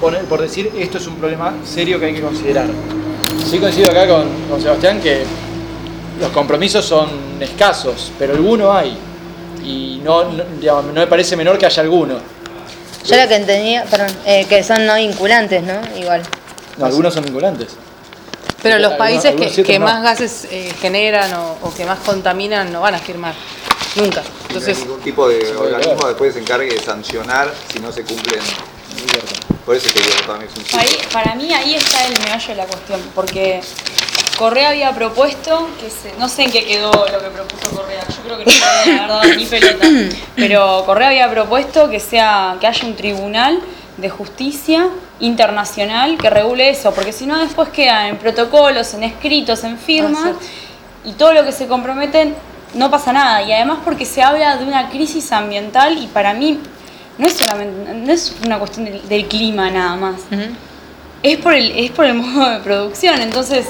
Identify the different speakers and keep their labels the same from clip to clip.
Speaker 1: por decir esto es un problema serio que hay que considerar. Sí coincido acá con Sebastián que los compromisos son escasos, pero alguno hay. Y digamos, no me parece menor que haya alguno.
Speaker 2: Yo lo que entendía, que son no vinculantes, ¿no? Igual.
Speaker 1: No, algunos son vinculantes.
Speaker 3: Pero los países que
Speaker 1: no.
Speaker 3: más gases generan o que más contaminan no van a firmar. Nunca. Entonces,
Speaker 4: no hay ningún tipo de organismo después se encargue de sancionar si no se cumplen. Por eso te digo que también es un ciclo.
Speaker 5: Para mí ahí está el meollo de la cuestión, porque Correa había propuesto, no sé en qué quedó lo que propuso Correa, yo creo que no podía haber dado ni pelota, pero Correa había propuesto que haya un tribunal de justicia internacional que regule eso, porque si no después quedan en protocolos, en escritos, en firmas, y todo lo que se comprometen no pasa nada, y además porque se habla de una crisis ambiental y para mí no es una cuestión del clima nada más, es por el modo de producción, entonces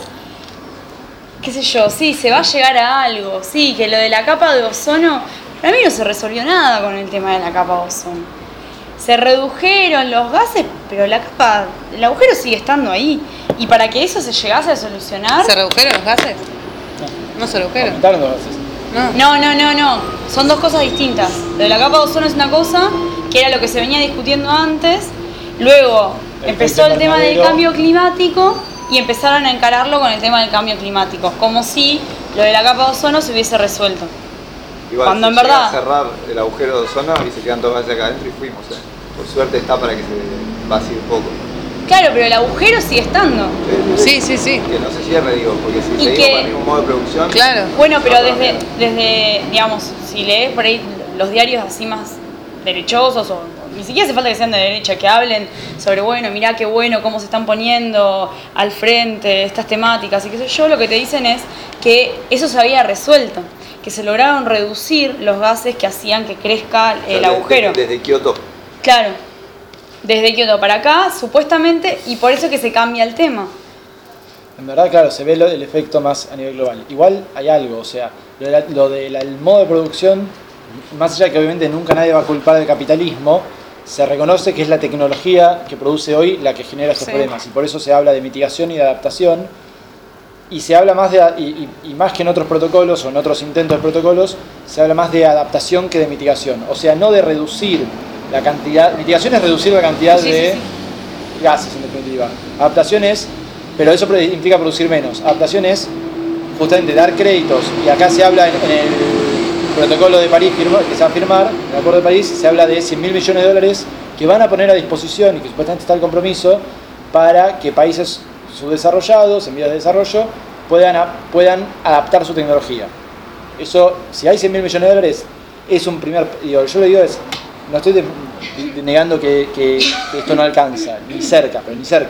Speaker 5: qué sé yo, sí, se va a llegar a algo, sí, que lo de la capa de ozono, para mí no se resolvió nada con el tema de la capa de ozono. Se redujeron los gases, pero el agujero sigue estando ahí. Y para que eso se llegase a solucionar...
Speaker 3: ¿Se redujeron los gases? No se redujeron.
Speaker 1: ¿Aumentaron los gases?
Speaker 5: No. Son dos cosas distintas. Lo de la capa de ozono es una cosa, que era lo que se venía discutiendo antes. Luego empezó el tema del cambio climático y empezaron a encararlo con el tema del cambio climático. Como si lo de la capa de ozono se hubiese resuelto.
Speaker 4: Igual,
Speaker 5: cuando
Speaker 4: en
Speaker 5: verdad...
Speaker 4: a cerrar el agujero de ozono y se quedan todos gases acá adentro y fuimos. Por suerte está para que se vacíe un poco.
Speaker 5: Claro, pero el agujero sigue estando.
Speaker 3: Sí.
Speaker 4: Que no se cierre, digo, porque si seguimos con el mismo modo de producción...
Speaker 3: Claro.
Speaker 5: Bueno, pero desde, digamos, si lees por ahí los diarios así más derechosos, o ni siquiera hace falta que sean de derecha, que hablen sobre, bueno, mirá qué bueno, cómo se están poniendo al frente estas temáticas y qué sé yo, lo que te dicen es que eso se había resuelto, que se lograron reducir los gases que hacían que crezca el agujero.
Speaker 4: Desde Kioto.
Speaker 5: Claro, desde Kioto para acá, supuestamente, y por eso que se cambia el tema.
Speaker 1: En verdad, claro, se ve el efecto más a nivel global. Igual hay algo, o sea, lo del modo de producción, más allá de que obviamente nunca nadie va a culpar del capitalismo, se reconoce que es la tecnología que produce hoy la que genera estos problemas. Y por eso se habla de mitigación y de adaptación. Y se habla más y más que en otros protocolos o en otros intentos de protocolos, se habla más de adaptación que de mitigación. O sea, no de reducir la cantidad, mitigación es reducir la cantidad de gases en definitiva. Adaptación es, pero eso implica producir menos. Adaptación es justamente dar créditos, y acá se habla en el protocolo de París que se va a firmar, en el acuerdo de París se habla de 100.000 millones de dólares que van a poner a disposición y que supuestamente está el compromiso para que países subdesarrollados, en vías de desarrollo, puedan adaptar su tecnología. Eso, si hay 100.000 millones de dólares, es un primer... yo le digo no estoy negando que esto no alcanza, ni cerca.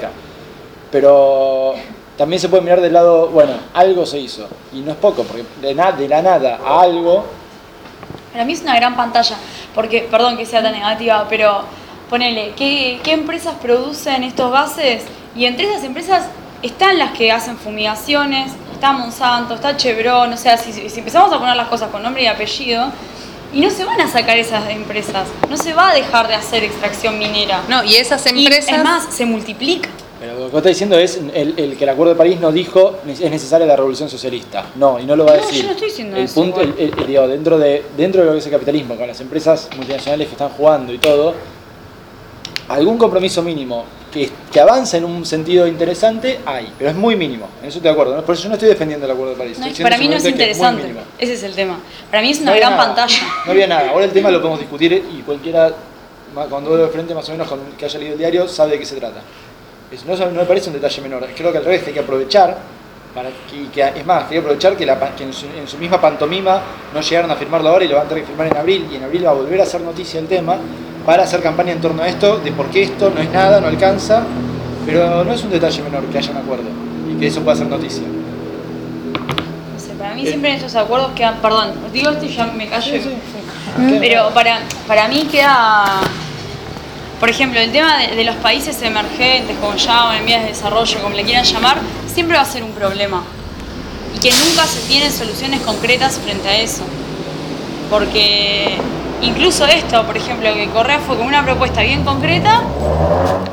Speaker 1: Pero también se puede mirar del lado, bueno, algo se hizo, y no es poco, porque de la nada a algo...
Speaker 5: Para mí es una gran pantalla, porque, perdón que sea tan negativa, pero ponele, ¿qué empresas producen estos gases? Y entre esas empresas están las que hacen fumigaciones, está Monsanto, está Chevron, o sea, si empezamos a poner las cosas con nombre y apellido, y no se van a sacar esas empresas, no se va a dejar de hacer extracción minera.
Speaker 3: No, y esas empresas...
Speaker 5: Y, es más, se multiplica.
Speaker 1: Pero lo que está diciendo es el que el Acuerdo de París no dijo es necesaria la revolución socialista. No, y no lo va a decir.
Speaker 5: No, yo no estoy diciendo
Speaker 1: el
Speaker 5: eso.
Speaker 1: Punto, digo, dentro de lo que es el capitalismo, con las empresas multinacionales que están jugando y todo, algún compromiso mínimo que avanza en un sentido interesante hay, pero es muy mínimo. En eso estoy de acuerdo. ¿No? Por eso yo no estoy defendiendo el Acuerdo de París.
Speaker 5: No, para mí no es interesante. Ese es el tema. Para mí es una gran pantalla.
Speaker 1: No había nada. Ahora el tema lo podemos discutir y cualquiera, cuando veo de frente más o menos que haya leído el diario, sabe de qué se trata. No me parece un detalle menor, creo que al revés, que hay que aprovechar, es más, que hay que aprovechar que en su misma pantomima no llegaron a firmarlo ahora y lo van a tener que firmar en abril, y en abril va a volver a hacer noticia el tema, para hacer campaña en torno a esto, de por qué esto no es nada, no alcanza, pero no es un detalle menor que haya un acuerdo, y que eso pueda ser noticia.
Speaker 5: No sé, para mí siempre en estos acuerdos quedan, perdón, digo esto y ya me callo, pero para mí queda... Por ejemplo, el tema de los países emergentes, como llaman, en vías de desarrollo, como le quieran llamar, siempre va a ser un problema. Y que nunca se tienen soluciones concretas frente a eso. Porque incluso esto, por ejemplo, que Correa fue con una propuesta bien concreta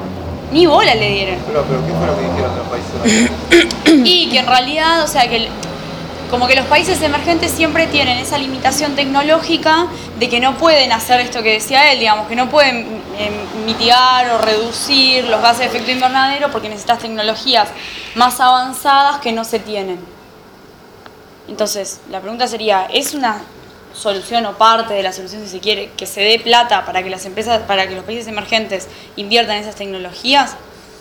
Speaker 5: Ni bola le dieron.
Speaker 4: Pero ¿qué fue lo que dijeron de los países emergentes?
Speaker 5: Y que en realidad, o sea, como que los países emergentes siempre tienen esa limitación tecnológica de que no pueden hacer esto que decía él, digamos, que no pueden mitigar o reducir los gases de efecto invernadero porque necesitas tecnologías más avanzadas que no se tienen. Entonces, la pregunta sería, ¿es una solución o parte de la solución, si se quiere, que se dé plata para que las empresas, para que los países emergentes inviertan en esas tecnologías?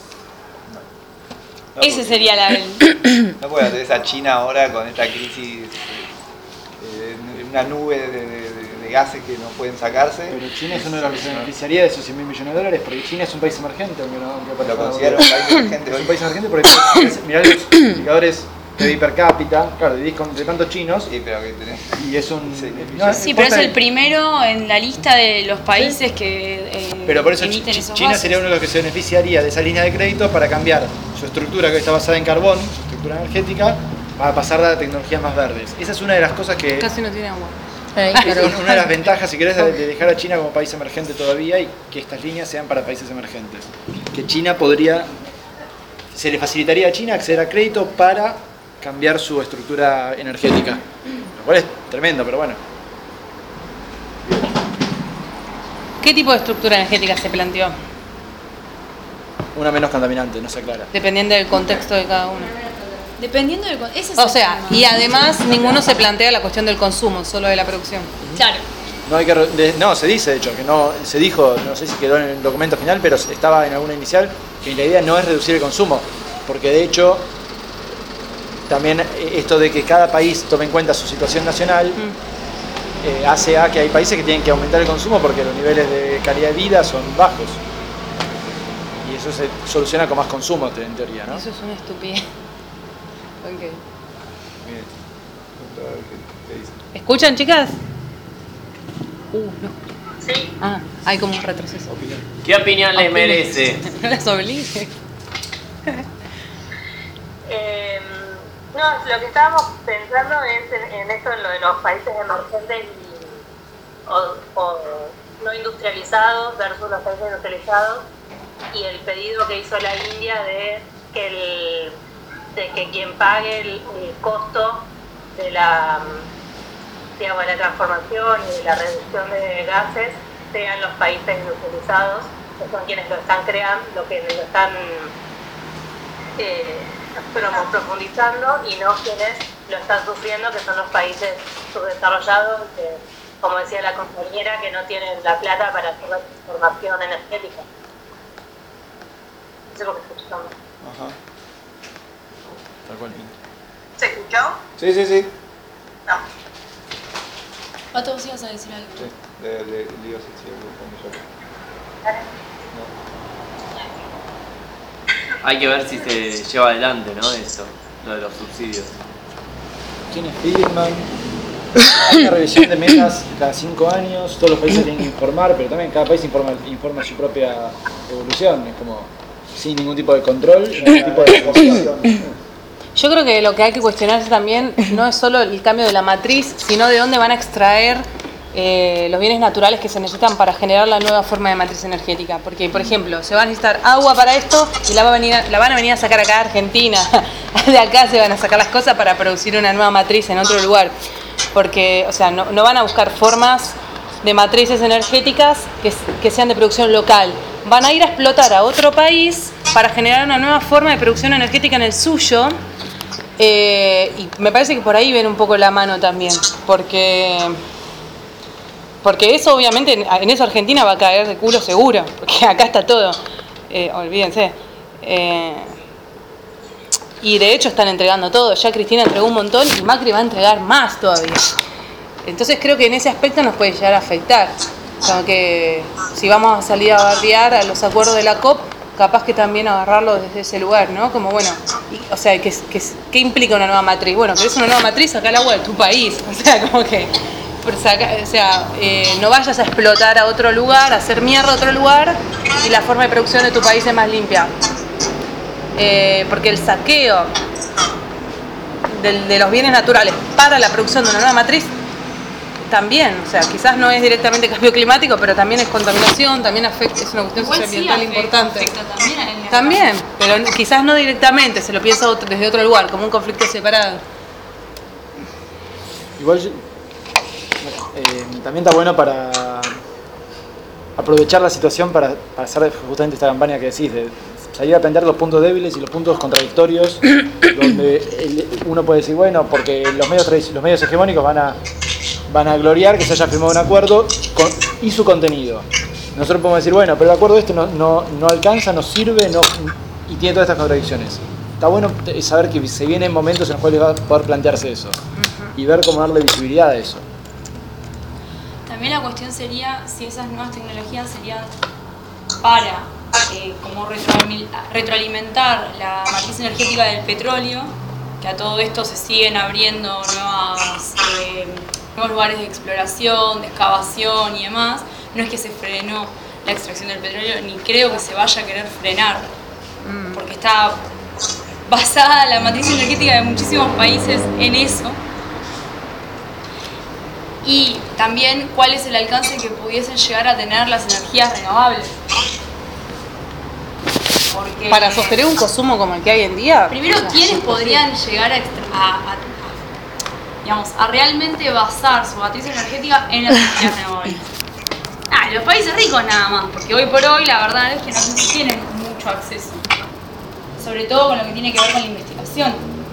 Speaker 4: No,
Speaker 5: Ese sería
Speaker 4: No puede hacer esa China ahora con esta crisis, una nube de gases que no pueden sacarse.
Speaker 1: Pero China es uno de los que se beneficiaría de esos 100.000 millones de dólares, porque China es un país emergente, aunque
Speaker 4: Lo considero un país emergente.
Speaker 1: Es un país emergente porque mirá los indicadores de per cápita, claro, dividís entre tantos chinos,
Speaker 4: Sí, pero que tenés.
Speaker 1: y es un...
Speaker 5: Sí, pero es el primero en la lista de los países que
Speaker 1: Pero por eso
Speaker 5: emiten esos
Speaker 1: China
Speaker 5: gases.
Speaker 1: sería uno de los que se beneficiaría de esa línea de crédito para cambiar su estructura, que hoy está basada en carbón, su estructura energética, para pasar a tecnologías más verdes. Esa es una de las cosas que...
Speaker 3: Casi no tiene agua.
Speaker 1: Una de las ventajas, si querés, de dejar a China como país emergente todavía y que estas líneas sean para países emergentes. Que China podría... Se le facilitaría a China acceder a crédito para cambiar su estructura energética. Lo cual es tremendo, pero bueno.
Speaker 3: ¿Qué tipo de estructura energética se planteó?
Speaker 1: Una menos contaminante, no se aclara.
Speaker 3: Dependiendo del contexto de cada uno.
Speaker 5: Dependiendo del... Ese es
Speaker 3: O
Speaker 5: el
Speaker 3: sea,
Speaker 5: tema.
Speaker 3: y además ninguno se plantea la cuestión del consumo, solo de la producción.
Speaker 5: Claro.
Speaker 1: No hay que no, se dice de hecho, que no se dijo, no sé si quedó en el documento final, pero estaba en alguna inicial, que la idea no es reducir el consumo, porque de hecho también esto de que cada país tome en cuenta su situación nacional hace a que hay países que tienen que aumentar el consumo porque los niveles de calidad de vida son bajos. Y eso se soluciona con más consumo, en teoría, ¿no?
Speaker 3: Eso es una estupidez. Ok.
Speaker 4: Bien. ¿Qué dice?
Speaker 3: ¿Escuchan, chicas? No.
Speaker 6: Sí.
Speaker 3: Ah, hay como un retroceso.
Speaker 7: ¿Qué opinión le merece?
Speaker 3: No las obligue.
Speaker 6: No, lo que estábamos pensando es en esto, en lo de los países emergentes o no industrializados versus los países industrializados, y el pedido que hizo la India de que quien pague el costo de la transformación y de la reducción de gases sean los países industrializados, que son quienes lo están creando, lo están profundizando, y no quienes lo están sufriendo, que son los países subdesarrollados, que, como decía la compañera, que no tienen la plata para hacer la transformación energética. Eso es lo que escuchamos.
Speaker 4: Ajá.
Speaker 1: Tal cual.
Speaker 6: ¿Se escuchó?
Speaker 4: Sí, sí, sí.
Speaker 6: No.
Speaker 5: Pato, vos ibas a decir algo.
Speaker 4: Sí. Le digo si cuando yo.
Speaker 7: Hay que ver si se lleva adelante, ¿no? Esto, lo de los subsidios.
Speaker 1: ¿Quién es Friedman? Hay una revisión de metas cada 5 años, todos los países tienen que informar, pero también cada país informa su propia evolución, es como sin ningún tipo de control, ningún tipo de información.
Speaker 3: Yo creo que lo que hay que cuestionarse también no es solo el cambio de la matriz, sino de dónde van a extraer los bienes naturales que se necesitan para generar la nueva forma de matriz energética. Porque, por ejemplo, se va a necesitar agua para esto y la van a venir a sacar acá a Argentina. De acá se van a sacar las cosas para producir una nueva matriz en otro lugar. Porque, o sea, no van a buscar formas de matrices energéticas que sean de producción local. Van a ir a explotar a otro país para generar una nueva forma de producción energética en el suyo. Y me parece que por ahí viene un poco la mano también, porque eso obviamente en eso Argentina va a caer de culo seguro, porque acá está todo, olvídense. Y de hecho están entregando todo, ya Cristina entregó un montón y Macri va a entregar más todavía. Entonces creo que en ese aspecto nos puede llegar a afectar, como que si vamos a salir a bardear a los acuerdos de la COP, capaz que también agarrarlo desde ese lugar, ¿no? Como bueno, o sea, ¿qué implica una nueva matriz? Bueno, ¿querés una nueva matriz? Sacá el agua de tu país, o sea, como que, no vayas a explotar a otro lugar, a hacer mierda a otro lugar y la forma de producción de tu país es más limpia. Porque el saqueo de los bienes naturales para la producción de una nueva matriz también, o sea, quizás no es directamente cambio climático, pero también es contaminación, también afecta, es una cuestión
Speaker 5: Igual sí
Speaker 3: socioambiental importante.
Speaker 5: afecta también en el
Speaker 3: También, pero quizás no directamente, se lo piensa desde otro lugar, como un conflicto separado.
Speaker 1: Igual también está bueno para aprovechar la situación para hacer justamente esta campaña que decís, de salir a plantear los puntos débiles y los puntos contradictorios, donde uno puede decir, bueno, porque los medios hegemónicos van a gloriar que se haya firmado un acuerdo y su contenido. Nosotros podemos decir, bueno, pero el acuerdo no alcanza, no sirve y tiene todas estas contradicciones. Está bueno saber que se vienen momentos en los cuales va a poder plantearse eso y ver cómo darle visibilidad a eso.
Speaker 5: También la cuestión sería si esas nuevas tecnologías serían para como retroalimentar la matriz energética del petróleo, que a todo esto se siguen abriendo nuevos lugares de exploración, de excavación y demás. No es que se frenó la extracción del petróleo, ni creo que se vaya a querer frenar, porque está basada la matriz energética de muchísimos países en eso. Y también cuál es el alcance que pudiesen llegar a tener las energías renovables. Porque,
Speaker 3: Para sostener un consumo como el que hay en día.
Speaker 5: primero, ¿quiénes podrían llegar a realmente basar su matriz energética en las energías renovables? Los países ricos nada más, porque hoy por hoy la verdad es que no tienen mucho acceso. Sobre todo con lo que tiene que ver con la investigación.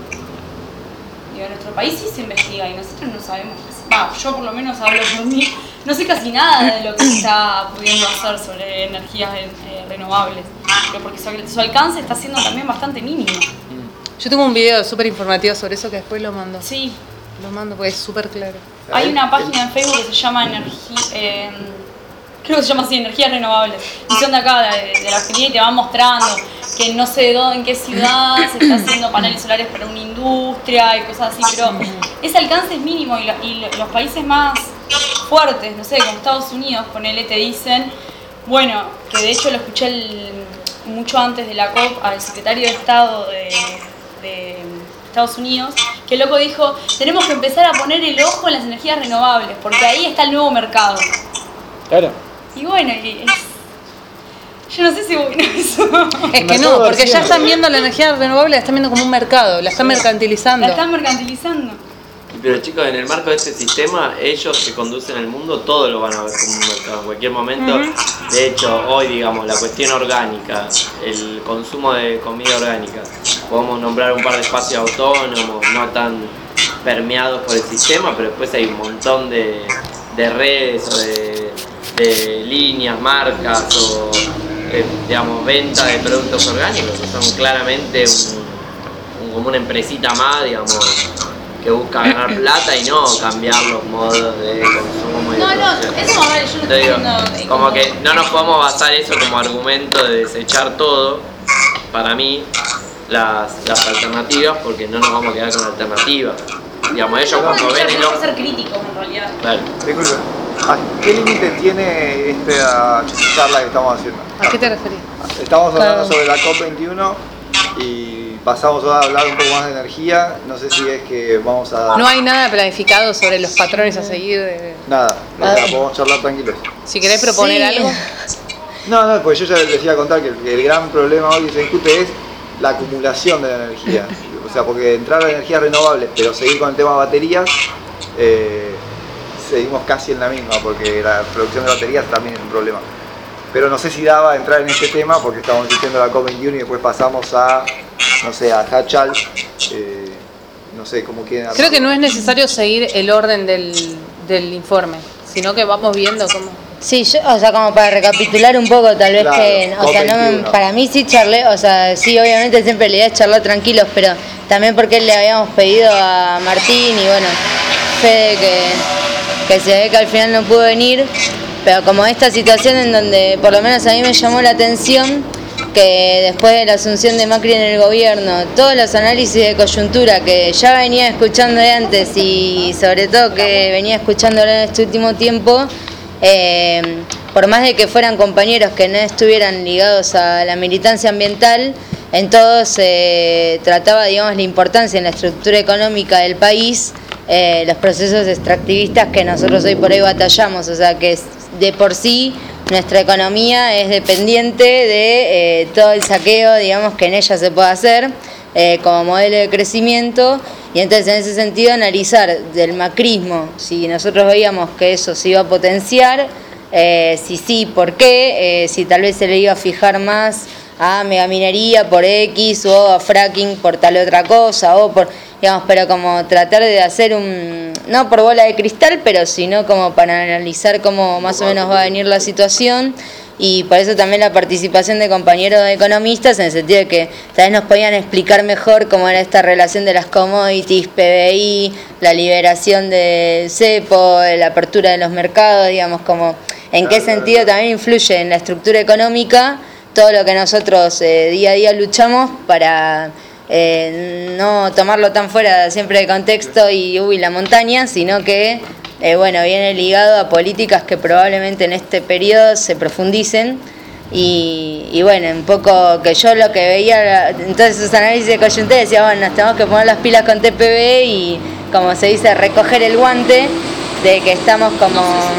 Speaker 5: En nuestro país sí se investiga y nosotros no sabemos. Yo por lo menos hablo por mí, no sé casi nada de lo que se está pudiendo hacer sobre energías renovables, pero porque su alcance está siendo también bastante mínimo.
Speaker 3: Yo tengo un video súper informativo sobre eso que después lo mando.
Speaker 5: Sí.
Speaker 3: Lo mando porque es súper claro.
Speaker 5: Hay una página en Facebook que se llama creo que se llama así, Energías Renovables. Y son de acá, de la Argentina, y te van mostrando que no sé en qué ciudad se está haciendo paneles solares para una industria y cosas así, pero ese alcance es mínimo y los países más fuertes, no sé, como Estados Unidos, ponele, te dicen, bueno, que de hecho lo escuché mucho antes de la COP al secretario de Estado de Estados Unidos, que el loco dijo, tenemos que empezar a poner el ojo en las energías renovables, porque ahí está el nuevo mercado.
Speaker 1: Claro.
Speaker 5: Y bueno, yo no sé si bueno eso.
Speaker 3: Es que no, porque ya están viendo la energía renovable, la están viendo como un mercado, la están mercantilizando.
Speaker 5: La están mercantilizando.
Speaker 7: Pero chicos, en el marco de este sistema, ellos que conducen el mundo, todo lo van a ver como un mercado en cualquier momento. De hecho, hoy, digamos, la cuestión orgánica, el consumo de comida orgánica, podemos nombrar un par de espacios autónomos, no tan permeados por el sistema, pero después hay un montón de redes o de líneas, marcas o digamos, venta de productos orgánicos que son claramente como una empresita más, digamos, que busca ganar plata y no cambiar los modos de consumo y de producción.
Speaker 5: Eso no vale, yo no estoy diciendo
Speaker 7: como que no nos podemos basar eso como argumento de desechar todo, para mí, las alternativas, porque no nos vamos a quedar con alternativas. Digamos, ellos cuando ven el
Speaker 5: tenemos que ser críticos en realidad.
Speaker 7: Claro.
Speaker 4: Disculpe, ¿a qué límite tiene esta charla que estamos haciendo?
Speaker 3: ¿A qué te referís?
Speaker 4: Estamos hablando sobre la COP21 y pasamos ahora a hablar un poco más de energía. No sé si es que vamos a...
Speaker 3: No hay nada planificado sobre los patrones a seguir.
Speaker 4: Nada, o sea, podemos charlar tranquilos.
Speaker 3: Si querés proponer algo.
Speaker 4: No, pues yo ya les iba a contar que el gran problema hoy que se discute es la acumulación de la energía. O sea, porque entrar a energías renovables, pero seguir con el tema de baterías, seguimos casi en la misma, porque la producción de baterías también es un problema. Pero no sé si daba entrar en este tema, porque estamos diciendo la COP21 y después pasamos a, no sé, a Hachal, no sé cómo quieren
Speaker 3: Creo que no es necesario seguir el orden del informe, sino que vamos viendo cómo...
Speaker 2: Sí, o sea, como para recapitular un poco, tal vez
Speaker 4: Claro,
Speaker 2: que, o sea,
Speaker 4: COP21.
Speaker 2: para mí sí charlé, o sea, sí, obviamente siempre la idea es charlar tranquilos, pero también porque le habíamos pedido a Martín y bueno, Fede que se ve que al final no pudo venir, pero como esta situación en donde por lo menos a mí me llamó la atención que después de la asunción de Macri en el gobierno, todos los análisis de coyuntura que ya venía escuchando de antes y sobre todo que venía escuchándolo en este último tiempo, por más de que fueran compañeros que no estuvieran ligados a la militancia ambiental, en todos se trataba, digamos, la importancia en la estructura económica del país los procesos extractivistas que nosotros hoy por hoy batallamos, o sea que de por sí nuestra economía es dependiente de todo el saqueo, digamos, que en ella se puede hacer como modelo de crecimiento, y entonces en ese sentido analizar del macrismo, si nosotros veíamos que eso se iba a potenciar, si sí, ¿por qué? Si tal vez se le iba a fijar más a megaminería por X o a fracking por tal otra cosa, o por, digamos, pero como tratar de hacer no por bola de cristal, pero sino como para analizar cómo más o menos va a venir la situación. Y por eso también la participación de compañeros economistas, en el sentido de que tal vez nos podían explicar mejor cómo era esta relación de las commodities, PBI, la liberación del cepo, la apertura de los mercados, digamos, como en qué sentido también influye en la estructura económica todo lo que nosotros día a día luchamos para no tomarlo tan fuera siempre de contexto y la montaña, sino que viene ligado a políticas que probablemente en este periodo se profundicen y bueno, un poco que yo lo que veía, entonces esos análisis de coyuntura decía, bueno, nos tenemos que poner las pilas con TPB y, como se dice, recoger el guante de que estamos como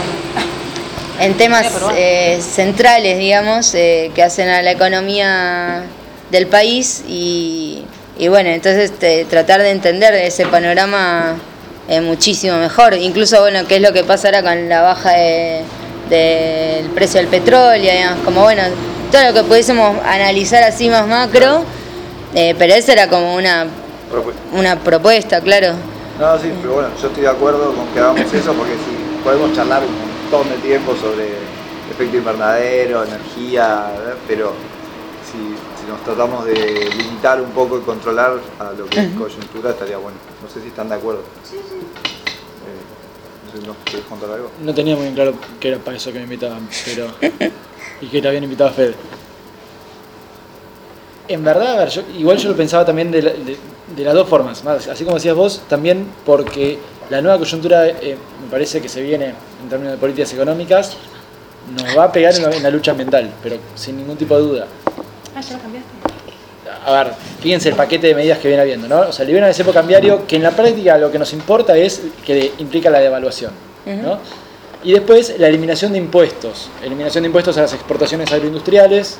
Speaker 2: en temas centrales, digamos, que hacen a la economía del país y bueno, entonces tratar de entender ese panorama muchísimo mejor, incluso bueno, qué es lo que pasa ahora con la baja del precio del petróleo, digamos, como bueno, todo lo que pudiésemos analizar así más macro, pero esa era como una propuesta, claro.
Speaker 4: No, sí, pero bueno, yo estoy de acuerdo con que hagamos eso, porque si podemos charlar un montón de tiempo sobre efecto invernadero, energía, pero si nos tratamos de limitar un poco y controlar a lo que es coyuntura, estaría bueno. No sé si están de acuerdo.
Speaker 6: Sí, sí.
Speaker 4: No sé, ¿no querés contar algo?
Speaker 1: No tenía muy bien claro que era para eso que me invitaban, pero y que te habían invitado a Fede. En verdad, a ver, igual yo lo pensaba también de las dos formas, más, así como decías vos, también porque la nueva coyuntura me parece que se viene en términos de políticas económicas, nos va a pegar en la lucha ambiental, pero sin ningún tipo de duda.
Speaker 3: Ah, ¿ya lo cambiaste?
Speaker 1: A ver, fíjense el paquete de medidas que viene habiendo, ¿no? O sea, liberan el cepo cambiario, que en la práctica lo que nos importa es que implica la devaluación, ¿no? Y después la eliminación de impuestos a las exportaciones agroindustriales,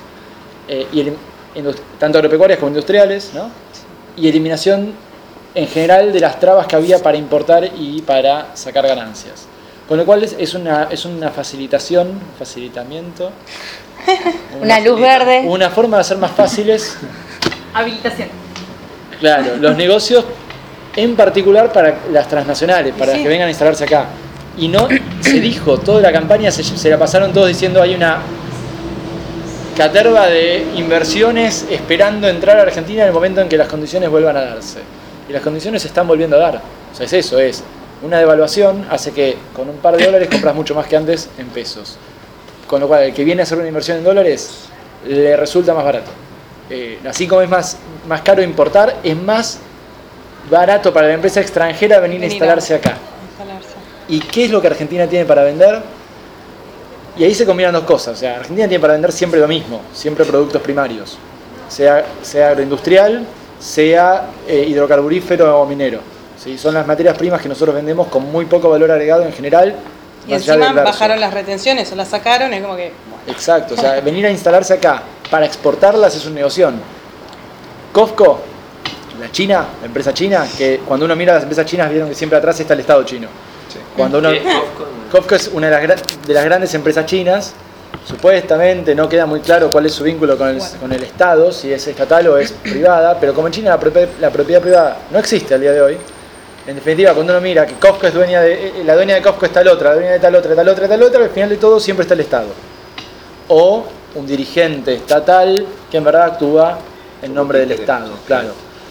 Speaker 1: tanto agropecuarias como industriales, ¿no? Y eliminación en general de las trabas que había para importar y para sacar ganancias. Con lo cual es una facilitamiento,
Speaker 2: una luz verde,
Speaker 1: una forma de hacer más fáciles,
Speaker 5: Habilitación.
Speaker 1: claro, los negocios, en particular para las transnacionales, para las que vengan a instalarse acá. Y no se dijo, toda la campaña se la pasaron todos diciendo hay una caterva de inversiones esperando entrar a Argentina en el momento en que las condiciones vuelvan a darse. Y las condiciones se están volviendo a dar. O sea, es una devaluación hace que con un par de dólares compras mucho más que antes en pesos. Con lo cual, el que viene a hacer una inversión en dólares le resulta más barato. Así como es más caro importar, es más barato para la empresa extranjera venir a instalarse acá. ¿Y qué es lo que Argentina tiene para vender? Y ahí se combinan dos cosas. O sea, Argentina tiene para vender siempre lo mismo, siempre productos primarios, sea agroindustrial, sea hidrocarburífero o minero. ¿Sí? Son las materias primas que nosotros vendemos con muy poco valor agregado en general.
Speaker 3: Y encima bajaron las retenciones o las sacaron, es como que... Bueno.
Speaker 1: Exacto, o sea, venir a instalarse acá para exportarlas es un negocio. COFCO, la empresa china, que cuando uno mira a las empresas chinas vieron que siempre atrás está el Estado chino.
Speaker 4: Sí.
Speaker 1: Cuando uno, COFCO es una de las grandes empresas chinas, supuestamente no queda muy claro cuál es su vínculo con el Estado, si es estatal o es privada, pero como en China la propiedad privada no existe al día de hoy, en definitiva cuando uno mira que COFCO es la dueña de COFCO está la otra, la dueña de tal otra, al final de todo siempre está el Estado. O un dirigente estatal que en verdad actúa en nombre del Estado, claro.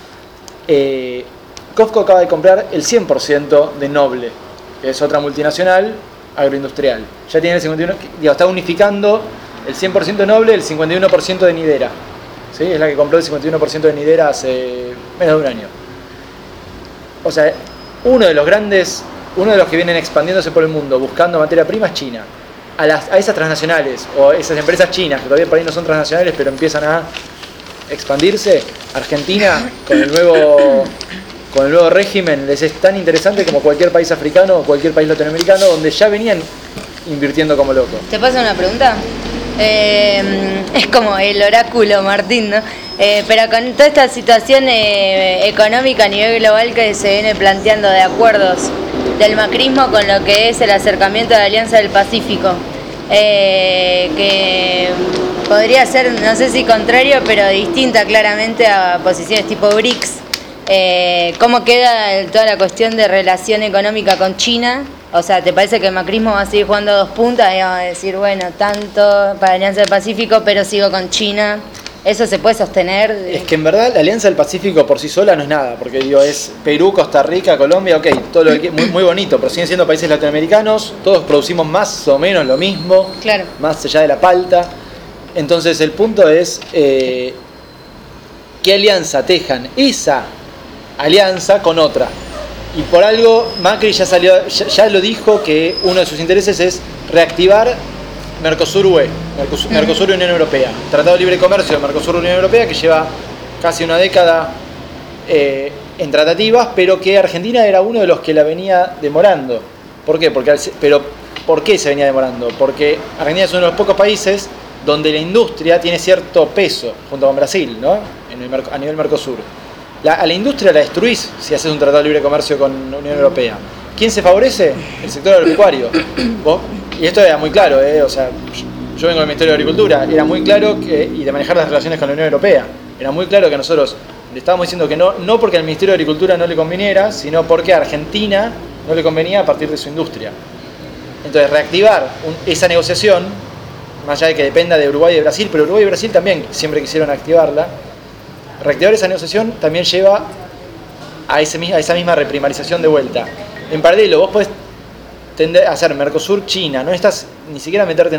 Speaker 1: COFCO acaba de comprar el 100% de Noble, que es otra multinacional agroindustrial. Ya tiene el 51%, está unificando el 100% de Noble, el 51% de Nidera. ¿Sí? Es la que compró el 51% de Nidera hace menos de un año. O sea, uno de los que vienen expandiéndose por el mundo buscando materia prima es China. A esas transnacionales o esas empresas chinas que todavía por ahí no son transnacionales pero empiezan a expandirse, Argentina con con el nuevo régimen les es tan interesante como cualquier país africano o cualquier país latinoamericano donde ya venían invirtiendo como locos.
Speaker 2: ¿Te pasa una pregunta? Es como el oráculo Martín, ¿no? Pero con toda esta situación económica a nivel global que se viene planteando de acuerdos del macrismo con lo que es el acercamiento de la Alianza del Pacífico, que podría ser, no sé si contrario, pero distinta claramente a posiciones tipo BRICS. ¿Cómo queda toda la cuestión de relación económica con China? O sea, ¿te parece que el macrismo va a seguir jugando a 2 puntas y vamos a decir, bueno, tanto para la Alianza del Pacífico, pero sigo con China? ¿Eso se puede sostener?
Speaker 1: Es que en verdad la Alianza del Pacífico por sí sola no es nada, porque digo, es Perú, Costa Rica, Colombia, ok, todo lo que muy bonito, pero siguen siendo países latinoamericanos, todos producimos más o menos lo mismo,
Speaker 2: Claro.
Speaker 1: más allá de la palta. Entonces el punto es ¿qué alianza tejan esa alianza con otra? Y por algo Macri ya lo dijo, que uno de sus intereses es reactivar Mercosur-UE, Mercosur-Unión Europea, Tratado de Libre Comercio de Mercosur-Unión Europea, que lleva casi una década en tratativas, pero que Argentina era uno de los que la venía demorando. ¿Por qué? ¿Por qué se venía demorando? Porque Argentina es uno de los pocos países donde la industria tiene cierto peso, junto con Brasil, ¿no? A nivel Mercosur. A la industria la destruís si haces un tratado de libre comercio con la Unión Europea. ¿Quién se favorece? El sector agropecuario. Y esto era muy claro, o sea, yo vengo del Ministerio de Agricultura, era muy claro y de manejar las relaciones con la Unión Europea. Era muy claro que nosotros le estábamos diciendo que no porque al Ministerio de Agricultura no le conviniera, sino porque a Argentina no le convenía a partir de su industria. Entonces, reactivar esa negociación, más allá de que dependa de Uruguay y de Brasil, pero Uruguay y Brasil también siempre quisieron activarla. Reactivar esa negociación también lleva a esa misma reprimarización de vuelta. En paralelo, vos podés tender a hacer Mercosur-China, no necesitas ni siquiera meterte en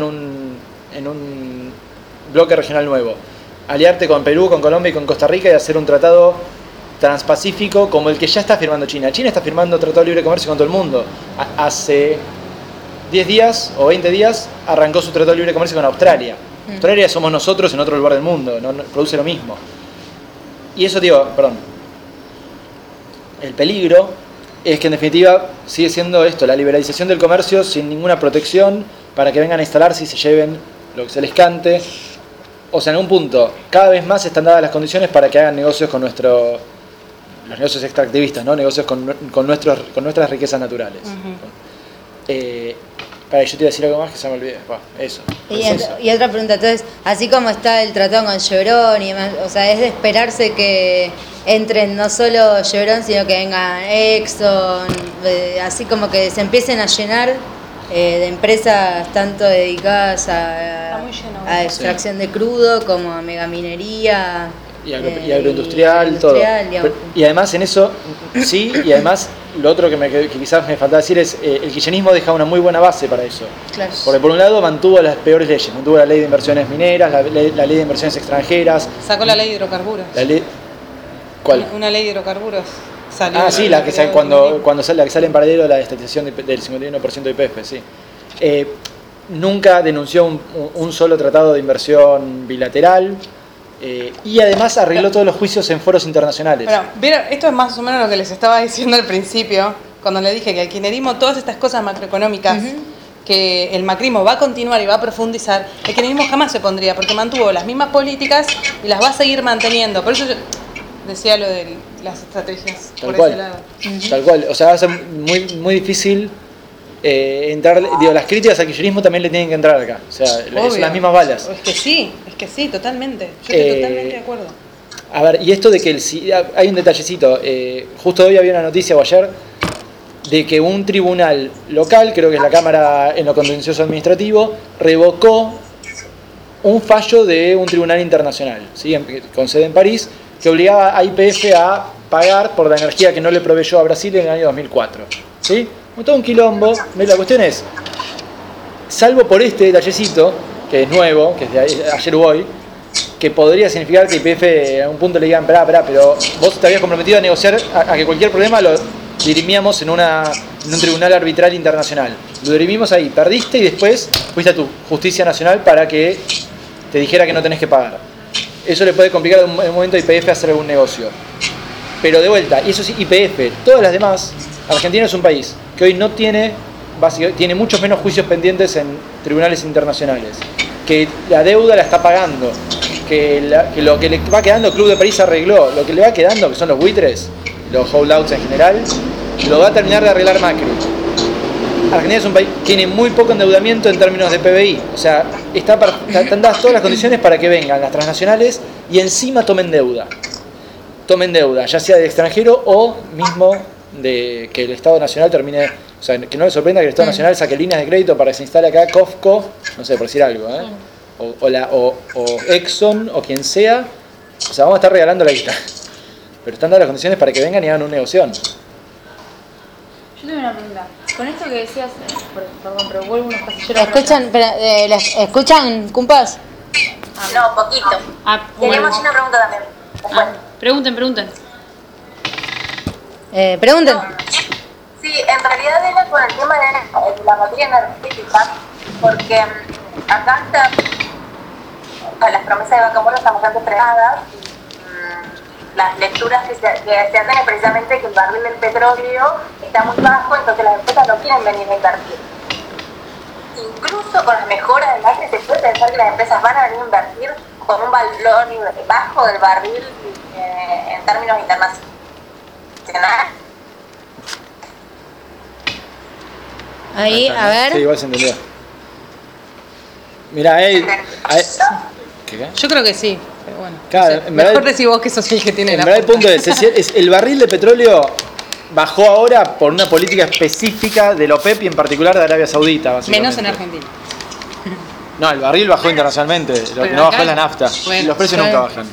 Speaker 1: un bloque regional nuevo. Aliarte con Perú, con Colombia y con Costa Rica y hacer un tratado transpacífico como el que ya está firmando China. China está firmando tratado de libre comercio con todo el mundo. Hace 10 días o 20 días arrancó su tratado de libre comercio con Australia. Australia somos nosotros en otro lugar del mundo, no produce lo mismo. Y eso, el peligro es que en definitiva sigue siendo esto, la liberalización del comercio sin ninguna protección para que vengan a instalarse y se lleven lo que se les cante. O sea, en un punto, cada vez más están dadas las condiciones para que hagan negocios con los negocios extractivistas, ¿no? Negocios con nuestras riquezas naturales. Yo te iba a decir algo más que se me olvidó. Eso.
Speaker 2: Y otra pregunta, entonces, así como está el tratado con Chevron y demás, o sea, es de esperarse que entren no solo Chevron, sino que venga Exxon, así como que se empiecen a llenar de empresas tanto dedicadas a extracción de crudo como a megaminería.
Speaker 1: Y agroindustrial, todo. Y además en eso, sí, y además lo otro que quizás me faltaba decir es el kirchnerismo deja una muy buena base para eso.
Speaker 2: Claro.
Speaker 1: Porque por un lado mantuvo las peores leyes, mantuvo la ley de inversiones mineras, la ley de inversiones extranjeras.
Speaker 3: Sacó la ley de hidrocarburos.
Speaker 1: ¿Cuál?
Speaker 3: Una ley de hidrocarburos. Salió
Speaker 1: Sí, la que sale la que sale en paralelo a la estatización del 51% de IPF, sí. Nunca denunció un solo tratado de inversión bilateral. Y además arregló todos los juicios en foros internacionales.
Speaker 3: Bueno, ¿vieron? Esto es más o menos lo que les estaba diciendo al principio, cuando les dije que el kirchnerismo, todas estas cosas macroeconómicas, que el macrismo va a continuar y va a profundizar, el kirchnerismo jamás se pondría, porque mantuvo las mismas políticas y las va a seguir manteniendo. Por eso yo decía lo de las estrategias.
Speaker 1: Tal cual. Tal cual. O sea, va a ser muy, muy difícil entrar. Las críticas al kirchnerismo también le tienen que entrar acá. O sea, son las mismas balas.
Speaker 3: Es que sí, totalmente. Yo estoy totalmente de acuerdo.
Speaker 1: A ver, y esto de que hay un detallecito. Justo hoy había una noticia o ayer de que un tribunal local, creo que es la Cámara en lo Contencioso Administrativo, revocó un fallo de un tribunal internacional, ¿sí? Con sede en París, que obligaba a YPF a pagar por la energía que no le proveyó a Brasil en el año 2004. ¿Sí? Todo un quilombo. La cuestión es, salvo por este detallecito, que es nuevo, que es de ayer o hoy, que podría significar que YPF a un punto le digan, pero vos te habías comprometido a negociar a que cualquier problema lo dirimíamos en un tribunal arbitral internacional. Lo dirimimos ahí, perdiste y después fuiste a tu justicia nacional para que te dijera que no tenés que pagar. Eso le puede complicar en un momento a YPF hacer algún negocio. Pero de vuelta, y eso sí, YPF, todas las demás, Argentina es un país que hoy no tiene, básicamente, tiene muchos menos juicios pendientes en tribunales internacionales, que la deuda la está pagando, que lo que le va quedando, Club de París arregló, lo que le va quedando, que son los buitres, los holdouts en general, lo va a terminar de arreglar Macri. Argentina es un país que tiene muy poco endeudamiento en términos de PBI, o sea, están dadas todas las condiciones para que vengan las transnacionales y encima tomen deuda, ya sea del extranjero o mismo de que el Estado Nacional termine, o sea, que no le sorprenda que el Estado Nacional saque líneas de crédito para que se instale acá COFCO, no sé, por decir algo, o Exxon o quien sea, o sea, vamos a estar regalando la guita, pero están dadas las condiciones para que vengan y hagan un negocio.
Speaker 5: Yo tengo una pregunta. Con esto que decías, perdón, pero vuelvo unos pasillos.
Speaker 2: ¿Escuchan, cumpas?
Speaker 6: No, poquito. Tenemos una pregunta también.
Speaker 5: Pregunten.
Speaker 2: Pregunten.
Speaker 6: Sí, en realidad era con el tema de la materia energética, porque acá está, las promesas de Vaca Muerta están bastante fregadas. Las lecturas que se hacen es precisamente que el barril del petróleo está muy bajo, entonces las empresas no quieren venir a invertir. Incluso con las mejoras del Macri se puede pensar que las empresas van a venir a invertir con un valor bajo del barril en términos internacionales.
Speaker 2: Ahí, a ver.
Speaker 1: Sí, igual se entendió. Mirá, ¿Qué?
Speaker 3: Yo creo que sí, pero bueno.
Speaker 1: Claro,
Speaker 3: no sé, mejor decís vos que sos el que tiene la
Speaker 1: verdad, el punto es el barril de petróleo bajó ahora por una política específica de la OPEP y en particular de Arabia Saudita, básicamente.
Speaker 3: Menos en Argentina.
Speaker 1: No, el barril bajó internacionalmente, lo que no bajó es la nafta.
Speaker 3: Bueno,
Speaker 1: los precios nunca bajan.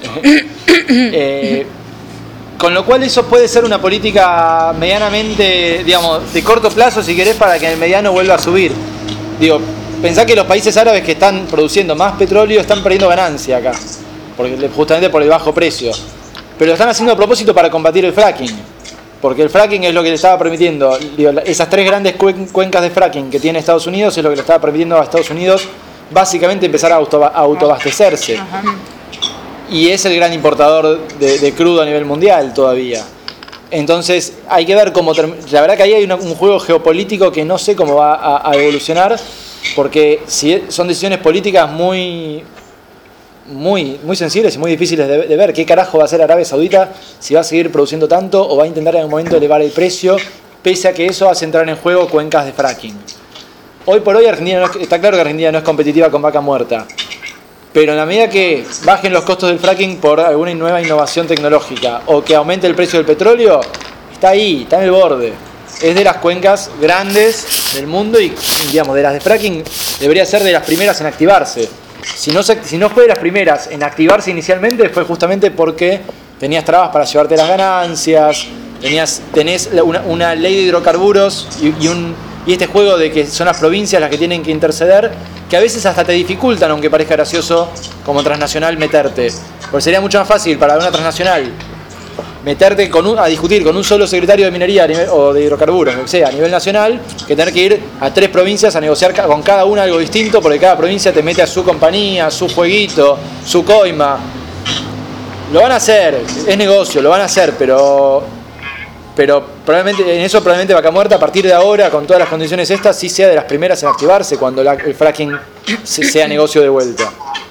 Speaker 1: Con lo cual eso puede ser una política medianamente, digamos, de corto plazo si querés para que en el mediano vuelva a subir. Digo, pensá que los países árabes que están produciendo más petróleo están perdiendo ganancia acá, justamente por el bajo precio. Pero lo están haciendo a propósito para combatir el fracking. Porque el fracking es lo que le estaba permitiendo, digo, esas tres grandes cuencas de fracking que tiene Estados Unidos es lo que le estaba permitiendo a Estados Unidos básicamente empezar a autoabastecerse. Y es el gran importador de crudo a nivel mundial todavía. Entonces hay que ver cómo la verdad que ahí hay un juego geopolítico que no sé cómo va a evolucionar, porque son decisiones políticas muy sensibles y muy difíciles de ver. ¿Qué carajo va a hacer Arabia Saudita? Si va a seguir produciendo tanto o va a intentar en algún momento elevar el precio, pese a que eso hace entrar en juego cuencas de fracking. Hoy por hoy Argentina está claro que Argentina no es competitiva con Vaca Muerta, pero en la medida que bajen los costos del fracking por alguna nueva innovación tecnológica o que aumente el precio del petróleo, está ahí, está en el borde. Es de las cuencas grandes del mundo y, digamos, de las de fracking debería ser de las primeras en activarse. Si no fue de las primeras en activarse inicialmente, fue justamente porque tenías trabas para llevarte las ganancias, tenés una ley de hidrocarburos y este juego de que son las provincias las que tienen que interceder, que a veces hasta te dificultan, aunque parezca gracioso, como transnacional meterte. Porque sería mucho más fácil para una transnacional meterte a discutir con un solo secretario de minería o de hidrocarburos, lo que sea, a nivel nacional, que tener que ir a 3 provincias a negociar con cada una algo distinto, porque cada provincia te mete a su compañía, su jueguito, su coima. Lo van a hacer, es negocio, lo van a hacer, pero probablemente Vaca Muerta a partir de ahora, con todas las condiciones estas, sí sea de las primeras en activarse cuando el fracking sea negocio de vuelta.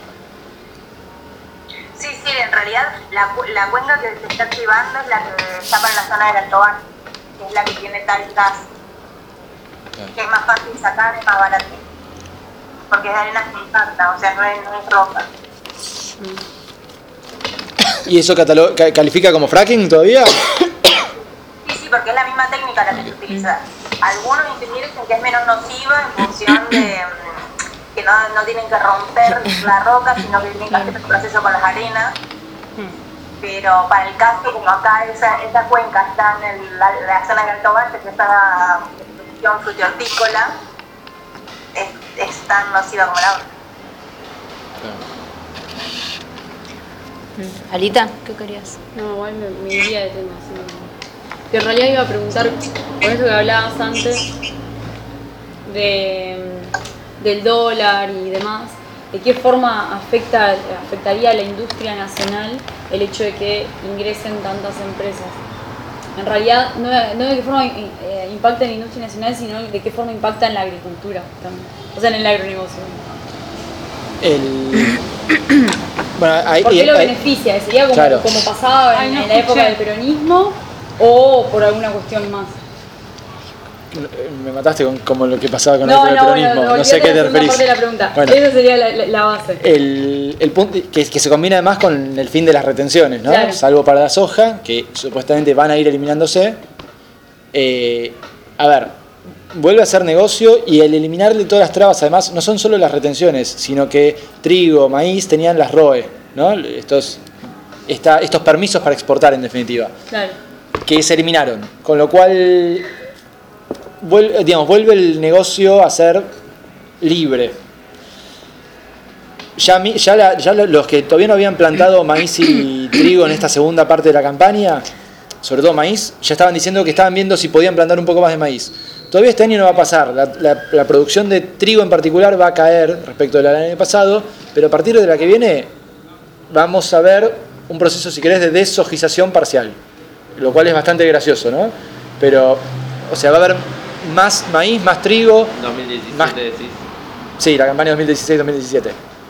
Speaker 6: Sí, en realidad la cuenca que se está activando es la que está para la zona del Alto Bar, que es la que tiene tal gas, que es más fácil sacar, es más barato, porque es de arena compacta, o sea, no es roca.
Speaker 1: ¿Y eso califica como fracking todavía?
Speaker 6: Sí, porque es la misma técnica la que se utiliza. Algunos ingenieros dicen que es menos nociva en función de que no tienen que romper la roca, sino que tienen que hacer el proceso con las arenas. Pero para el caso, como acá esa cuenca está en la zona de Alto Valle, que está en producción frutihortícola, es tan nociva como la otra.
Speaker 2: Alita, ¿qué querías?
Speaker 5: No, igual me iría de tema. Que en realidad iba a preguntar, por eso que hablabas antes, del dólar y demás. ¿de qué forma afectaría a la industria nacional el hecho de que ingresen tantas empresas? En realidad, no de qué forma impacta en la industria nacional, sino de qué forma impacta en la agricultura también. O sea, en el agronegocio. ¿Por qué lo beneficia? ¿Sería como,
Speaker 1: claro,
Speaker 5: como pasaba en la época del peronismo o por alguna cuestión más?
Speaker 1: Me mataste con como lo que pasaba con el peronismo. No sé a qué te referís.
Speaker 5: Parte de la pregunta.
Speaker 1: Bueno,
Speaker 5: esa sería la base.
Speaker 1: El punto que se combina además con el fin de las retenciones, ¿no?
Speaker 5: Claro.
Speaker 1: Salvo para la soja, que supuestamente van a ir eliminándose. A ver, vuelve a ser negocio, y el eliminarle todas las trabas, además, no son solo las retenciones, sino que trigo, maíz tenían las ROE, ¿no? Estos permisos para exportar, en definitiva.
Speaker 5: Claro.
Speaker 1: Que se eliminaron, con lo cual vuelve el negocio a ser libre. Ya los que todavía no habían plantado maíz y trigo en esta segunda parte de la campaña, sobre todo maíz, ya estaban diciendo que estaban viendo si podían plantar un poco más de maíz. Todavía este año no va a pasar, la producción de trigo en particular va a caer respecto del año pasado, pero a partir de la que viene vamos a ver un proceso, si querés, de dessojización parcial, lo cual es bastante gracioso, ¿no? Pero, o sea, va a haber más maíz, más trigo.
Speaker 7: 2017
Speaker 1: más,
Speaker 7: decís.
Speaker 1: Sí, la campaña 2016-2017.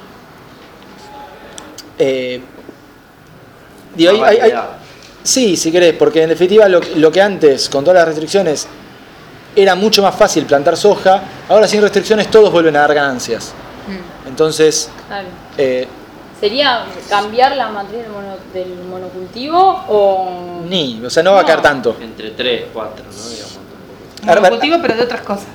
Speaker 1: Sí, si querés, porque en definitiva lo que antes, con todas las restricciones, era mucho más fácil plantar soja, ahora sin restricciones todos vuelven a dar ganancias. Entonces,
Speaker 5: claro. ¿Sería cambiar la matriz del monocultivo o...?
Speaker 1: O sea, no va a caer tanto.
Speaker 7: Entre 3, 4, ¿no? Digamos.
Speaker 3: Monocultivo, pero de otras cosas.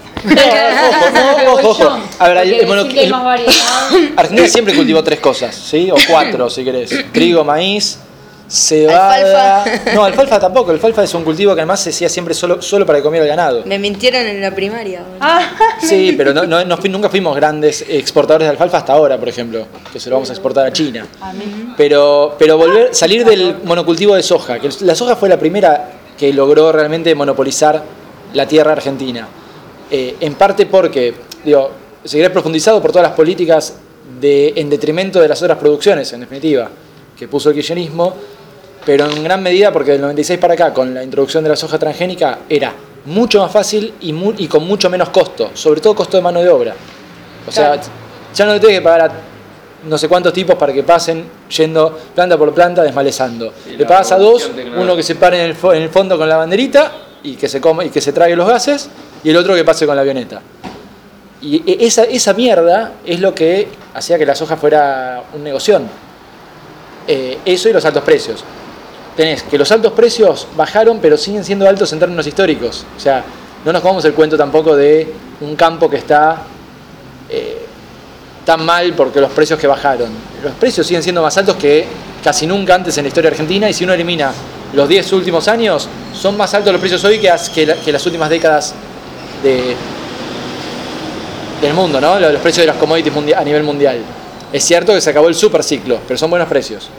Speaker 1: Ojo. A ver,
Speaker 5: hay más variedad.
Speaker 1: Argentina siempre cultivó 3 cosas, ¿sí? O 4, si querés. Trigo, maíz, cebada.
Speaker 2: Alfalfa.
Speaker 1: No, alfalfa tampoco. Alfalfa es un cultivo que además se hacía siempre solo para comer el ganado.
Speaker 2: Me mintieron en la primaria.
Speaker 1: Sí, pero nunca fuimos grandes exportadores de alfalfa hasta ahora, por ejemplo, que se lo vamos a exportar a China. Pero salir del monocultivo de soja, que la soja fue la primera que logró realmente monopolizar la tierra argentina. En parte porque, seguiré profundizado por todas las políticas en detrimento de las otras producciones, en definitiva, que puso el kirchnerismo, pero en gran medida porque del 96 para acá, con la introducción de la soja transgénica, era mucho más fácil y con mucho menos costo, sobre todo costo de mano de obra. O sea, ya no le tenés que pagar a no sé cuántos tipos para que pasen yendo planta por planta desmalezando. Le pagas a 2, uno que se pare en el fondo con la banderita y que se trague los gases, y el otro que pase con la avioneta. Y esa mierda es lo que hacía que la soja fuera un negoción. Eso y los altos precios. Tenés que los altos precios bajaron, pero siguen siendo altos en términos históricos. O sea, no nos comamos el cuento tampoco de un campo que está tan mal porque los precios que bajaron. Los precios siguen siendo más altos que casi nunca antes en la historia argentina, y si uno elimina los 10 últimos años, son más altos los precios hoy que las últimas décadas del mundo, ¿no? Los precios de las commodities a nivel mundial. Es cierto que se acabó el superciclo, pero son buenos precios.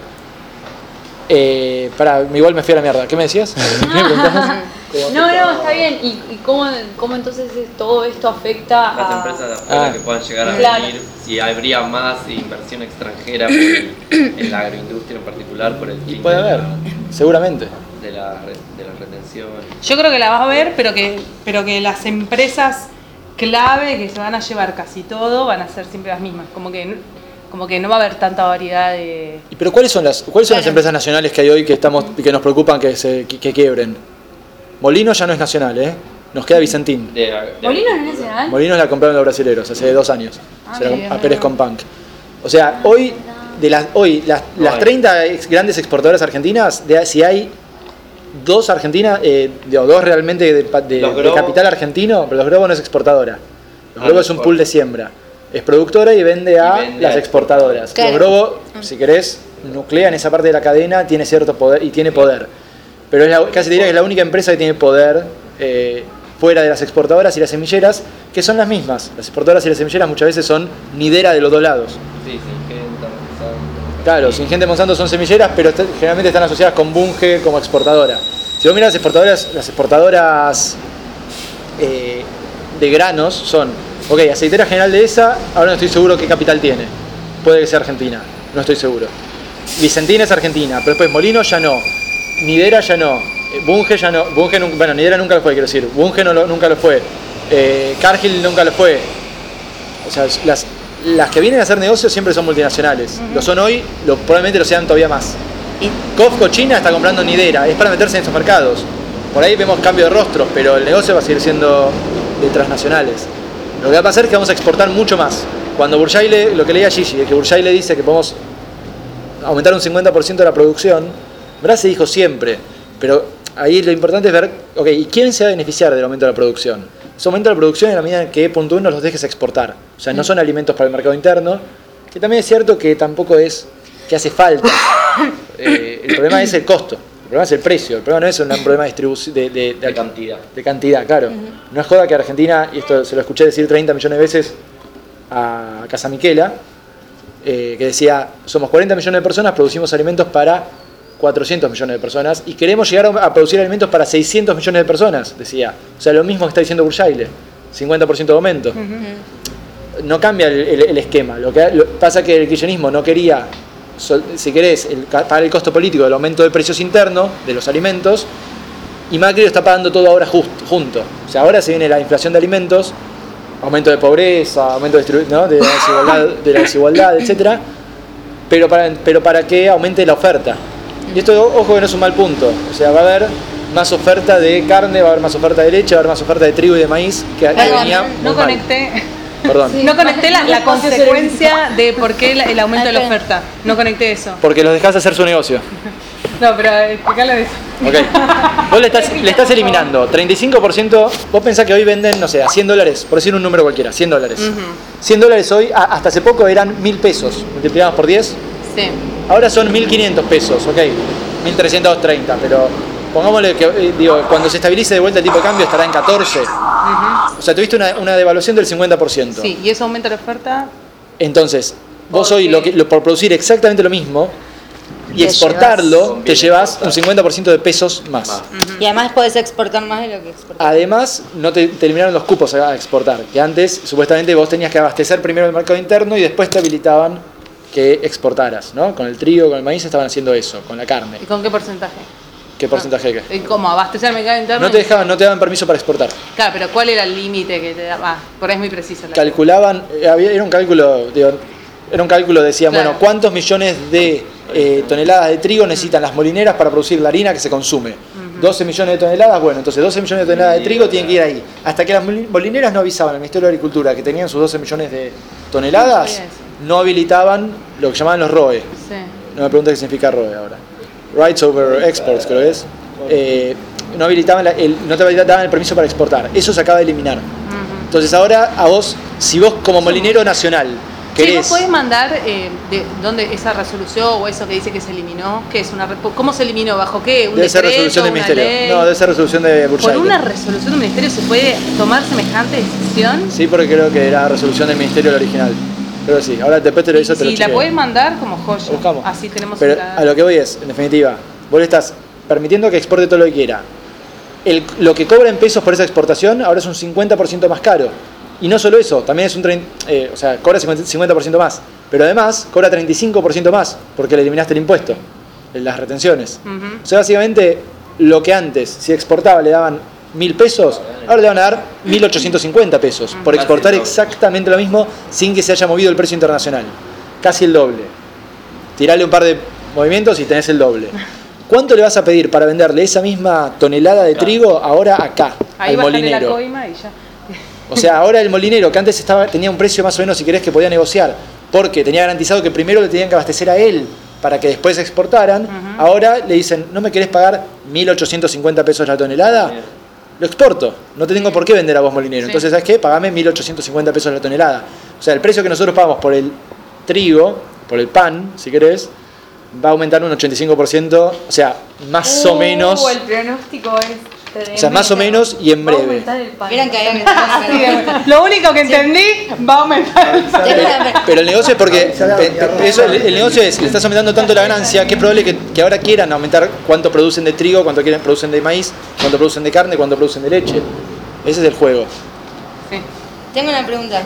Speaker 1: Igual me fui a la mierda. ¿Qué me decías?
Speaker 5: No, está bien. ¿Y cómo entonces todo esto afecta
Speaker 7: las
Speaker 5: a
Speaker 7: empresas de afuera que puedan llegar a
Speaker 5: Claro.
Speaker 7: venir? Si habría más inversión extranjera en la agroindustria en particular por el
Speaker 1: Y
Speaker 7: fin
Speaker 1: puede haber, seguramente.
Speaker 7: de la retención.
Speaker 3: Yo creo que la vas a ver, pero que las empresas clave que se van a llevar casi todo van a ser siempre las mismas. Como que no va a haber tanta variedad de...
Speaker 1: Pero ¿cuáles son las empresas nacionales que hay hoy que nos preocupan que quiebren? Molino ya no es nacional, ¿eh? Nos queda Vicentín.
Speaker 5: ¿Molino no es nacional?
Speaker 1: Molino la compraron los brasileros hace 2 años.
Speaker 5: Bien,
Speaker 1: A Pérez Compunk. O sea, hoy las 30 grandes exportadoras argentinas, si hay 2 argentinas, 2 realmente de capital argentino, pero Los Globo no es exportadora. Los Globo es un pool de siembra. Es productora y vende a las exportadoras.
Speaker 2: Claro.
Speaker 1: Los Globo, si querés, nuclea en esa parte de la cadena, tiene cierto poder y tiene poder. Pero casi diría que es la única empresa que tiene poder fuera de las exportadoras y las semilleras, que son las mismas. Las exportadoras y las semilleras muchas veces son nidera de los 2 lados.
Speaker 7: Sí, Singenta, Monsanto.
Speaker 1: Claro, Singenta y Monsanto son semilleras, pero generalmente están asociadas con Bunge como exportadora. Si vos mirás las exportadoras de granos son Ok, aceitera general de esa, ahora no estoy seguro qué capital tiene. Puede que sea Argentina, no estoy seguro. Vicentina es Argentina, pero después Molino ya no. Nidera ya no. Bunge ya no. Bueno, Nidera nunca lo fue, quiero decir. Bunge nunca lo fue. Cargill nunca lo fue. O sea, las que vienen a hacer negocios siempre son multinacionales. Lo son hoy, probablemente lo sean todavía más. Cofco China está comprando Nidera, es para meterse en estos mercados. Por ahí vemos cambio de rostros, pero el negocio va a seguir siendo de transnacionales. Lo que va a pasar es que vamos a exportar mucho más. Cuando Burjaile, lo que leía Gigi, es que Burjaile dice que podemos aumentar un 50% de la producción, ¿verdad? Se dijo siempre, pero ahí lo importante es ver, ok, ¿y quién se va a beneficiar del aumento de la producción? Ese aumento de la producción en la medida en que, punto uno, los dejes exportar. O sea, no son alimentos para el mercado interno, que también es cierto que tampoco es que hace falta. El problema es el costo, el problema es el precio, el problema no es un problema de distribución, de
Speaker 7: cantidad.
Speaker 1: De cantidad, claro. No es joda que Argentina, y esto se lo escuché decir 30 millones de veces a Casa Miquela, que decía, somos 40 millones de personas, producimos alimentos para 400 millones de personas y queremos llegar a producir alimentos para 600 millones de personas, decía. O sea, lo mismo que está diciendo Burjaile, 50% de aumento. No cambia el esquema. Lo que pasa que el kirchnerismo no quería, si querés, pagar el costo político del aumento de precios internos de los alimentos, y Macri lo está pagando todo ahora junto. O sea, ahora se viene la inflación de alimentos, aumento de pobreza, aumento ¿no? de la desigualdad, etc. Pero para que aumente la oferta. Y esto, ojo, que no es un mal punto. O sea, va a haber más oferta de carne, va a haber más oferta de leche, va a haber más oferta de trigo y de maíz que venía
Speaker 3: No
Speaker 1: muy
Speaker 3: conecté.
Speaker 1: mal. Perdón.
Speaker 3: No conecté la consecuencia de por qué el aumento de la oferta. No conecté eso.
Speaker 1: Porque los dejás hacer su negocio.
Speaker 3: No, pero explícalo eso.
Speaker 1: Ok. Vos le estás eliminando 35%. Vos pensás que hoy venden, no sé, a $100, por decir un número cualquiera, $100. $100 hoy, hasta hace poco eran 1.000 pesos. Multiplicamos por 10.
Speaker 3: Sí.
Speaker 1: Ahora son 1.500 pesos, ok. 1.330, pero pongámosle que, cuando se estabilice de vuelta el tipo de cambio estará en 14. O sea, tuviste una devaluación del 50%.
Speaker 3: Sí, y eso aumenta la oferta.
Speaker 1: Entonces, vos hoy por producir exactamente lo mismo y exportarlo, te llevas un 50% de pesos más.
Speaker 2: Y además podés exportar más de lo que exportás.
Speaker 1: Además, no te eliminaron los cupos a exportar, que antes supuestamente vos tenías que abastecer primero el mercado interno y después te habilitaban que exportaras, ¿no? Con el trigo, con el maíz estaban haciendo eso, con la carne.
Speaker 3: ¿Y con qué porcentaje?
Speaker 1: ¿Qué porcentaje de qué?
Speaker 3: ¿Y cómo? ¿Abastecer el mercado interno?
Speaker 1: No te daban permiso para exportar.
Speaker 3: Claro, pero ¿cuál era el límite que te daba? Por ahí es muy preciso.
Speaker 1: Calculaban, era un cálculo, decían,
Speaker 3: Claro.
Speaker 1: bueno, ¿cuántos millones de toneladas de trigo necesitan las molineras para producir la harina que se consume? 12 millones de toneladas, bueno, entonces 12 millones de toneladas de trigo tienen que ir ahí. Hasta que las molineras no avisaban al Ministerio de Agricultura que tenían sus 12 millones de toneladas, no habilitaban lo que llamaban los ROE.
Speaker 3: Sí.
Speaker 1: No me preguntes qué significa ROE ahora. Rights over Exports, creo que es. No habilitaban no te daban el permiso para exportar. Eso se acaba de eliminar. Entonces ahora a vos, si vos como molinero nacional
Speaker 3: Sí,
Speaker 1: querés...
Speaker 3: ¿vos podés mandar de dónde esa resolución o eso que dice que se eliminó? ¿Qué es ¿Cómo se eliminó? ¿Bajo qué? ¿Un
Speaker 1: Debe ser
Speaker 3: decreto,
Speaker 1: resolución del
Speaker 3: una
Speaker 1: Ministerio.
Speaker 3: ley?
Speaker 1: No, debe ser resolución de Burjaile.
Speaker 3: ¿Por una resolución del Ministerio se puede tomar semejante decisión?
Speaker 1: Sí, porque creo que era resolución del Ministerio el original. Creo que sí. Ahora después te lo hizo, te lo
Speaker 3: Si la
Speaker 1: chequeo.
Speaker 3: podés mandar como joya.
Speaker 1: Lo buscamos.
Speaker 3: Así tenemos
Speaker 1: Pero
Speaker 3: una...
Speaker 1: a lo que voy es, en definitiva, vos le estás permitiendo que exporte todo lo que quiera. Lo que cobra en pesos por esa exportación ahora es un 50% más caro. Y no solo eso, también es un o sea, cobra 50% más. Pero además cobra 35% más porque le eliminaste el impuesto, las retenciones. O sea, básicamente lo que antes, si exportaba, le daban 1.000 pesos, ahora le van a dar 1.850 pesos por exportar exactamente lo mismo sin que se haya movido el precio internacional. Casi el doble. Tirale un par de movimientos y tenés el doble. ¿Cuánto le vas a pedir para venderle esa misma tonelada de trigo ahora acá,
Speaker 3: Ahí
Speaker 1: al
Speaker 3: bajale
Speaker 1: molinero?
Speaker 3: la coima y ya.
Speaker 1: O sea, ahora el molinero, que antes tenía un precio más o menos, si querés, que podía negociar, porque tenía garantizado que primero le tenían que abastecer a él para que después exportaran, ahora le dicen, ¿no me querés pagar 1.850 pesos la tonelada? Lo exporto, no te tengo por qué vender a vos, molinero.
Speaker 3: Sí.
Speaker 1: Entonces, ¿sabes qué? Pagame 1.850 pesos la tonelada. O sea, el precio que nosotros pagamos por el trigo, por el pan, si querés, va a aumentar un 85%, o sea, más o menos,
Speaker 5: El pronóstico es tremendo.
Speaker 1: o sea, más o menos y en
Speaker 5: Va a
Speaker 1: breve.
Speaker 5: aumentar el pan.
Speaker 2: Vieron que había aumentado.
Speaker 3: Lo único que entendí, va a aumentar el
Speaker 1: Pero el negocio es porque el negocio es, le estás aumentando tanto la ganancia que es probable que ahora quieran aumentar cuánto producen de trigo, cuánto producen de maíz, cuánto producen de carne, cuánto producen de leche. Ese es el juego.
Speaker 3: Sí.
Speaker 2: Tengo una pregunta.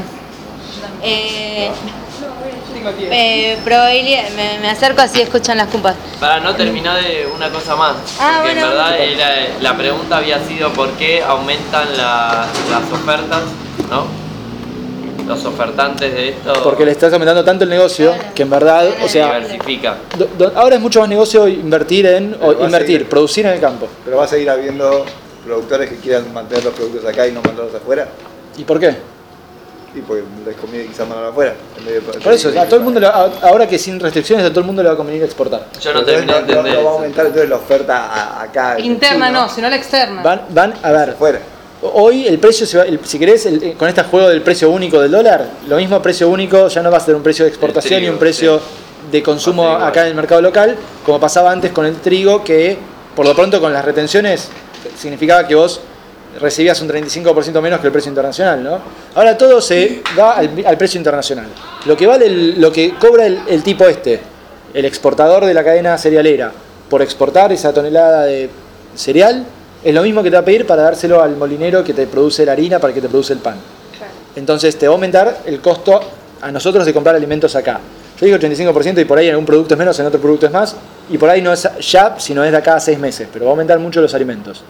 Speaker 2: Probabilidad, me acerco así escuchan las cumpas.
Speaker 7: Para no terminar de una cosa más,
Speaker 2: Ah,
Speaker 7: porque
Speaker 2: bueno.
Speaker 7: en verdad la pregunta había sido por qué aumentan las ofertas, ¿no? Los ofertantes de esto
Speaker 1: Porque le estás aumentando tanto el negocio que en verdad, o sea,
Speaker 7: diversifica.
Speaker 1: ahora es mucho más negocio invertir
Speaker 4: Pero va a seguir.
Speaker 1: producir en el campo.
Speaker 4: Pero va a seguir habiendo productores que quieran mantener los productos acá y no mandarlos afuera.
Speaker 1: ¿Y por qué?
Speaker 4: Y porque les conviene quizás mandarlos afuera. En vez de
Speaker 1: Por eso, a todo el mundo, ahora que sin restricciones, a todo el mundo le va a convenir exportar.
Speaker 7: Yo no
Speaker 4: Entonces,
Speaker 7: terminé de entender
Speaker 4: no va a
Speaker 7: eso.
Speaker 4: aumentar entonces la oferta acá. en
Speaker 3: Interna
Speaker 4: China,
Speaker 3: no, sino la externa.
Speaker 1: Van a ver,
Speaker 4: afuera.
Speaker 1: hoy el precio, si querés, con este juego del precio único del dólar, lo mismo precio único ya no va a ser un precio de exportación
Speaker 7: trigo,
Speaker 1: y un precio de consumo
Speaker 7: Va a ser igual.
Speaker 1: acá en el mercado local, como pasaba antes con el trigo, que por lo pronto con las retenciones significaba que vos recibías un 35% menos que el precio internacional, ¿no? Ahora todo se va al precio internacional. Lo que vale, lo que cobra el tipo el exportador de la cadena cerealera, por exportar esa tonelada de cereal, es lo mismo que te va a pedir para dárselo al molinero que te produce la harina, para que te produce el pan. Entonces te va a aumentar el costo a nosotros de comprar alimentos acá. Yo digo 85% y por ahí en algún producto es menos, en otro producto es más, y por ahí no es ya, sino es de acá a 6 meses, pero va a aumentar mucho los alimentos.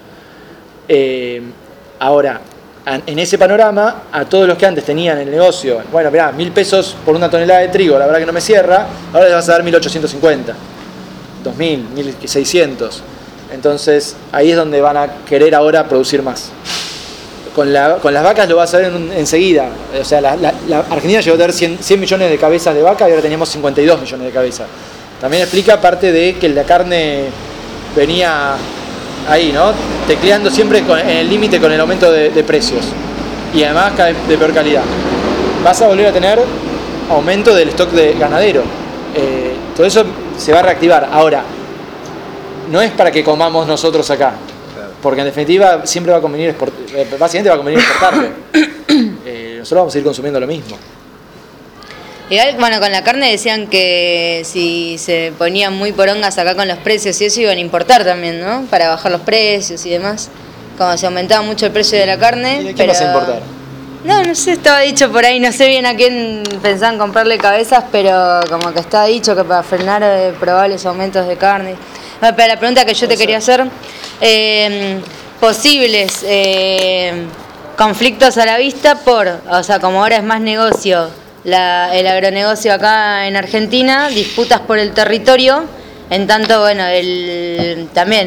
Speaker 1: Ahora, en ese panorama, a todos los que antes tenían el negocio, bueno, mirá, 1.000 pesos por una tonelada de trigo, la verdad que no me cierra, ahora les vas a dar 1.850, 2.000, 1.600. Entonces, ahí es donde van a querer ahora producir más. Con las vacas lo vas a ver enseguida. O sea, la Argentina llegó a tener 100 millones de cabezas de vaca y ahora teníamos 52 millones de cabezas. También explica parte de que la carne venía ahí, ¿no? Tecleando siempre en el límite con el aumento de precios. Y además cada vez de peor calidad. Vas a volver a tener aumento del stock de ganadero. Todo eso se va a reactivar. Ahora, no es para que comamos nosotros acá. Porque en definitiva siempre va a convenir básicamente va a convenir exportarlo. Nosotros vamos a ir consumiendo lo mismo.
Speaker 2: Igual, bueno, con la carne decían que si se ponían muy porongas acá con los precios y eso iban a importar también, ¿no? Para bajar los precios y demás. Como se aumentaba mucho el precio de la carne.
Speaker 1: ¿Y de qué vas a importar?
Speaker 2: No sé, estaba dicho por ahí, no sé bien a quién pensaban comprarle cabezas, pero como que estaba dicho que para frenar probables aumentos de carne. Bueno, pero la pregunta que yo te quería hacer, posibles conflictos a la vista o sea, como ahora es más negocio el agronegocio acá en Argentina, disputas por el territorio, en tanto, bueno, también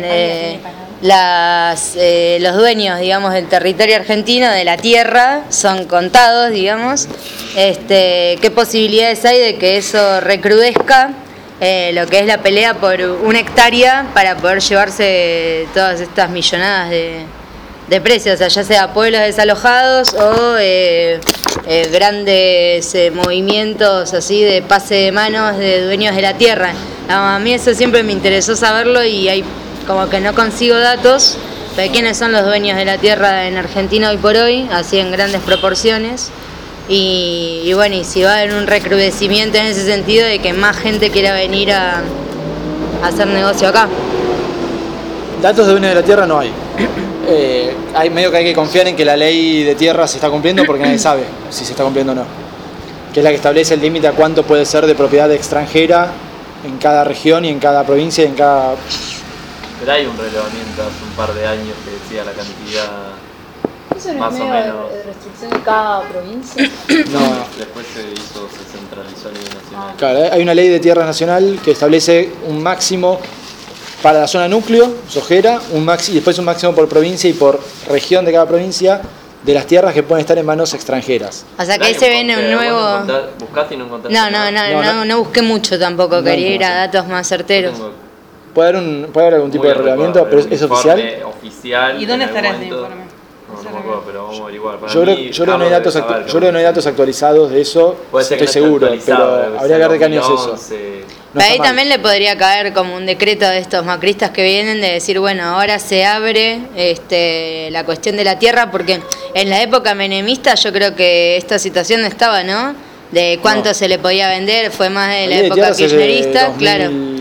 Speaker 2: los dueños, digamos, del territorio argentino, de la tierra, son contados, digamos. ¿Qué posibilidades hay de que eso recrudezca lo que es la pelea por una hectárea para poder llevarse todas estas millonadas de precios? O sea, ya sea pueblos desalojados o grandes movimientos así de pase de manos de dueños de la tierra. A mí eso siempre me interesó saberlo y hay como que no consigo datos de quiénes son los dueños de la tierra en Argentina hoy por hoy, así en grandes proporciones. Y bueno, y si va a haber un recrudecimiento en ese sentido de que más gente quiera venir a hacer negocio acá.
Speaker 1: Datos de dueños de la tierra no hay. Hay medio que hay que confiar en que la ley de tierra se está cumpliendo porque nadie sabe si se está cumpliendo o no. Que es la que establece el límite a cuánto puede ser de propiedad extranjera en cada región y en cada provincia y en cada...
Speaker 7: Pero hay un relevamiento hace un par de años que decía la cantidad
Speaker 5: ¿Eso no
Speaker 7: más
Speaker 5: es
Speaker 7: o
Speaker 5: medio
Speaker 7: menos.
Speaker 5: de restricción de cada provincia?
Speaker 1: No.
Speaker 7: Después se centralizó a nivel nacional.
Speaker 1: Claro, hay una ley de tierra nacional que establece un máximo para la zona núcleo, sojera, y después un máximo por provincia y por región de cada provincia de las tierras que pueden estar en manos extranjeras.
Speaker 2: O sea que ahí se viene un nuevo...
Speaker 7: ¿Buscaste y no encontraste
Speaker 2: No,
Speaker 7: nada?
Speaker 2: no busqué mucho tampoco, quería ir a datos más certeros.
Speaker 1: Puede haber algún tipo de reglamento, pero ¿es oficial?
Speaker 7: Oficial.
Speaker 3: ¿Y dónde
Speaker 7: en
Speaker 3: estará
Speaker 7: algún
Speaker 3: este
Speaker 7: momento.
Speaker 3: informe?
Speaker 7: No me acuerdo, pero vamos a averiguar. Para
Speaker 1: Yo creo
Speaker 7: mí,
Speaker 1: que no hay
Speaker 7: Carlos
Speaker 1: datos
Speaker 7: debe saber
Speaker 1: yo creo que no hay datos actualizados de eso,
Speaker 7: Puede ser
Speaker 1: estoy
Speaker 7: que no esté
Speaker 1: seguro,
Speaker 7: actualizado,
Speaker 1: pero habría que ver de qué año es eso.
Speaker 7: 2011.
Speaker 1: No
Speaker 2: Ahí
Speaker 1: está mal.
Speaker 2: también le podría caer como un decreto de estos macristas que vienen de decir, bueno, ahora se abre la cuestión de la tierra, porque en la época menemista yo creo que esta situación no estaba, ¿no? De cuánto
Speaker 1: No.
Speaker 2: se le podía vender, fue más de la
Speaker 1: ley de
Speaker 2: época
Speaker 1: tierras es de
Speaker 2: kirchnerista, claro.
Speaker 1: 2011,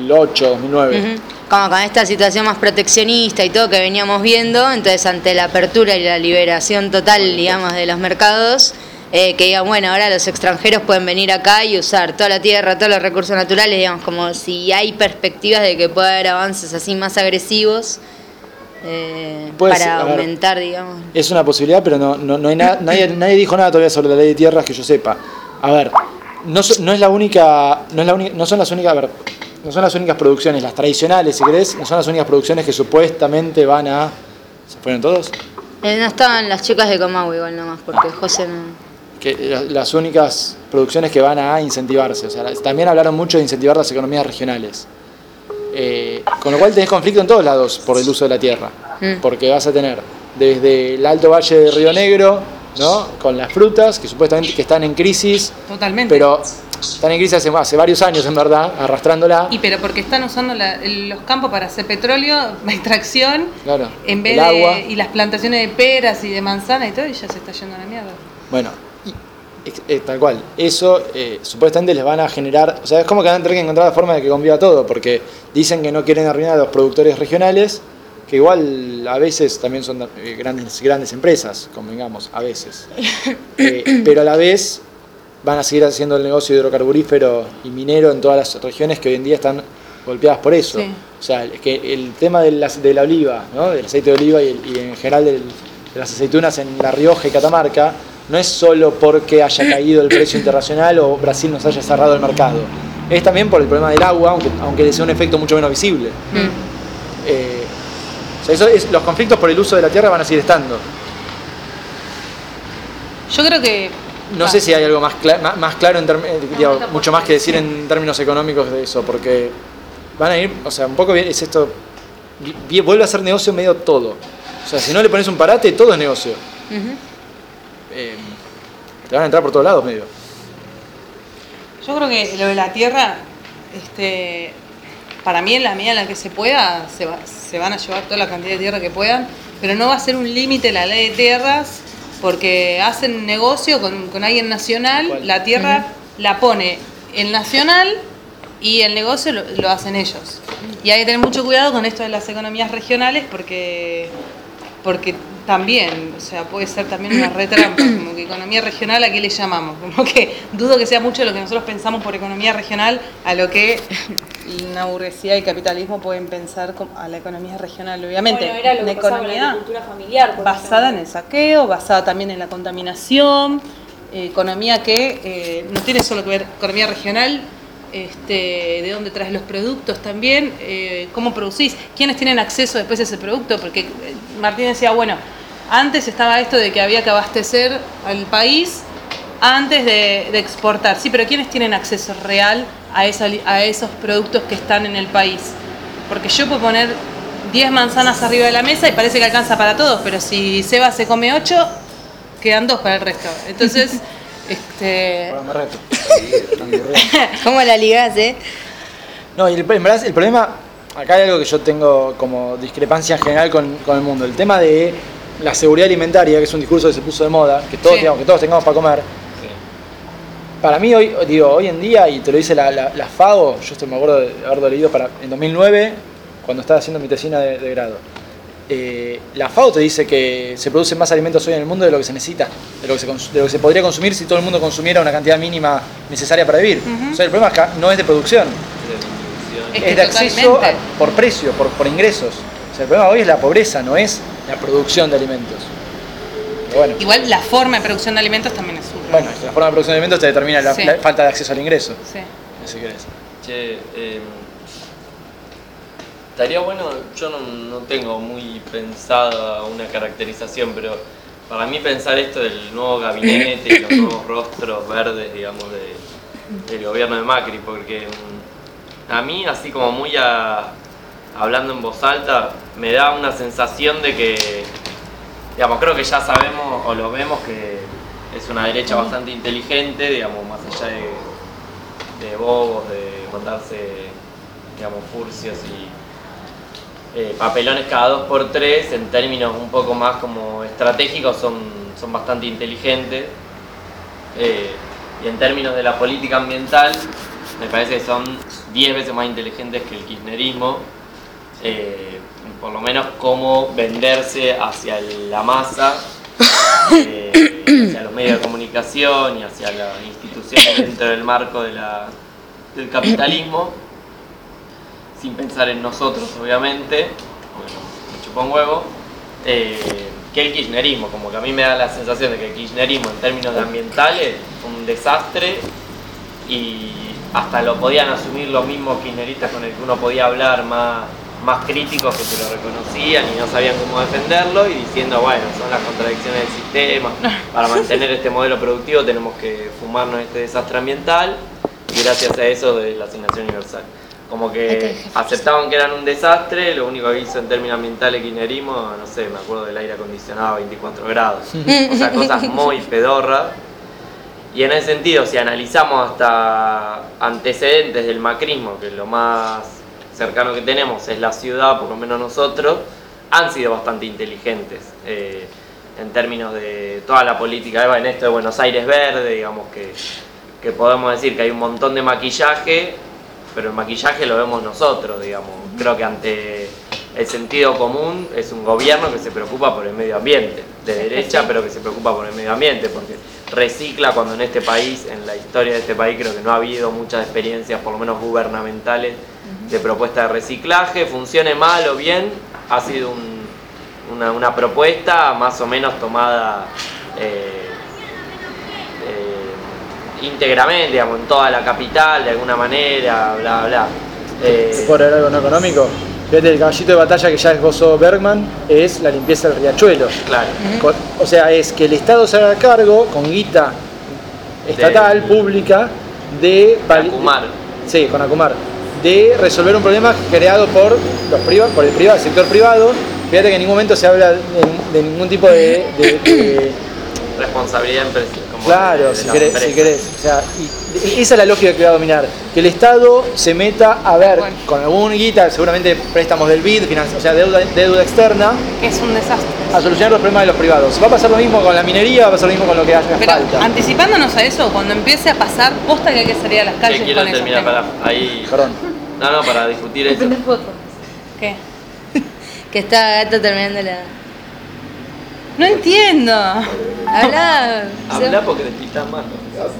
Speaker 1: 2008, 2009.
Speaker 2: Ujú. Como con esta situación más proteccionista y todo que veníamos viendo, entonces ante la apertura y la liberación total, digamos, de los mercados, que digan, bueno, ahora los extranjeros pueden venir acá y usar toda la tierra, todos los recursos naturales, digamos, como si hay perspectivas de que pueda haber avances así más agresivos
Speaker 1: Pues,
Speaker 2: para
Speaker 1: a ver,
Speaker 2: aumentar, digamos.
Speaker 1: Es una posibilidad, pero no hay nadie dijo nada todavía sobre la ley de tierras que yo sepa. A ver, no son las únicas producciones, las tradicionales, si querés, no son las únicas producciones que supuestamente van a... ¿Se fueron todos?
Speaker 2: No estaban las chicas de Comahue igual nomás, porque José no...
Speaker 1: Que las únicas producciones que van a incentivarse. O sea, también hablaron mucho de incentivar las economías regionales. Con lo cual tenés conflicto en todos lados por el uso de la tierra. Porque vas a tener desde el Alto Valle de Río Negro, ¿no? Con las frutas, que supuestamente que están en crisis.
Speaker 3: Totalmente.
Speaker 1: Pero están en crisis hace varios años, en verdad, arrastrándola.
Speaker 3: Y pero porque están usando los campos para hacer petróleo, extracción,
Speaker 1: Claro,
Speaker 3: en vez
Speaker 1: el agua.
Speaker 3: y las plantaciones de peras y de manzana y todo, y ya se está yendo a la mierda.
Speaker 1: Bueno, tal cual. Eso supuestamente les van a generar... O sea, es como que van a tener que encontrar la forma de que conviva todo, porque dicen que no quieren arruinar a los productores regionales, que igual a veces también son grandes empresas, convengamos, a veces. Pero a la vez van a seguir haciendo el negocio hidrocarburífero y minero en todas las regiones que hoy en día están golpeadas por eso.
Speaker 3: Sí.
Speaker 1: O sea, que el tema de la oliva, ¿no? Del aceite de oliva y en general de las aceitunas en La Rioja y Catamarca, no es solo porque haya caído el precio internacional o Brasil nos haya cerrado el mercado. Es también por el problema del agua, aunque sea un efecto mucho menos visible. O sea, los conflictos por el uso de la tierra van a seguir estando.
Speaker 3: Yo creo que...
Speaker 1: No sé si hay algo más claro, mucho más que decir en términos económicos de eso, porque van a ir, o sea, un poco bien, es esto, vuelve a ser negocio medio todo. O sea, si no le pones un parate, todo es negocio. Te van a entrar por todos lados medio.
Speaker 3: Yo creo que lo de la tierra, para mí en la medida en la que se pueda, se van a llevar toda la cantidad de tierra que puedan, pero no va a ser un límite la ley de tierras, porque hacen negocio con alguien nacional,
Speaker 1: ¿Cuál?
Speaker 3: la tierra la pone el nacional y el negocio lo hacen ellos. Y hay que tener mucho cuidado con esto de las economías regionales porque también, o sea, puede ser también una retrampa, como que economía regional, ¿a qué le llamamos? Como que dudo que sea mucho lo que nosotros pensamos por economía regional a lo que una burguesía y capitalismo pueden pensar a la economía regional, obviamente.
Speaker 5: Bueno, era lo
Speaker 3: una
Speaker 5: que pasaba con la
Speaker 3: economía
Speaker 5: agricultura familiar, por
Speaker 3: basada en
Speaker 5: ejemplo.
Speaker 3: el saqueo, basada también en la contaminación, economía que no tiene solo que ver economía regional, de dónde traes los productos también, cómo producís, quiénes tienen acceso después a ese producto, porque Martín decía, bueno, antes estaba esto de que había que abastecer al país antes de exportar, sí, pero ¿quiénes tienen acceso real a esos productos que están en el país? Porque yo puedo poner 10 manzanas arriba de la mesa y parece que alcanza para todos, pero si Seba se come 8, quedan 2 para el resto. Entonces,
Speaker 1: Bueno, me reto.
Speaker 2: ¿Cómo la ligás,
Speaker 1: No, y en verdad el problema, acá hay algo que yo tengo como discrepancia en general con el mundo. El tema de la seguridad alimentaria, que es un discurso que se puso de moda, que todos,
Speaker 3: Sí.
Speaker 1: digamos, que todos tengamos para comer. Para mí, hoy en día, y te lo dice la FAO, yo me acuerdo de haberlo leído en 2009, cuando estaba haciendo mi tesina de grado. La FAO te dice que se producen más alimentos hoy en el mundo de lo que se necesita, de lo que se podría consumir si todo el mundo consumiera una cantidad mínima necesaria para vivir. O sea, el problema acá no es de producción,
Speaker 3: Es que
Speaker 1: es de acceso
Speaker 3: totalmente.
Speaker 1: por precio, por ingresos. O sea, el problema hoy es la pobreza, no es la producción de alimentos. Pero bueno,
Speaker 3: igual la forma de producción de alimentos también es un
Speaker 1: bueno, la forma de producción de alimentos te determina la
Speaker 3: Sí.
Speaker 1: falta de acceso al ingreso,
Speaker 3: Sí.
Speaker 1: si querés.
Speaker 7: Che, estaría bueno, yo no tengo muy pensada una caracterización, pero para mí pensar esto del nuevo gabinete y los nuevos rostros verdes, digamos, del gobierno de Macri, porque a mí, así como muy hablando en voz alta, me da una sensación de que, digamos, creo que ya sabemos o lo vemos que es una derecha bastante inteligente, digamos, más allá de bobos, de mandarse, digamos, furcios y papelones cada 2x3, en términos un poco más como estratégicos son bastante inteligentes. Y en términos de la política ambiental, me parece que son 10 veces más inteligentes que el kirchnerismo, por lo menos cómo venderse hacia la masa, hacia los medios de comunicación y hacia las instituciones dentro del marco del capitalismo, sin pensar en nosotros obviamente, porque me chupa un huevo, que el kirchnerismo. Como que a mí me da la sensación de que el kirchnerismo en términos ambientales fue un desastre y hasta lo podían asumir los mismos kirchneristas con el que uno podía hablar más críticos, que se lo reconocían y no sabían cómo defenderlo, y diciendo, bueno, son las contradicciones del sistema, para mantener este modelo productivo tenemos que fumarnos este desastre ambiental, y gracias a eso de la asignación universal. Como que aceptaban que eran un desastre, lo único que hizo en términos ambientales el kirchnerismo, no sé, me acuerdo del aire acondicionado a 24 grados, o sea, cosas muy pedorras. Y en ese sentido, si analizamos hasta antecedentes del macrismo, que lo más cercano que tenemos es la ciudad, por lo menos nosotros, han sido bastante inteligentes en términos de toda la política, en esto de Buenos Aires verde, digamos que podemos decir que hay un montón de maquillaje, pero el maquillaje lo vemos nosotros, digamos. Creo que ante el sentido común es un gobierno que se preocupa por el medio ambiente, de derecha, pero que se preocupa por el medio ambiente, porque recicla cuando en este país, en la historia de este país, creo que no ha habido muchas experiencias, por lo menos gubernamentales, de propuesta de reciclaje. Funcione mal o bien, ha sido una propuesta más o menos tomada íntegramente, digamos, en toda la capital, de alguna manera, bla, bla.
Speaker 1: Por algo no económico. Fíjate, el caballito de batalla que ya esbozó Bergman es la limpieza del riachuelo.
Speaker 7: Claro.
Speaker 1: O sea, es que el Estado se haga cargo con guita estatal, pública, de
Speaker 7: Acumar.
Speaker 1: Sí, con Acumar, de resolver un problema creado por el sector privado. Fíjate que en ningún momento se habla de ningún tipo de
Speaker 7: responsabilidad empresarial.
Speaker 1: Claro, si querés. O sea, esa es la lógica que va a dominar. Que el Estado se meta a ver, con algún guita, seguramente préstamos del BID, o sea, deuda externa.
Speaker 3: Es un desastre.
Speaker 1: A solucionar los problemas de los privados. Va a pasar lo mismo con la minería, va a pasar lo mismo con lo que haga
Speaker 3: Pero
Speaker 1: falta.
Speaker 3: anticipándonos a eso, cuando empiece a pasar, posta que hay que salir a las calles
Speaker 7: quiero
Speaker 3: con esos
Speaker 7: terminar
Speaker 3: temas.
Speaker 7: ahí.
Speaker 1: Perdón.
Speaker 7: No, para discutir eso.
Speaker 3: ¿Qué?
Speaker 2: Que está Gato terminando la...
Speaker 3: No entiendo.
Speaker 2: Habla
Speaker 7: porque te quitan más.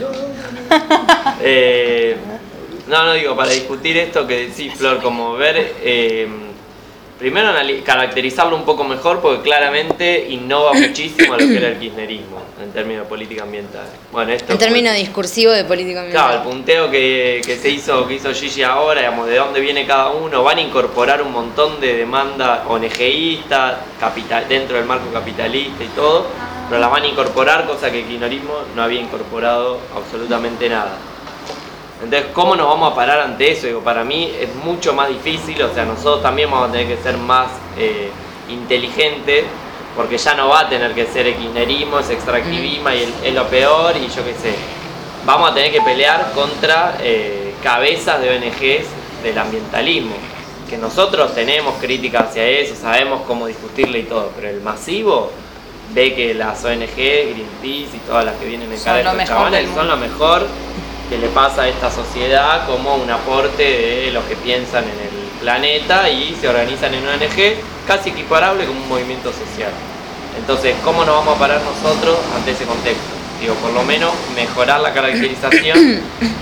Speaker 7: No, digo, para discutir esto que decís, Flor, como ver, primero caracterizarlo un poco mejor, porque claramente innova muchísimo a lo que era el kirchnerismo en términos de política ambiental. Bueno, esto
Speaker 2: en términos discursivos de política ambiental.
Speaker 7: Claro, el punteo que hizo Gigi ahora, digamos, de dónde viene cada uno, van a incorporar un montón de demandas ONGistas, dentro del marco capitalista y todo, pero las van a incorporar, cosa que el kirchnerismo no había incorporado absolutamente nada. Entonces, ¿cómo nos vamos a parar ante eso? Digo, para mí es mucho más difícil, o sea, nosotros también vamos a tener que ser más inteligentes, porque ya no va a tener que ser el kirchnerismo, es extractivismo y es lo peor, y yo qué sé. Vamos a tener que pelear contra cabezas de ONGs del ambientalismo, que nosotros tenemos críticas hacia eso, sabemos cómo discutirle y todo, pero el masivo ve que las ONG, Greenpeace y todas las que vienen en cara de estos chavales son lo mejor que le pasa a esta sociedad, como un aporte de los que piensan en el planeta y se organizan en una ONG casi equiparable con un movimiento social. Entonces, ¿cómo nos vamos a parar nosotros ante ese contexto? Digo, por lo menos mejorar la caracterización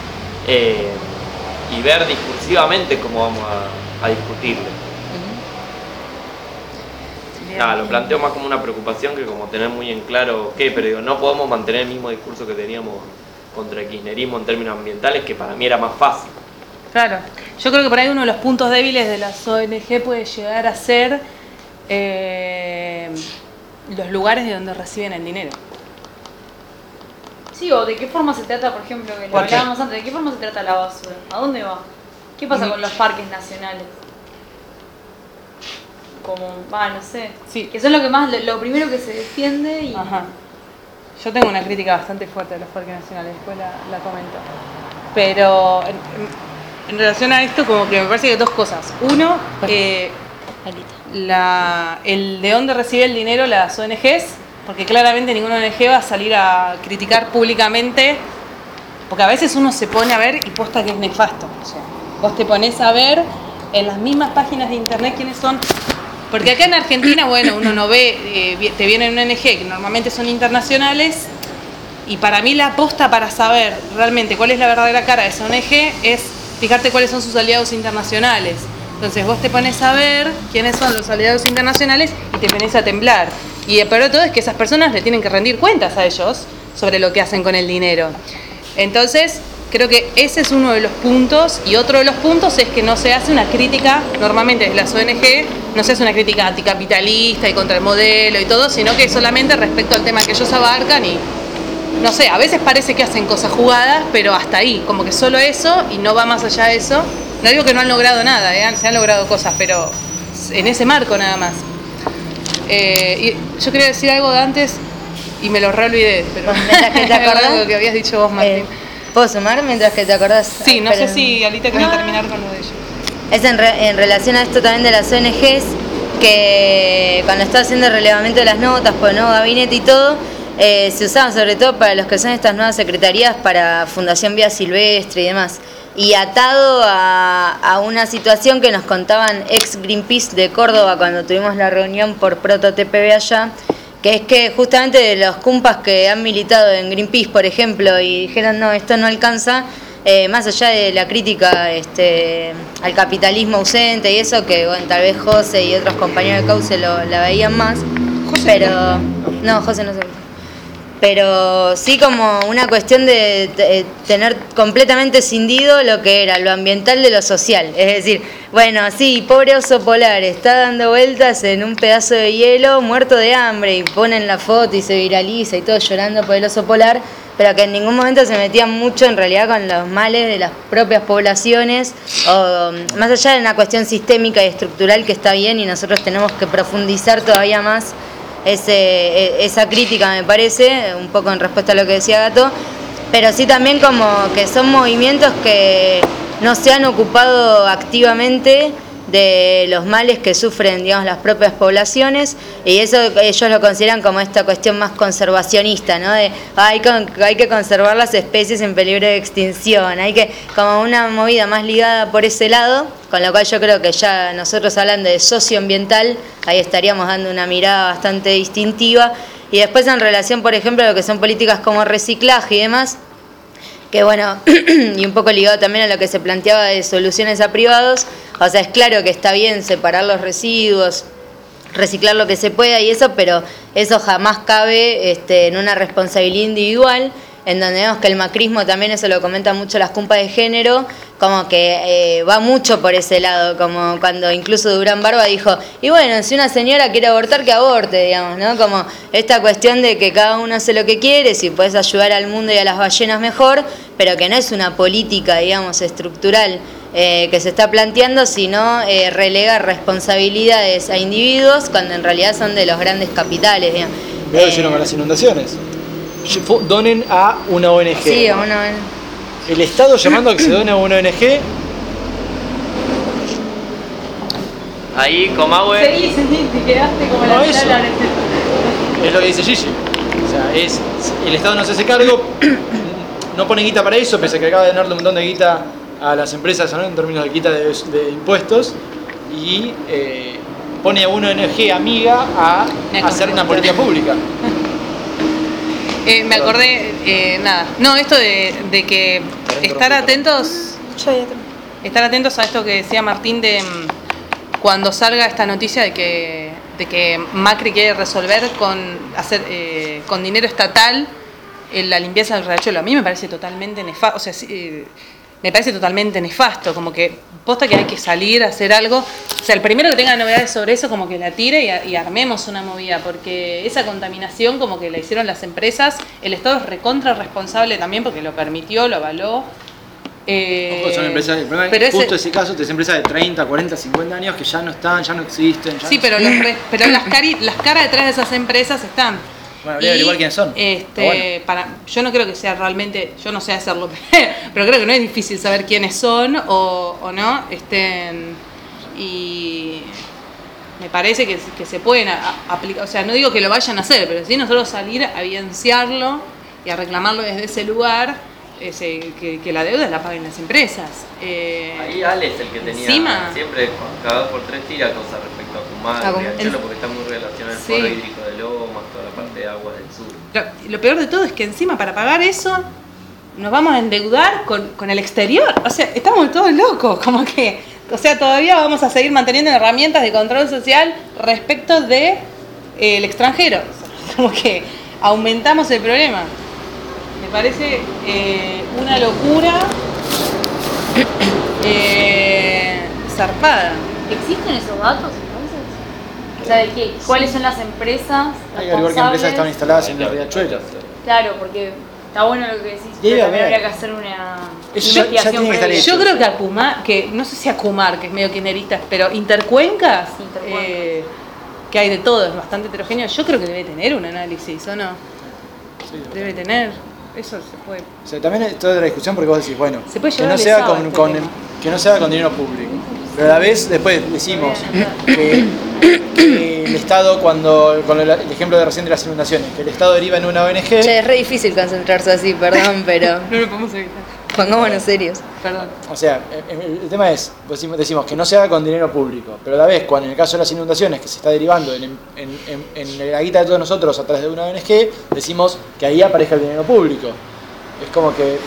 Speaker 7: y ver discursivamente cómo vamos a discutirlo. Nada, lo planteo más como una preocupación que como tener muy en claro qué, pero digo, no podemos mantener el mismo discurso que teníamos contra el kirchnerismo en términos ambientales, que para mí era más fácil.
Speaker 3: Claro, yo creo que por ahí uno de los puntos débiles de las ONG puede llegar a ser los lugares de donde reciben el dinero.
Speaker 5: Sí, o de qué forma se trata, por ejemplo, que lo hablábamos antes, de qué forma se trata la basura, ¿a dónde va? ¿Qué pasa con los parques nacionales? Como, no sé,
Speaker 3: Sí.
Speaker 5: que son lo primero que se defiende y...
Speaker 3: Ajá. Yo tengo una crítica bastante fuerte de los parques nacionales, después la comento. Pero en relación a esto, como que me parece que dos cosas. Uno, el de dónde recibe el dinero las ONGs, porque claramente ninguna ONG va a salir a criticar públicamente Porque a veces uno se pone a ver y posta que es nefasto. O sea, vos te pones a ver en las mismas páginas de internet quiénes son. Porque acá en Argentina, bueno, uno no ve, te viene una ONG que normalmente son internacionales, y para mí la aposta para saber realmente cuál es la verdadera cara de esa ONG es fijarte cuáles son sus aliados internacionales. Entonces vos te pones a ver quiénes son los aliados internacionales y te pones a temblar. Y el peor de todo es que esas personas le tienen que rendir cuentas a ellos sobre lo que hacen con el dinero. Entonces, creo que ese es uno de los puntos, y otro de los puntos es que no se hace una crítica, normalmente desde las ONG, no se hace una crítica anticapitalista y contra el modelo y todo, sino que solamente respecto al tema que ellos abarcan y, no sé, a veces parece que hacen cosas jugadas, pero hasta ahí, como que solo eso y no va más allá de eso. No digo que no han logrado nada, se han logrado cosas, pero en ese marco nada más. Y yo quería decir algo de antes y me lo reolvidé, pero
Speaker 2: mientras que te acordás,
Speaker 3: algo que habías dicho vos, Martín.
Speaker 2: ¿Puedo sumar mientras que te acordás?
Speaker 3: Sí, no sé si Alita quería terminar con lo de ellos.
Speaker 2: Es en relación a esto también de las ONGs, que cuando estaba haciendo el relevamiento de las notas por el nuevo gabinete y todo, se usaban sobre todo para los que son estas nuevas secretarías para Fundación Vía Silvestre y demás. Y atado a una situación que nos contaban ex Greenpeace de Córdoba cuando tuvimos la reunión por Proto TPB allá, que es que justamente de los cumpas que han militado en Greenpeace, por ejemplo, y dijeron no, esto no alcanza, más allá de la crítica al capitalismo ausente y eso, que bueno, tal vez José y otros compañeros de Cauce la veían más, pero no, José no se ve. Pero sí como una cuestión de tener completamente escindido lo que era lo ambiental de lo social. Es decir, bueno, sí, pobre oso polar, está dando vueltas en un pedazo de hielo muerto de hambre y ponen la foto y se viraliza y todo llorando por el oso polar, pero que en ningún momento se metían mucho en realidad con los males de las propias poblaciones, o más allá de una cuestión sistémica y estructural que está bien y nosotros tenemos que profundizar todavía más esa crítica, me parece, un poco en respuesta a lo que decía Gato, pero sí también como que son movimientos que no se han ocupado activamente de los males que sufren, digamos, las propias poblaciones, y eso ellos lo consideran como esta cuestión más conservacionista, ¿no? De hay que conservar las especies en peligro de extinción, hay que, como una movida más ligada por ese lado, con lo cual yo creo que ya nosotros hablando de socioambiental, ahí estaríamos dando una mirada bastante distintiva, y después en relación, por ejemplo, a lo que son políticas como reciclaje y demás, que bueno, y un poco ligado también a lo que se planteaba de soluciones a privados, o sea, es claro que está bien separar los residuos, reciclar lo que se pueda y eso, pero eso jamás cabe en una responsabilidad individual, en donde vemos que el macrismo también, eso lo comentan mucho las cumpas de género, como que va mucho por ese lado, como cuando incluso Durán Barba dijo, y bueno, si una señora quiere abortar, que aborte, digamos, ¿no? Como esta cuestión de que cada uno hace lo que quiere, si puedes ayudar al mundo y a las ballenas mejor, pero que no es una política, digamos, estructural que se está planteando, sino relega responsabilidades a individuos cuando en realidad son de los grandes capitales, digamos.
Speaker 1: Lo hicieron con las inundaciones. Donen a una ONG.
Speaker 2: Sí, a una ONG.
Speaker 1: El Estado llamando a que se done a una ONG.
Speaker 7: Ahí, Comahue.
Speaker 3: Seguí, te quedaste como
Speaker 1: No,
Speaker 3: la
Speaker 1: eso. Es lo que dice Gigi. O sea, el Estado no se hace cargo, no pone guita para eso, pese a que acaba de darle un montón de guita a las empresas, ¿no? En términos de guita de impuestos, y pone a una ONG amiga a hacer una política pública.
Speaker 3: Me acordé, nada, no, esto de que estar atentos a esto que decía Martín de cuando salga esta noticia de que Macri quiere resolver con dinero estatal la limpieza del riachuelo. A mí me parece totalmente nefasto, o sea, me parece totalmente nefasto, como que posta que hay que salir a hacer algo. O sea, el primero que tenga novedades sobre eso, como que la tire y armemos una movida, porque esa contaminación como que la hicieron las empresas, el Estado es recontra responsable también porque lo permitió, lo avaló.
Speaker 1: Ojo, son empresas, el problema
Speaker 3: pero
Speaker 1: es justo ese caso, es empresas de 30, 40, 50 años que ya no están, ya no existen. Ya
Speaker 3: sí,
Speaker 1: no
Speaker 3: pero, las caras detrás de esas empresas están.
Speaker 1: Bueno, habría que averiguar quiénes son.
Speaker 3: Yo no creo que sea realmente, yo no sé hacerlo, pero creo que no es difícil saber quiénes son o no. Y me parece que se pueden aplicar, o sea, no digo que lo vayan a hacer, pero sí nosotros salir a evidenciarlo y a reclamarlo desde ese lugar que la deuda la paguen las empresas.
Speaker 7: Ahí Ale es el que tenía
Speaker 3: encima,
Speaker 7: siempre cada 2 por 3 tira cosas respecto a Kumar, Riachuelo, porque está muy relacionado el foro hídrico de Lomas, toda la parte de aguas del sur.
Speaker 3: Lo peor de todo es que encima para pagar eso nos vamos a endeudar con el exterior. O sea, estamos todos locos, como que, o sea, todavía vamos a seguir manteniendo herramientas de control social respecto de el extranjero. Como que aumentamos el problema. Me parece una locura zarpada.
Speaker 5: ¿Existen esos datos entonces? O sea, ¿de qué? ¿Cuáles son las empresas
Speaker 1: Hay que averiguar qué empresas estaban instaladas en el Riachuelo.
Speaker 5: Claro, porque está bueno lo que decís,
Speaker 1: Debe
Speaker 5: pero también
Speaker 1: haber.
Speaker 5: habría que hacer una
Speaker 1: Eso ya
Speaker 5: investigación
Speaker 1: tiene que estar
Speaker 5: previa.
Speaker 1: hecho.
Speaker 3: Yo creo que Acumar, que no sé si Acumar, que es medio kirchnerista, pero Intercuencas, que hay de todo, es bastante heterogéneo, yo creo que debe tener un análisis, ¿o no?
Speaker 1: Sí,
Speaker 3: Debe tener, eso se puede.
Speaker 1: O sea, también es toda la discusión porque vos decís, bueno,
Speaker 3: Se puede
Speaker 1: que
Speaker 3: llevar
Speaker 1: no,
Speaker 3: al
Speaker 1: sea
Speaker 3: Estado
Speaker 1: con,
Speaker 3: este
Speaker 1: con-
Speaker 3: tema.
Speaker 1: que no se haga con dinero público. Pero a la vez después decimos que el Estado, con el ejemplo de recién de las inundaciones, que el Estado deriva en una ONG,
Speaker 2: Che, es re difícil concentrarse así, perdón, pero
Speaker 3: No lo podemos evitar,
Speaker 2: pongámonos serios.
Speaker 3: perdón.
Speaker 1: o sea, el tema es, decimos que no se haga con dinero público, pero a la vez, cuando en el caso de las inundaciones, que se está derivando en la guita de todos nosotros a través de una ONG, decimos que ahí aparezca el dinero público. Es como que,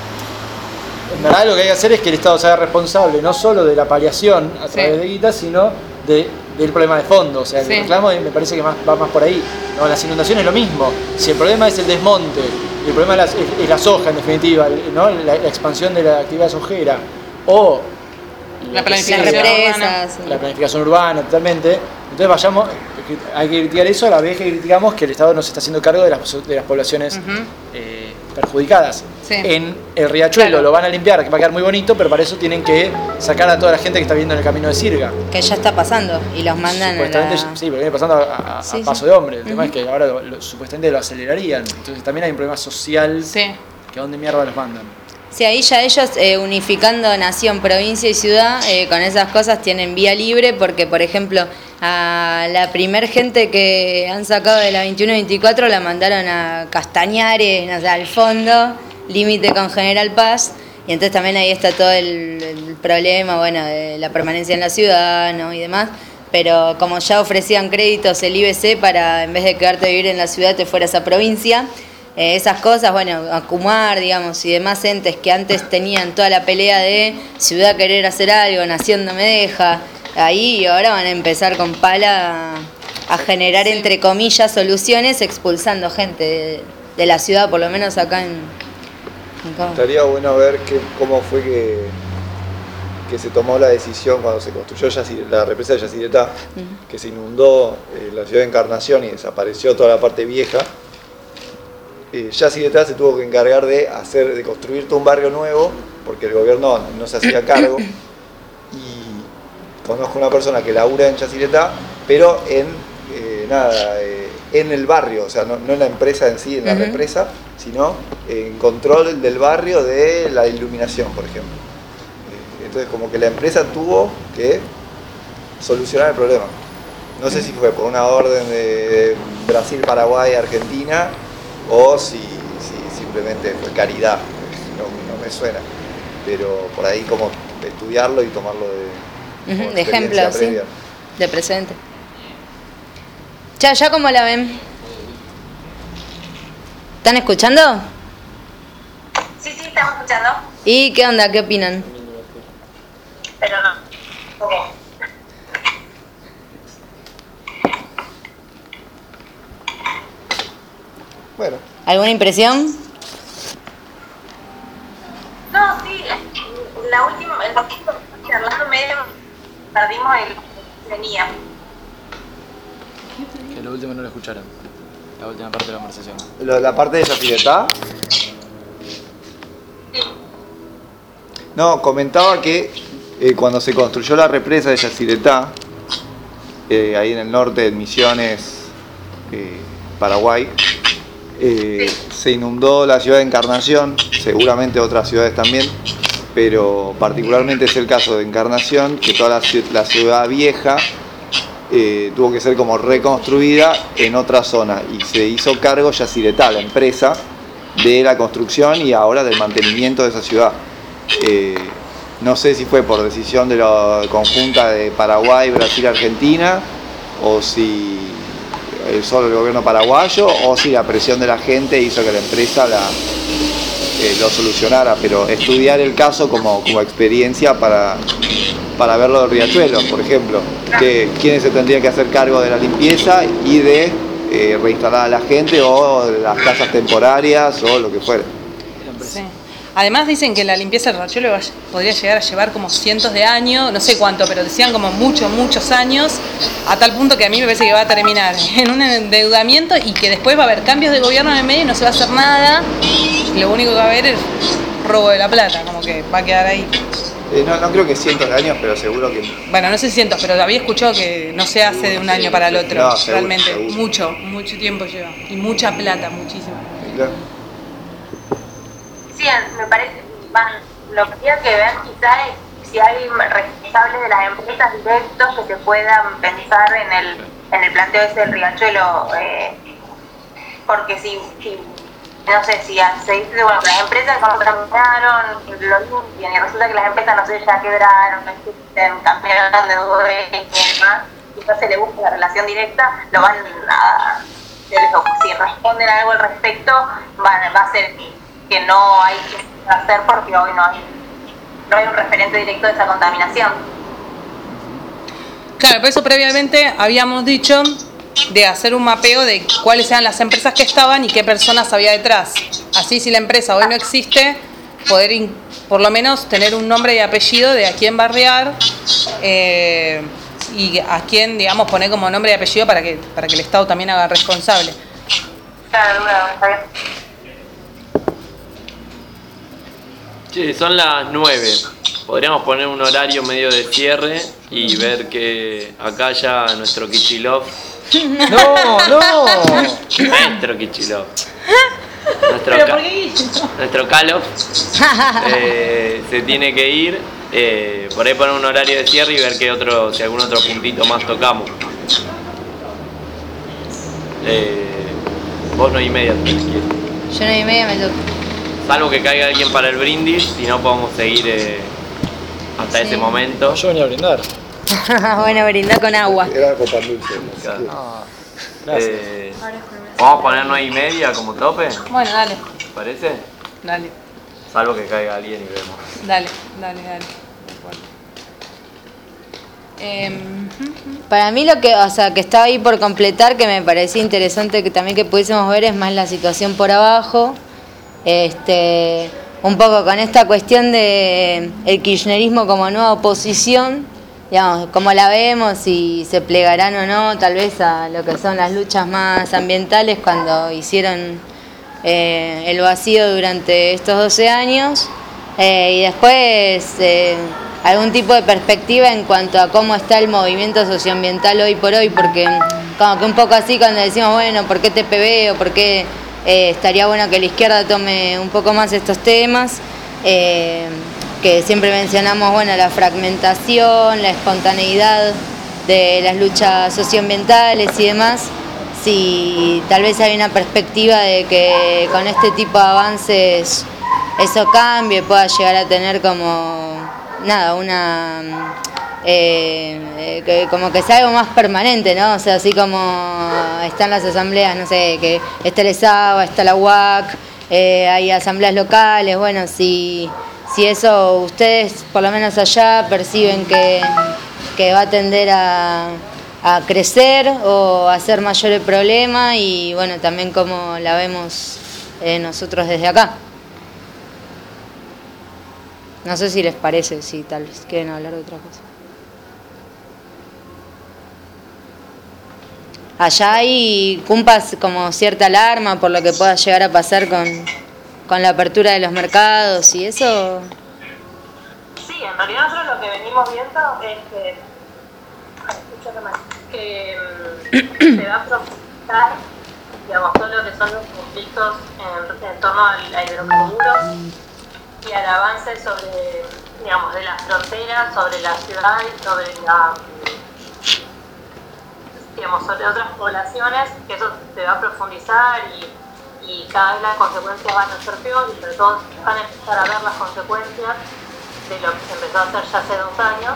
Speaker 1: en verdad, lo que hay que hacer es que el Estado se haga responsable no solo de la paliación a través de guita, sino del problema de fondo. O sea, el reclamo me parece que va más por ahí. No, las inundaciones es lo mismo. Si el problema es el desmonte, y el problema es la soja, en definitiva, ¿no? la expansión de la actividad sojera, o
Speaker 3: La
Speaker 2: Las
Speaker 3: planificación urbana.
Speaker 2: represas.
Speaker 1: la planificación urbana, totalmente. Entonces hay que criticar eso a la vez que criticamos que el Estado no se está haciendo cargo de las poblaciones perjudicadas.
Speaker 3: Sí.
Speaker 1: En el Riachuelo
Speaker 3: Claro.
Speaker 1: lo van a limpiar, que va a quedar muy bonito, pero para eso tienen que sacar a toda la gente que está viviendo en el camino de Sirga.
Speaker 2: Que ya está pasando y los mandan a
Speaker 1: Supuestamente,
Speaker 2: la...
Speaker 1: sí, pero viene pasando a
Speaker 2: Sí,
Speaker 1: paso
Speaker 2: sí.
Speaker 1: de hombre. El tema es que ahora supuestamente lo acelerarían. Entonces también hay un problema social
Speaker 3: Sí.
Speaker 1: que a dónde mierda los mandan.
Speaker 2: Sí, ahí ya ellos unificando nación, provincia y ciudad, con esas cosas tienen vía libre porque, por ejemplo, a la primer gente que han sacado de la 21-24 la mandaron a Castañares, o sea, al fondo, límite con General Paz, y entonces también ahí está todo el problema, bueno, de la permanencia en la ciudad, ¿no? Y demás. Pero como ya ofrecían créditos el IBC para, en vez de quedarte a vivir en la ciudad, te fueras a provincia, esas cosas, bueno, Acumar, digamos, y demás entes que antes tenían toda la pelea de ciudad querer hacer algo, nación no me deja, ahí ahora van a empezar con pala a generar, entre comillas, soluciones expulsando gente de la ciudad, por lo menos acá en Cabo.
Speaker 4: Estaría bueno ver cómo fue que se tomó la decisión cuando se construyó la represa de Yacyretá, que se inundó la ciudad de Encarnación y desapareció toda la parte vieja. Yacyretá se tuvo que encargar de construir todo un barrio nuevo, porque el gobierno no se hacía cargo. Y conozco una persona que labura en Yacyretá, pero en el barrio, o sea, no en la empresa en sí, en la represa, sino en control del barrio de la iluminación, por ejemplo. Entonces, como que la empresa tuvo que solucionar el problema. No sé si fue por una orden de Brasil, Paraguay, Argentina, o si simplemente fue caridad, no me suena, pero por ahí como estudiarlo y tomarlo como
Speaker 2: De ejemplo,
Speaker 4: experiencia
Speaker 2: sí,
Speaker 4: previa.
Speaker 2: de presente. ¿Ya cómo la ven? ¿Están escuchando?
Speaker 6: Sí, estamos escuchando,
Speaker 2: ¿Y qué onda? ¿Qué opinan?
Speaker 6: pero no. Ok.
Speaker 4: Bueno,
Speaker 2: ¿Alguna impresión?
Speaker 6: No, sí, la última, el poquito charlando medio perdimos el venía.
Speaker 1: Que lo último no lo escucharon. La última parte de la conversación.
Speaker 4: la parte de Yacyretá. No, comentaba que cuando se construyó la represa de Yacyretá, ahí en el norte de Misiones, Paraguay, se inundó la ciudad de Encarnación, seguramente otras ciudades también, pero particularmente es el caso de Encarnación, que toda la ciudad vieja tuvo que ser como reconstruida en otra zona y se hizo cargo Yacyretá, la empresa, de la construcción y ahora del mantenimiento de esa ciudad. No sé si fue por decisión de la conjunta de Paraguay, Brasil, Argentina, o si solo el gobierno paraguayo, o si la presión de la gente hizo que la empresa lo solucionara, pero estudiar el caso como experiencia para verlo del riachuelo, por ejemplo, quiénes se tendrían que hacer cargo de la limpieza y de reinstalar a la gente o de las casas temporarias o lo que fuera.
Speaker 3: Sí. Además dicen que la limpieza del riachuelo podría llegar a llevar como cientos de años, no sé cuánto, pero decían como muchos años, a tal punto que a mí me parece que va a terminar en un endeudamiento y que después va a haber cambios de gobierno en el medio y no se va a hacer nada. Lo único que va a haber es robo de la plata, como que va a quedar ahí.
Speaker 4: No creo que cientos de años, pero seguro que...
Speaker 3: Bueno, no sé si cientos, pero había escuchado que no se hace de un año para el otro,
Speaker 4: no, seguro,
Speaker 3: realmente.
Speaker 4: Seguro.
Speaker 3: Mucho tiempo lleva. Y mucha plata, muchísima.
Speaker 4: Claro.
Speaker 6: Sí, me parece, lo que tiene que ver quizá es si hay responsables de las empresas directos que se puedan pensar en el planteo ese del riachuelo, porque si no sé, si se dice, bueno, las empresas contaminaron, lo limpian, y resulta que las empresas, no sé, ya quebraron, no existen, cambiaron de dueño y demás, quizás se le busca la relación directa, lo van a... Si responden a algo al respecto, va a ser que no hay que hacer porque hoy no hay un referente directo de esa contaminación.
Speaker 3: Claro, por eso previamente habíamos dicho de hacer un mapeo de cuáles eran las empresas que estaban y qué personas había detrás. Así, si la empresa hoy no existe, poder por lo menos tener un nombre y apellido de a quién barrear y a quién, digamos, poner como nombre y apellido para que el Estado también haga responsable.
Speaker 6: Claro, está bien.
Speaker 7: Che, son las 9. Podríamos poner un horario medio de cierre y ver que acá ya nuestro Kichilov.
Speaker 1: ¡No!
Speaker 7: Nuestro Kichilov. Nuestro Kalov se tiene que ir. Por ahí poner un horario de cierre y ver si algún otro puntito más tocamos. Vos 9:30 tenés que ir.
Speaker 2: Yo 9:30 me toco.
Speaker 7: Salvo que caiga alguien para el brindis, si no podemos seguir hasta ese momento.
Speaker 1: Yo venía a brindar.
Speaker 2: Bueno, brindá con agua.
Speaker 4: Era copa dulce.
Speaker 1: Gracias.
Speaker 7: ¿Vamos a poner 9:30 como tope?
Speaker 3: Bueno, dale,
Speaker 7: ¿Te parece?
Speaker 3: dale,
Speaker 7: Salvo que caiga alguien y vemos.
Speaker 3: dale.
Speaker 2: Para mí lo que, que estaba ahí por completar, que me parecía interesante que también que pudiésemos ver, es más la situación por abajo. Un poco con esta cuestión de el kirchnerismo como nueva oposición, digamos, cómo la vemos, si se plegarán o no, tal vez a lo que son las luchas más ambientales cuando hicieron el vacío durante estos 12 años, y después algún tipo de perspectiva en cuanto a cómo está el movimiento socioambiental hoy por hoy, porque como que un poco así cuando decimos, bueno, ¿por qué TPB o por qué estaría bueno que la izquierda tome un poco más estos temas? Que siempre mencionamos, bueno, la fragmentación, la espontaneidad de las luchas socioambientales y demás. Si tal vez hay una perspectiva de que con este tipo de avances eso cambie, pueda llegar a tener como nada, como que sea algo más permanente, ¿no? O sea, así como están las asambleas, no sé, que está el ESABA, está la UAC, hay asambleas locales, bueno, si eso ustedes, por lo menos allá, perciben que va a tender a crecer o a ser mayor el problema, y bueno, también cómo la vemos nosotros desde acá. No sé si les parece, si tal vez quieren hablar de otra cosa. Allá hay cumpas como cierta alarma por lo que pueda llegar a pasar con la apertura de los mercados y eso.
Speaker 6: Sí, en realidad nosotros lo que venimos viendo es que se va a profundizar, digamos, todo lo que son los conflictos en torno a hidrocarburos y al avance sobre, digamos, de las fronteras, sobre la ciudad y sobre sobre otras poblaciones, que eso se va a profundizar y cada vez las consecuencias van a ser peores, y sobre todo van a empezar a ver las consecuencias de lo que se empezó a hacer ya hace 2 años.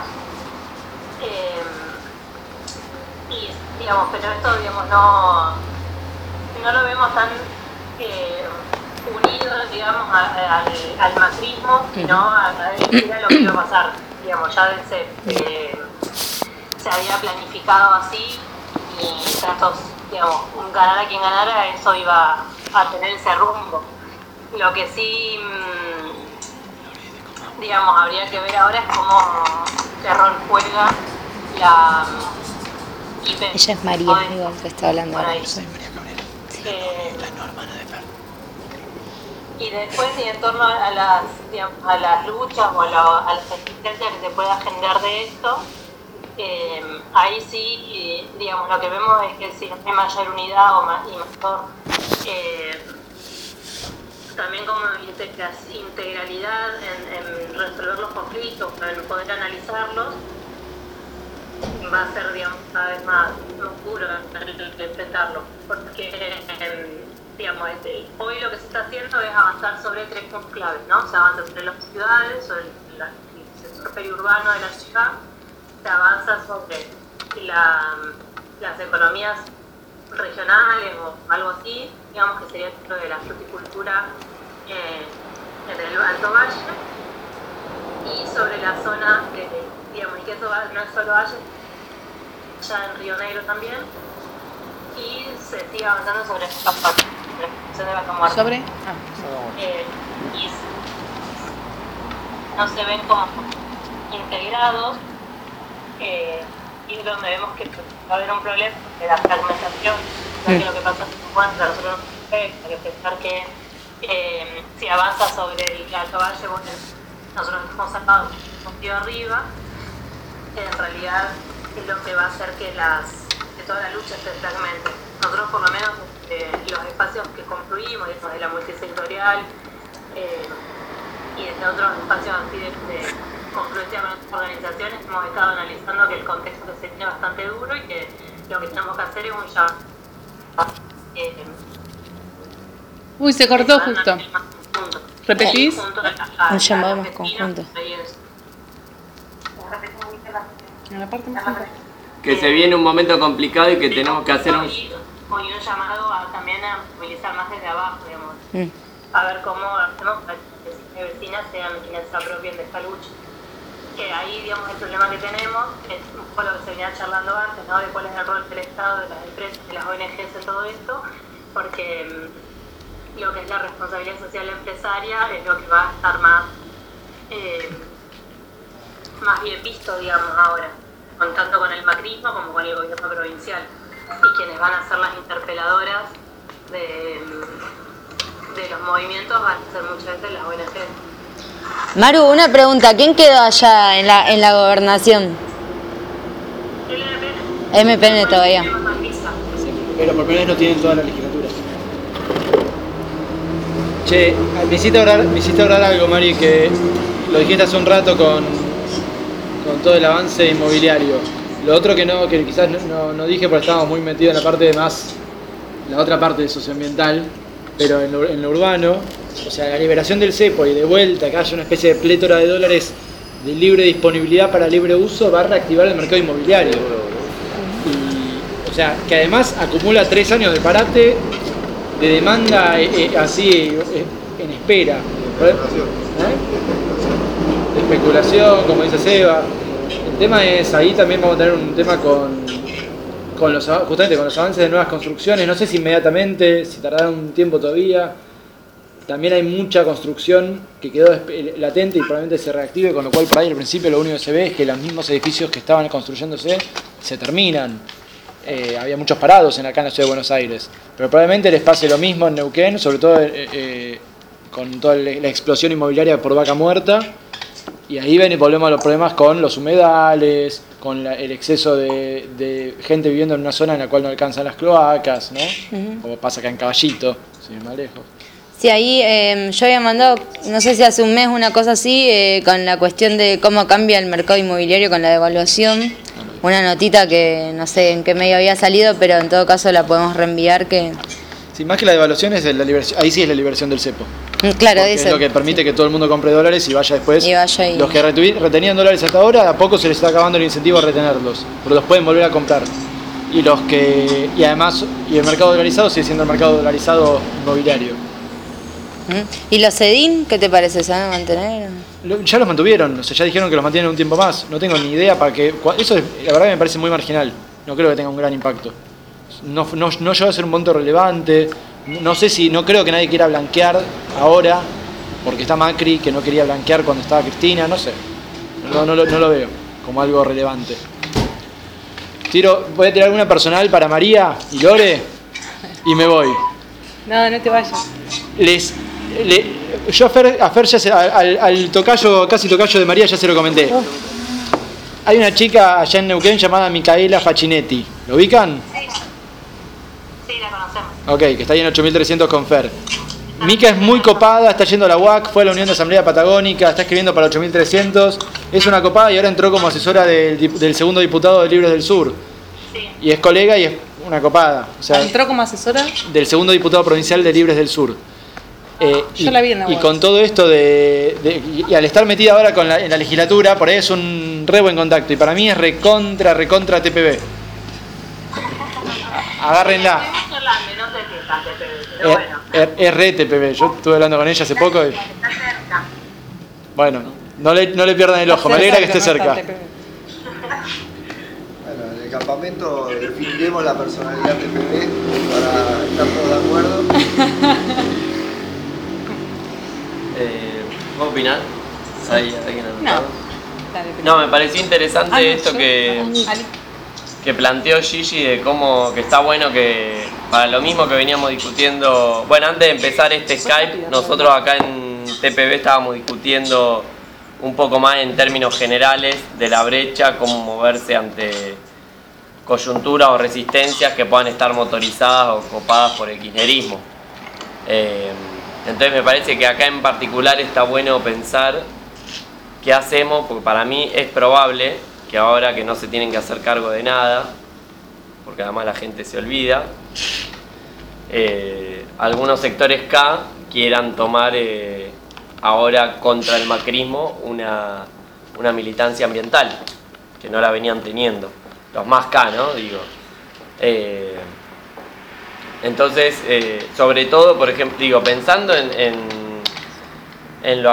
Speaker 6: Y digamos, pero esto digamos no lo vemos tan unido, digamos, al macrismo, sino a decir a lo que iba a pasar. Digamos, ya se había planificado así y tratos, digamos, ganara quien ganara, eso iba a tener ese rumbo. Lo que sí, digamos, habría que ver ahora es cómo qué rol juega la IP.
Speaker 2: Ella es María, igual que está hablando ahora.
Speaker 6: Y después, y en torno a las luchas o a la resistencia que se pueda generar de esto, ahí sí, digamos, lo que vemos es que si hay mayor unidad y mayor también como integralidad en resolver los conflictos, en poder analizarlos, va a ser, digamos, cada vez más duro enfrentarlo, porque digamos, hoy lo que se está haciendo es avanzar sobre 3 puntos claves, ¿no? Se avanza sobre las ciudades, sobre el sector periurbano de la ciudad, se avanza sobre las economías regionales o algo así, digamos que sería lo de la fruticultura en el Alto Valle, y sobre la zona, digamos, y que eso no es solo Valle, ya en Río Negro también, y se sigue avanzando sobre la cuestión de Vaca Muerta.
Speaker 3: ¿Sobre?
Speaker 6: Y no se ven como integrados, y es donde vemos que va a haber un problema de la fragmentación, que lo que pasa en Cuenca, nosotros hay que pensar que si avanza sobre el Alto Valle, bueno, nosotros hemos sacado un tío arriba, en realidad es lo que va a hacer que toda la lucha se fragmente. Nosotros por lo menos los espacios que construimos, de la multisectorial y desde otros espacios así de confluencia con otras organizaciones, hemos estado analizando que el contexto se tiene bastante duro y que lo que tenemos que hacer es un llamado.
Speaker 3: Uy, se cortó justo. ¿Repetís?
Speaker 2: Un llamado más conjunto.
Speaker 3: En la parte más
Speaker 7: Que se viene un momento complicado y que tenemos que hacer un...
Speaker 6: Y un llamado también a movilizar más desde abajo, digamos. A ver cómo hacemos para que las vecinas sean quienes se apropien de esta lucha. Que ahí, digamos, el problema que tenemos es un poco lo que se venía charlando antes, ¿no? De cuál es el rol del Estado, de las empresas, de las ONGs en todo esto, porque lo que es la responsabilidad social empresaria es lo que va a estar más bien visto, digamos, ahora, tanto con el macrismo como con el gobierno provincial, y quienes van a ser las interpeladoras de los movimientos van a ser muchas veces las ONG.
Speaker 2: Maru, una pregunta, ¿quién quedó allá en la gobernación?
Speaker 6: El
Speaker 2: MPN todavía.
Speaker 1: Pero por primera vez no tienen toda la legislatura. Che, me hiciste hablar algo, Mari, que lo dijiste hace un rato con todo el avance inmobiliario. Lo otro que quizás no dije porque estábamos muy metidos en la parte la otra parte socioambiental, pero en lo urbano, o sea, la liberación del cepo y de vuelta que haya una especie de plétora de dólares de libre disponibilidad para libre uso va a reactivar el mercado inmobiliario. Y, o sea, que además acumula 3 años de parate de demanda así en espera. De especulación, como dice Seba. El tema es, ahí también vamos a tener un tema justamente con los avances de nuevas construcciones, no sé si inmediatamente, si tardará un tiempo todavía. También hay mucha construcción que quedó latente y probablemente se reactive, con lo cual por ahí al principio lo único que se ve es que los mismos edificios que estaban construyéndose se terminan. Había muchos parados acá en la ciudad de Buenos Aires, pero probablemente les pase lo mismo en Neuquén, sobre todo con toda la explosión inmobiliaria por Vaca Muerta. Y ahí volvemos a los problemas con los humedales, con el exceso de gente viviendo en una zona en la cual no alcanzan las cloacas, ¿no? Como pasa acá en Caballito, sin ir más lejos.
Speaker 2: Sí, ahí yo había mandado, no sé si hace un mes, una cosa así, con la cuestión de cómo cambia el mercado inmobiliario con la devaluación. Una notita que no sé en qué medio había salido, pero en todo caso la podemos reenviar, que
Speaker 1: Sí, más que la devaluación es la liberación, ahí sí es la liberación del cepo.
Speaker 2: Claro,
Speaker 1: Porque es lo que permite que todo el mundo compre dólares y vaya después.
Speaker 2: Y vaya y...
Speaker 1: Los que retenían dólares hasta ahora, a poco se les está acabando el incentivo a retenerlos, pero los pueden volver a comprar. Y además, el mercado dolarizado sigue siendo el mercado dolarizado inmobiliario.
Speaker 2: ¿Y los SEDIN qué te parece? ¿Se van a mantener?
Speaker 1: Ya los mantuvieron, o sea, ya dijeron que los mantienen un tiempo más. No tengo ni idea para que... Eso la verdad que me parece muy marginal. No creo que tenga un gran impacto. No llegó a ser un monto relevante. No creo que nadie quiera blanquear ahora, porque está Macri, que no quería blanquear cuando estaba Cristina, no sé. No lo veo como algo relevante. Voy a tirar alguna personal para María y Lore y me voy.
Speaker 3: No te vayas.
Speaker 1: Yo a Fer al tocayo, casi tocayo de María, ya se lo comenté. Hay una chica allá en Neuquén llamada Micaela Facchinetti. ¿Lo ubican?
Speaker 6: Sí, la conocemos.
Speaker 1: Ok, que está ahí en 8300 con Fer. Mica es muy copada, está yendo a la UAC, fue a la Unión de Asamblea Patagónica, está escribiendo para 8300. Es una copada y ahora entró como asesora del segundo diputado de Libres del Sur.
Speaker 6: Sí.
Speaker 1: Y es colega y es una copada. O sea,
Speaker 3: ¿Entró como asesora?
Speaker 1: Del segundo diputado provincial de Libres del Sur.
Speaker 3: Yo la vi en la
Speaker 1: y
Speaker 3: UAC.
Speaker 1: con todo esto y al estar metida ahora en la legislatura, por ahí es un re buen contacto. Y para mí es recontra TPB. Agárrenla.
Speaker 6: No sé si está TPB, pero bueno.
Speaker 1: Es re TPB. Yo estuve hablando con ella hace poco.
Speaker 6: Está cerca.
Speaker 1: Bueno, no le pierdan el ojo. Me alegra que esté cerca.
Speaker 4: Bueno, en el campamento definiremos la personalidad TPB para estar todos de acuerdo.
Speaker 7: ¿Vos opinás? ¿Hay alguien anotado?
Speaker 3: Dale,
Speaker 7: No, me pareció interesante esto que planteó Gigi de cómo que está bueno que para lo mismo que veníamos discutiendo, bueno, antes de empezar este Skype, nosotros acá en TPB estábamos discutiendo un poco más en términos generales de la brecha, cómo moverse ante coyunturas o resistencias que puedan estar motorizadas o copadas por el kirchnerismo. Entonces me parece que acá en particular está bueno pensar qué hacemos, porque para mí es probable que ahora que no se tienen que hacer cargo de nada, porque además la gente se olvida, algunos sectores K quieran tomar ahora contra el macrismo una militancia ambiental, que no la venían teniendo. Los más K, ¿no? Digo. Entonces, sobre todo, por ejemplo, pensando en la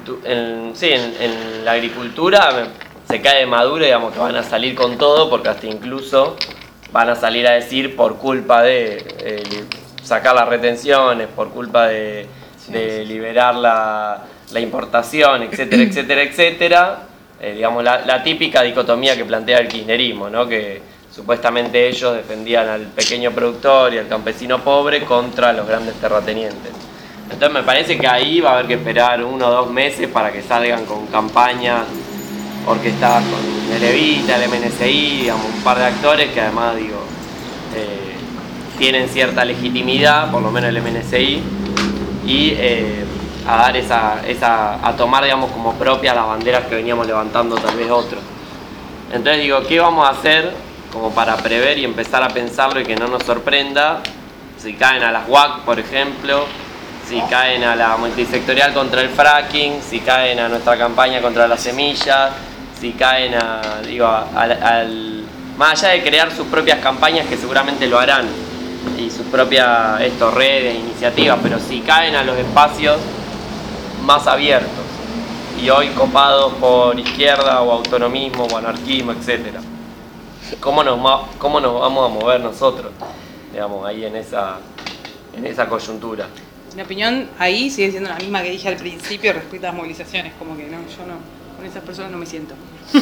Speaker 7: agricultura, se cae de Maduro, digamos que van a salir con todo, porque hasta incluso van a salir a decir por culpa de sacar las retenciones, por culpa de liberar la importación, etcétera, etcétera, etcétera. Digamos, la típica dicotomía que plantea el kirchnerismo, ¿no? Que supuestamente ellos defendían al pequeño productor y al campesino pobre contra los grandes terratenientes. Entonces me parece que ahí va a haber que esperar 1 o 2 meses para que salgan con campañas orquestadas con el Evita, el MNCI, digamos, un par de actores que además tienen cierta legitimidad, por lo menos el MNCI, y a dar a tomar, digamos, como propias las banderas que veníamos levantando tal vez otros. Entonces digo, ¿qué vamos a hacer como para prever y empezar a pensarlo y que no nos sorprenda si caen a las UAC, por ejemplo, si caen a la multisectorial contra el fracking, si caen a nuestra campaña contra las semillas, si caen más allá de crear sus propias campañas, que seguramente lo harán, y sus propias redes, iniciativas, pero si caen a los espacios más abiertos y hoy copados por izquierda o autonomismo o anarquismo, etcétera. ¿Cómo nos vamos a mover nosotros, digamos, ahí en esa coyuntura?
Speaker 3: Mi opinión ahí sigue siendo la misma que dije al principio respecto a las movilizaciones, como que yo con esas personas no me siento.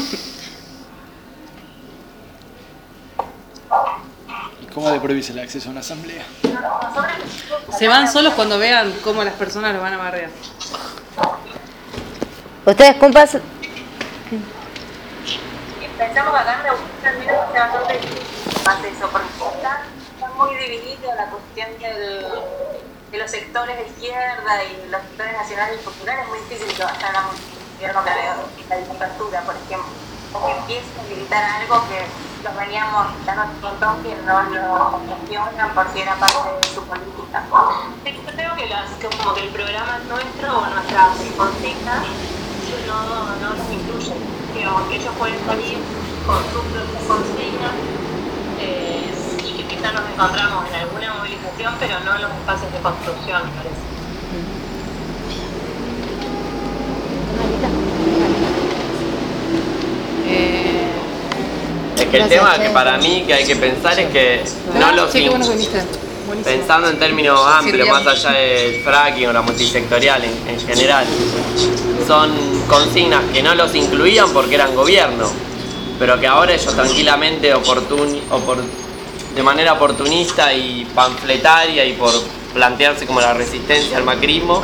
Speaker 1: ¿Y cómo le prohíbes el acceso a una asamblea?
Speaker 3: Se van solos cuando vean cómo las personas los van a barrear.
Speaker 2: ¿Ustedes, compas?
Speaker 6: Pensamos que acá en Neuquén también es bastante difícil más eso, porque está muy dividida la cuestión de los sectores de izquierda y los sectores nacionales y populares. Es muy difícil que vayan a un gobierno que haga la dictadura, por ejemplo, o que empiecen a militar algo que los veníamos dando un montón que no lo gestionan porque era parte de su política. Yo creo que como que el programa nuestro o nuestras consignas no nos incluyen, que ellos pueden salir con sus propias consignas y que quizás nos encontramos en alguna movilización, pero no en los espacios de construcción, me parece.
Speaker 7: Es que el tema que para mí que hay que pensar es que no los pensando en términos amplios, más allá del fracking o la multisectorial en general, son consignas que no los incluían porque eran gobierno, pero que ahora ellos tranquilamente de manera oportunista y panfletaria y por plantearse como la resistencia al macrismo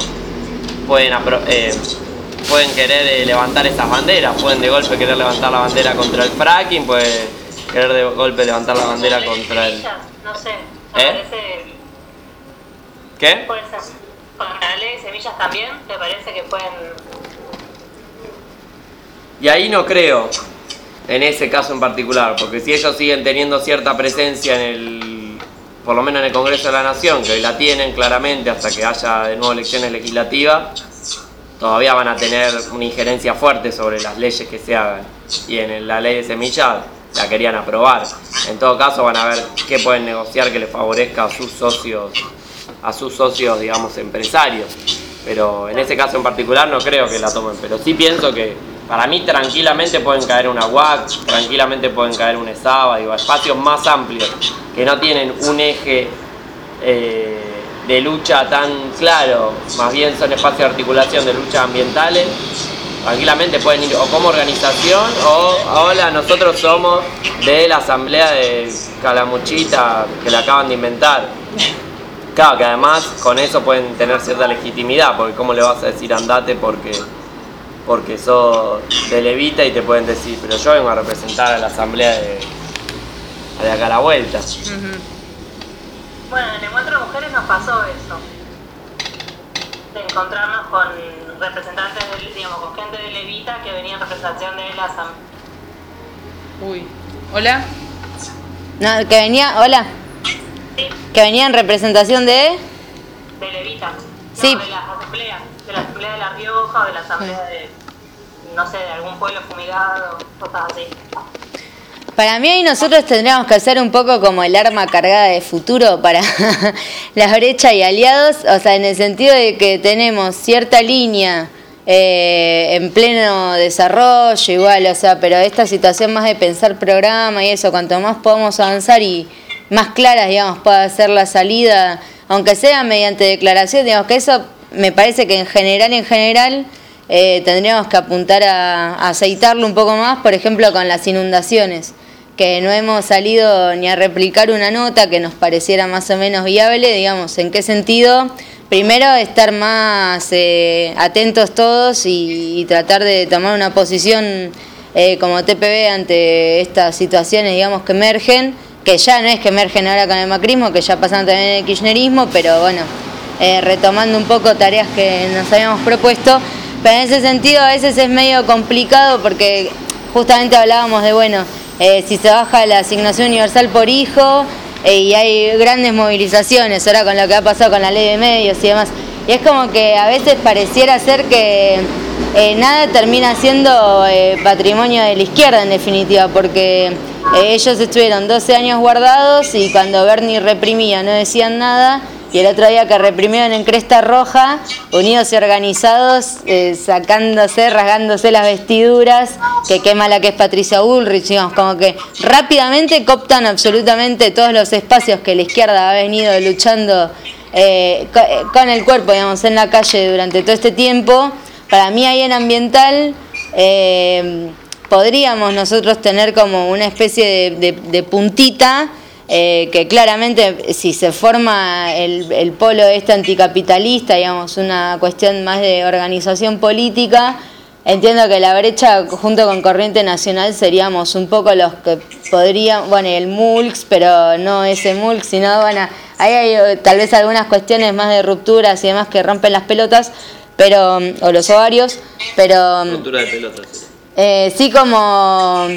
Speaker 7: pueden querer levantar esas banderas, pueden de golpe querer levantar la bandera contra el fracking, pueden querer de golpe levantar la bandera contra el...
Speaker 6: No sé, me parece...
Speaker 7: ¿Qué?
Speaker 6: Puede ser. Con la ley de semillas también, ¿te parece que pueden...?
Speaker 7: Y ahí no creo, en ese caso en particular, porque si ellos siguen teniendo cierta presencia por lo menos en el Congreso de la Nación, que hoy la tienen claramente hasta que haya de nuevo elecciones legislativas, todavía van a tener una injerencia fuerte sobre las leyes que se hagan. Y en la ley de semillas la querían aprobar. En todo caso van a ver qué pueden negociar que les favorezca a sus socios, digamos, empresarios. Pero en ese caso en particular no creo que la tomen. Pero sí pienso que para mí tranquilamente pueden caer una UAC, tranquilamente pueden caer un ESABA, digo, espacios más amplios que no tienen un eje de lucha tan claro, más bien son espacios de articulación de luchas ambientales, tranquilamente pueden ir o como organización o hola, nosotros somos de la asamblea de Calamuchita que la acaban de inventar. Claro que además con eso pueden tener cierta legitimidad, porque cómo le vas a decir andate porque sos de Levita y te pueden decir, pero yo vengo a representar a la asamblea de acá a la vuelta.
Speaker 6: Bueno, en el Encuentro de Mujeres nos pasó eso, de encontrarnos con representantes, con gente de Levita que venía en representación de la asamblea.
Speaker 3: ¿Hola?
Speaker 2: No, que venía, hola.
Speaker 6: Sí.
Speaker 2: Que venía en representación de
Speaker 6: Levita.
Speaker 2: Sí.
Speaker 6: No, de la asamblea de La Rioja o de la asamblea de, no sé, de algún pueblo fumigado, cosas así.
Speaker 2: Para mí ahí nosotros tendríamos que hacer un poco como el arma cargada de futuro para la brecha y aliados, o sea, en el sentido de que tenemos cierta línea en pleno desarrollo igual, o sea, pero esta situación más de pensar programa y eso, cuanto más podamos avanzar y más claras, digamos, pueda ser la salida, aunque sea mediante declaración, digamos que eso me parece que en general tendríamos que apuntar a aceitarlo un poco más, por ejemplo, con las inundaciones, que no hemos salido ni a replicar una nota que nos pareciera más o menos viable, digamos, ¿en qué sentido? Primero, estar más atentos todos y tratar de tomar una posición como TPB ante estas situaciones, digamos, que emergen, que ya no es que emergen ahora con el macrismo, que ya pasan también en el kirchnerismo, pero bueno, retomando un poco tareas que nos habíamos propuesto, pero en ese sentido a veces es medio complicado porque justamente hablábamos de, bueno, si se baja la asignación universal por hijo y hay grandes movilizaciones, ahora con lo que ha pasado con la ley de medios y demás, y es como que a veces pareciera ser que nada termina siendo patrimonio de la izquierda en definitiva, porque ellos estuvieron 12 años guardados y cuando Bernie reprimía no decían nada, y el otro día que reprimieron en Cresta Roja, unidos y organizados, rasgándose las vestiduras, que qué mala que es Patricia Bullrich, digamos, como que rápidamente cooptan absolutamente todos los espacios que la izquierda ha venido luchando con el cuerpo, digamos, en la calle durante todo este tiempo. Para mí ahí en ambiental podríamos nosotros tener como una especie de puntita, que claramente si se forma el polo anticapitalista, digamos, una cuestión más de organización política, entiendo que la brecha junto con Corriente Nacional seríamos un poco los que podrían, bueno, el MULX, pero no ese MULX, sino, bueno, ahí hay tal vez algunas cuestiones más de rupturas y demás que rompen las pelotas, pero o los ovarios, pero
Speaker 7: Ruptura de pelotas.
Speaker 2: sí, como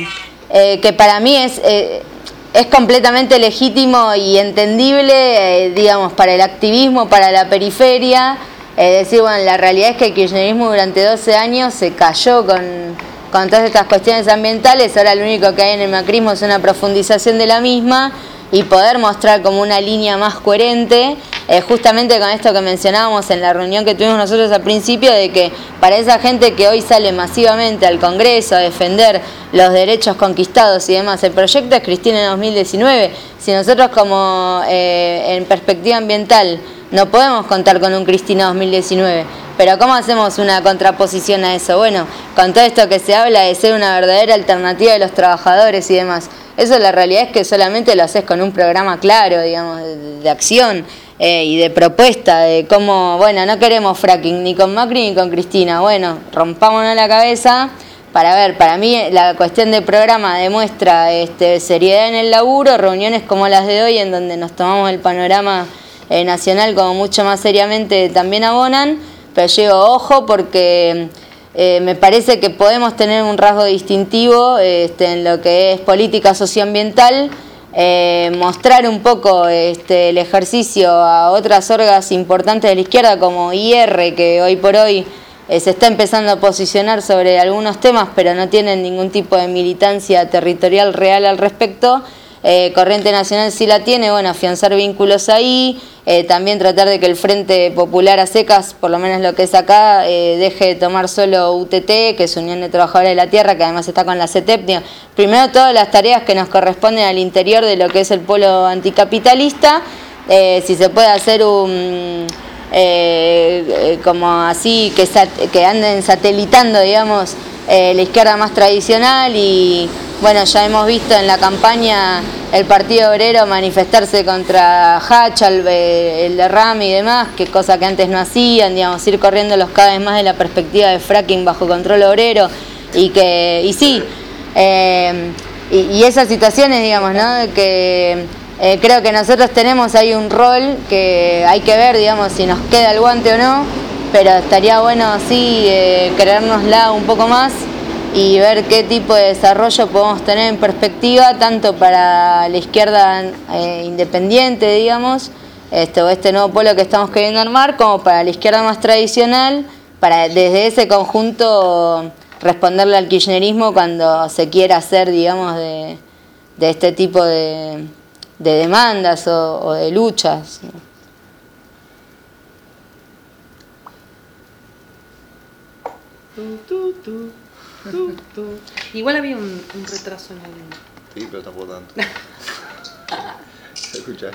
Speaker 2: que para mí es completamente legítimo y entendible, digamos, para el activismo, para la periferia. Decir, bueno, la realidad es que el kirchnerismo durante 12 años se cayó con todas estas cuestiones ambientales. Ahora lo único que hay en el macrismo es una profundización de la misma y poder mostrar como una línea más coherente, justamente con esto que mencionábamos en la reunión que tuvimos nosotros al principio, de que para esa gente que hoy sale masivamente al Congreso a defender los derechos conquistados y demás, el proyecto es Cristina en 2019. Si nosotros como en perspectiva ambiental no podemos contar con un Cristina 2019, pero ¿cómo hacemos una contraposición a eso? Bueno, con todo esto que se habla de ser una verdadera alternativa de los trabajadores y demás, eso la realidad es que solamente lo haces con un programa claro, digamos, de acción y de propuesta, de cómo, bueno, no queremos fracking ni con Macri ni con Cristina, bueno, rompámonos la cabeza para ver. Para mí la cuestión de programa demuestra seriedad en el laburo, reuniones como las de hoy en donde nos tomamos el panorama nacional como mucho más seriamente también abonan, pero llego ojo porque me parece que podemos tener un rasgo distintivo en lo que es política socioambiental, mostrar un poco el ejercicio a otras orgas importantes de la izquierda como IR, que hoy por hoy se está empezando a posicionar sobre algunos temas, pero no tienen ningún tipo de militancia territorial real al respecto. Corriente Nacional sí la tiene, bueno, afianzar vínculos ahí, también tratar de que el Frente Popular a secas, por lo menos lo que es acá, deje de tomar solo UTT, que es Unión de Trabajadores de la Tierra, que además está con la CETEP. Primero todas las tareas que nos corresponden al interior de lo que es el polo anticapitalista, si se puede hacer un... como así, que anden satelitando, digamos, la izquierda más tradicional. Y bueno, ya hemos visto en la campaña el Partido Obrero manifestarse contra Hachal, el derrame y demás, que cosa que antes no hacían, digamos, ir corriéndolos cada vez más de la perspectiva de fracking bajo control obrero, y esas situaciones, digamos, ¿no? Que creo que nosotros tenemos ahí un rol que hay que ver, digamos, si nos queda el guante o no, pero estaría bueno sí creérnosla un poco más y ver qué tipo de desarrollo podemos tener en perspectiva, tanto para la izquierda independiente, digamos, o este nuevo polo que estamos queriendo armar, como para la izquierda más tradicional, para desde ese conjunto responderle al kirchnerismo cuando se quiera hacer, digamos, de este tipo de demandas o de luchas.
Speaker 3: Igual había un retraso en el...
Speaker 4: Sí, pero tampoco tanto. Escuchar.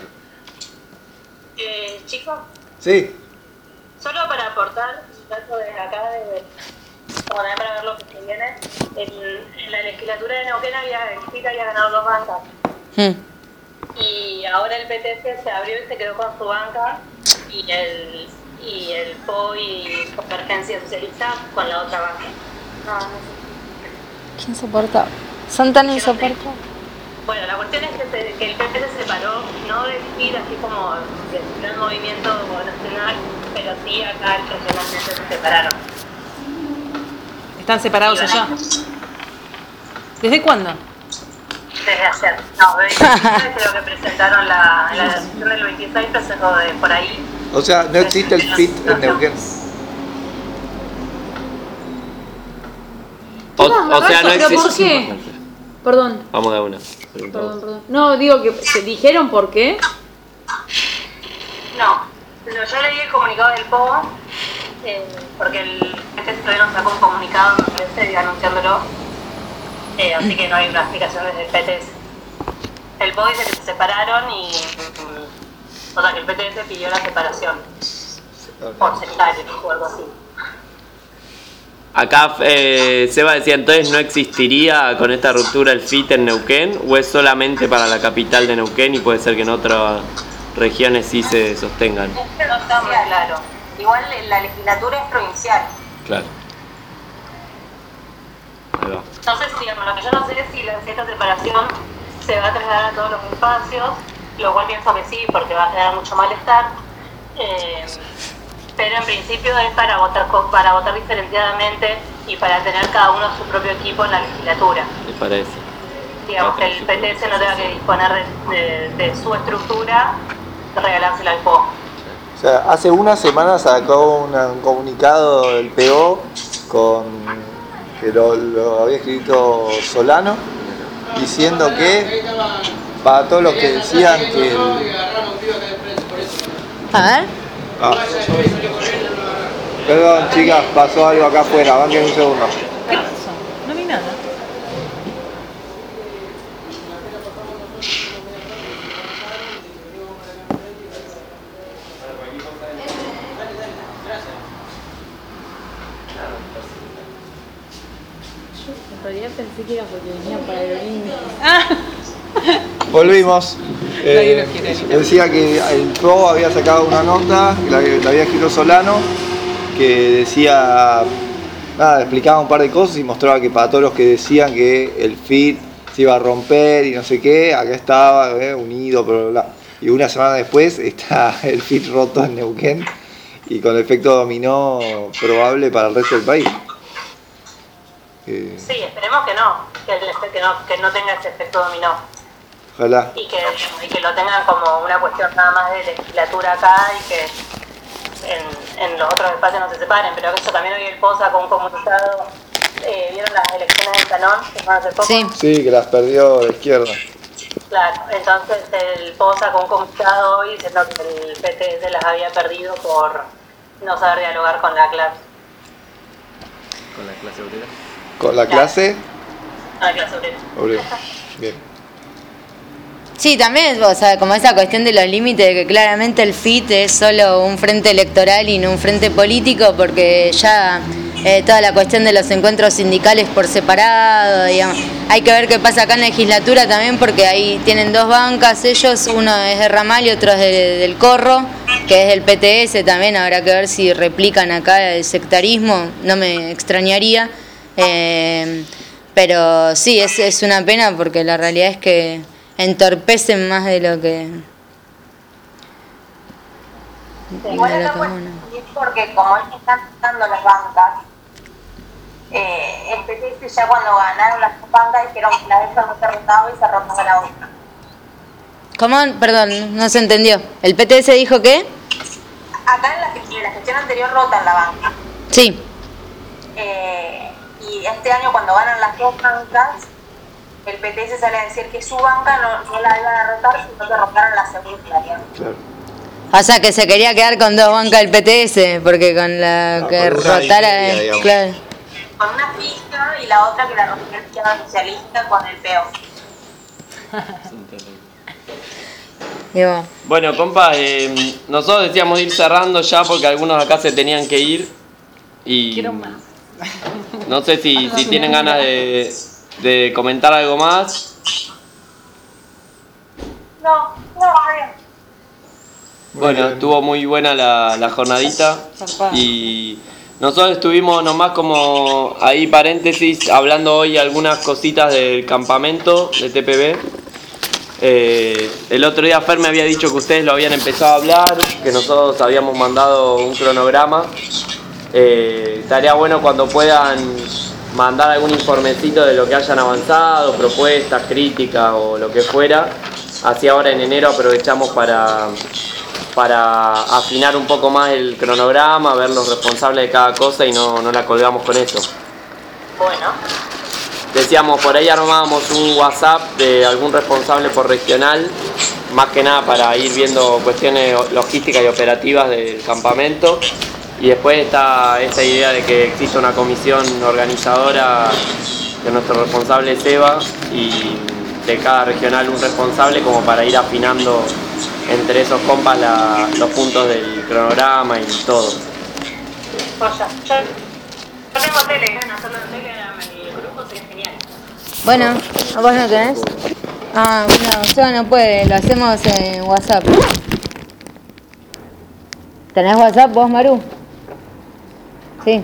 Speaker 6: Chicos,
Speaker 4: Sí.
Speaker 6: solo para aportar datos desde acá, como también para ver lo que se viene, en la legislatura de Neuquén el PIT había ganado 2 bancas. Y ahora el PTC se abrió y se quedó con su banca, y el PO y Convergencia Socialista con la otra banca. No sé.
Speaker 2: Qué insoportable. Son tan insoportables.
Speaker 6: Bueno, la cuestión es que el PP se separó, no del PIT así como del movimiento nacional, pero sí acá regionalmente se separaron.
Speaker 3: ¿Están separados allá? ¿Desde cuándo?
Speaker 6: Desde ayer. No, desde el 26 creo que presentaron la decisión del 26, presentó de por ahí.
Speaker 4: O sea, no existe el PIT en Neuquén.
Speaker 7: O sea, no
Speaker 5: ¿Pero por
Speaker 7: existe.
Speaker 5: qué? Perdón.
Speaker 7: Vamos de una.
Speaker 5: Perdón. No, digo que se dijeron por qué.
Speaker 6: No, yo leí el comunicado del PO, porque el PT todavía nos sacó un comunicado, me parece, anunciándolo, así que no hay una explicación desde el PTS. El PO dice que se separaron y, o sea, que el PTS pidió la separación por sectarios o algo así.
Speaker 7: Acá Seba decía, entonces no existiría con esta ruptura el FIT en Neuquén, o es solamente para la capital de Neuquén y puede ser que en otras regiones sí se sostengan.
Speaker 6: No está muy claro. Igual la legislatura es provincial.
Speaker 7: Claro. Ahí va.
Speaker 6: No sé si, digamos, lo que yo no sé es si esta separación se va a trasladar a todos los espacios, lo cual pienso que sí, porque va a generar mucho malestar. Pero en principio es para votar diferenciadamente y para tener cada uno su propio equipo en la legislatura.
Speaker 7: Me parece.
Speaker 6: digamos, que el PTS no tenga que disponer de su estructura, regalársela al PO.
Speaker 4: O sea, hace una semana sacó un comunicado del PO que lo había escrito Solano, diciendo que para todos los que decían que
Speaker 2: A ver.
Speaker 4: Perdón, chicas, pasó algo acá afuera, banquen un segundo.
Speaker 3: ¿Qué pasó? No vi nada. En realidad pensé que era porque venía para el Olímpico.
Speaker 4: Volvimos.
Speaker 3: Nadie lo quiere, Elina.
Speaker 4: Decía que el PRO había sacado una nota, que la había escrito Solano, que decía, nada, explicaba un par de cosas y mostraba que para todos los que decían que el FIT se iba a romper y no sé qué, acá estaba, unido, bla, bla, bla. Y una semana después está el FIT roto en Neuquén y con efecto dominó probable para el resto del país.
Speaker 6: Sí, esperemos que no tenga ese efecto dominó.
Speaker 4: Ojalá.
Speaker 6: Y que lo tengan como una cuestión nada más de legislatura acá y que en los otros espacios no se separen. Pero eso también hoy el PO sacó un comunicado. ¿Vieron las elecciones de Canón que fueron hace poco?
Speaker 2: Sí.
Speaker 4: Sí, que las perdió de izquierda.
Speaker 6: Claro, entonces el PO sacó un comunicado hoy diciendo que el PTS las había perdido por no saber dialogar con la clase.
Speaker 7: Con la clase obrera.
Speaker 4: Con la clase
Speaker 6: La clase obrera.
Speaker 4: obrera. Bien.
Speaker 2: Sí, también, o sea, como esa cuestión de los límites, de que claramente el FIT es solo un frente electoral y no un frente político, porque ya toda la cuestión de los encuentros sindicales por separado, digamos, hay que ver qué pasa acá en la legislatura también, porque ahí tienen dos bancas ellos, uno es de Ramal y otro es del Corro, que es del PTS también, habrá que ver si replican acá el sectarismo, no me extrañaría, pero sí, es una pena porque la realidad es que entorpecen más de lo que...
Speaker 6: Igual
Speaker 2: de lo
Speaker 6: acá
Speaker 2: que
Speaker 6: pues,
Speaker 2: uno.
Speaker 6: es porque como ellos están dando las bancas, el PTS ya cuando ganaron las bancas dijeron que la de ellos no se rotaba y se rotaba la otra.
Speaker 2: ¿Cómo? Perdón, no se entendió. ¿El PTS dijo qué?
Speaker 6: Acá en la gestión anterior rotan la banca.
Speaker 2: Sí.
Speaker 6: Y este año cuando ganan las dos bancas, el PTS sale a decir que su banca no la iban a rotar, sino que rotaron la segunda.
Speaker 4: Claro.
Speaker 2: O sea, que se quería quedar con dos bancas del PTS, porque con la que
Speaker 4: con una
Speaker 2: rotara...
Speaker 4: y media, digamos.
Speaker 2: Claro.
Speaker 6: Con una fija y la otra que la rompió el izquierda socialista con el PO.
Speaker 2: Digo,
Speaker 7: Bueno, compa, nosotros decíamos ir cerrando ya porque algunos acá se tenían que ir. Y
Speaker 3: Quiero más.
Speaker 7: no sé si tienen ganas de comentar algo más.
Speaker 6: No, está bien.
Speaker 7: Bueno, estuvo muy buena la jornadita y nosotros estuvimos nomás como ahí paréntesis hablando hoy algunas cositas del campamento de TPB. El otro día Fer me había dicho que ustedes lo habían empezado a hablar, que nosotros habíamos mandado un cronograma. Estaría bueno cuando puedan mandar algún informecito de lo que hayan avanzado, propuestas, críticas o lo que fuera. Así ahora en enero aprovechamos para afinar un poco más el cronograma, ver los responsables de cada cosa y no la colgamos con eso.
Speaker 6: Bueno.
Speaker 7: Decíamos, por ahí armábamos un WhatsApp de algún responsable por regional, más que nada para ir viendo cuestiones logísticas y operativas del campamento. Y después está esta idea de que exista una comisión organizadora, que nuestro responsable es Eva, y de cada regional un responsable como para ir afinando entre esos compas los puntos del cronograma y todo.
Speaker 6: Joya. Yo tengo Telegram, hacerlo en Telegram, el grupo sería genial.
Speaker 2: bueno, ¿vos no tenés? Ah, no, yo no puede, lo hacemos en WhatsApp. ¿Tenés WhatsApp vos, Maru? Sí.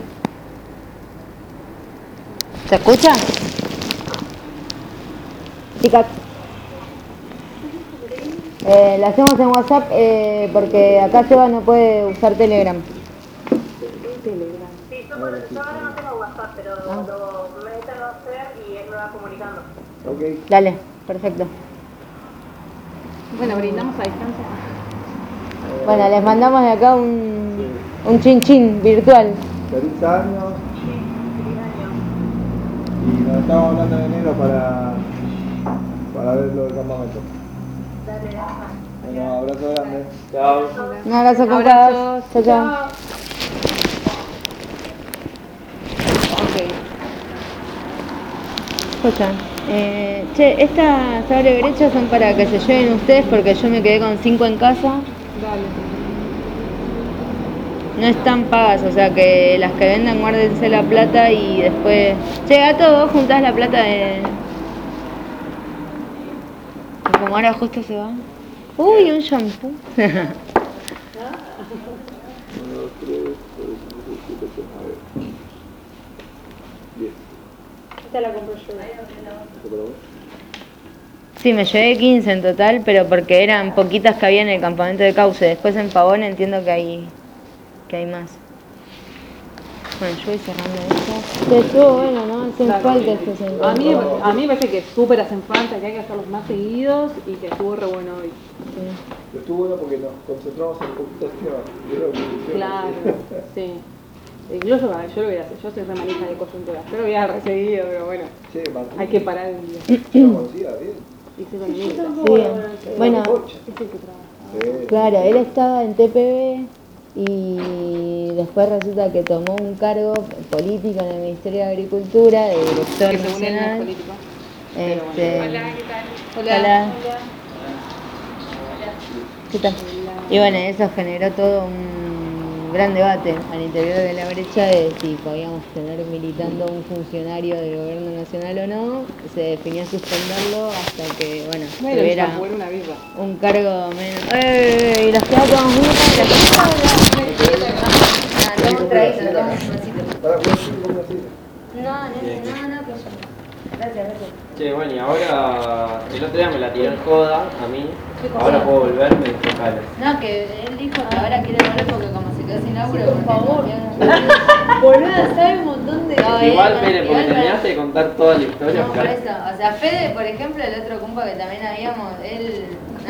Speaker 2: ¿Se escucha? Chicas. Lo hacemos en WhatsApp porque acá Seba no puede usar Telegram.
Speaker 6: Sí, yo ahora no tengo WhatsApp, pero lo me meto a hacer y él me va comunicando.
Speaker 4: Ok.
Speaker 2: Dale, perfecto.
Speaker 3: Bueno, brindamos a distancia.
Speaker 2: Bueno, les mandamos de acá un chin chin virtual.
Speaker 4: Feliz año. Y nos estamos hablando en enero para ver lo del campamento. Bueno, abrazo grande.
Speaker 7: Chao.
Speaker 2: Un abrazo con
Speaker 3: Abrazos.
Speaker 2: Chao, chao.
Speaker 3: Ok.
Speaker 2: Escuchan, che, estas abre brechas son para que se lleven ustedes porque yo me quedé con 5 en casa.
Speaker 3: Dale.
Speaker 2: No están pagas, o sea que las que vendan guárdense la plata y después... Che, Gato, vos juntás la plata de... Como ahora justo se va. Uy, un shampoo.
Speaker 5: Esta la compré yo.
Speaker 2: Sí, me llevé 15 en total, pero porque eran poquitas que había en el campamento de Cauce. Después en Pavón entiendo que hay más. Bueno, yo voy cerrando esto. Pero estuvo bueno, ¿no? Hacen falta estos encuentros.
Speaker 3: A mí me parece que súper hacen falta, que hay que hacerlos más seguidos y que estuvo re bueno hoy.
Speaker 2: Sí.
Speaker 4: Estuvo bueno porque nos concentramos en computación.
Speaker 3: Claro, sí. Incluso yo lo voy a hacer, yo soy re manija de coyuntura. Yo lo voy a hacer seguido, pero bueno,
Speaker 4: Che, Martín.
Speaker 3: hay que parar un día.
Speaker 4: ¿La conocía bien?
Speaker 3: Hice con el
Speaker 2: Sí. Bueno,
Speaker 4: Sí.
Speaker 2: claro, él estaba en TPB y después resulta que tomó un cargo político en el Ministerio de Agricultura de director
Speaker 3: que según él no es
Speaker 2: nacional.
Speaker 3: político.
Speaker 2: Hola,
Speaker 5: ¿qué tal?
Speaker 2: Hola. ¿Qué tal? Y bueno, eso generó todo un gran debate al interior de la brecha de si podíamos tener militando un funcionario del gobierno nacional o no. Se definió suspenderlo hasta que, bueno,
Speaker 3: Bueno,
Speaker 2: tuviera
Speaker 3: ya fue una birra.
Speaker 2: un cargo menos. Y los quedamos todos muy toma un traguito, toma un vasito.
Speaker 4: Para ¿cómo así?
Speaker 2: No, que yo. Gracias.
Speaker 7: Che, bueno, y ahora el otro día me la tiró en joda a mí. Ahora puedo volver, me dijo Carlos.
Speaker 2: No, que él dijo que ahora quiere volver porque como se quedó sin laburo. Por favor.
Speaker 5: Boluda, sabe un montón de...
Speaker 7: Igual, Pere, porque terminaste de contar toda la historia.
Speaker 2: No, por
Speaker 7: porque-
Speaker 2: eso. O sea, Fede, por ejemplo, el otro compa que también habíamos, él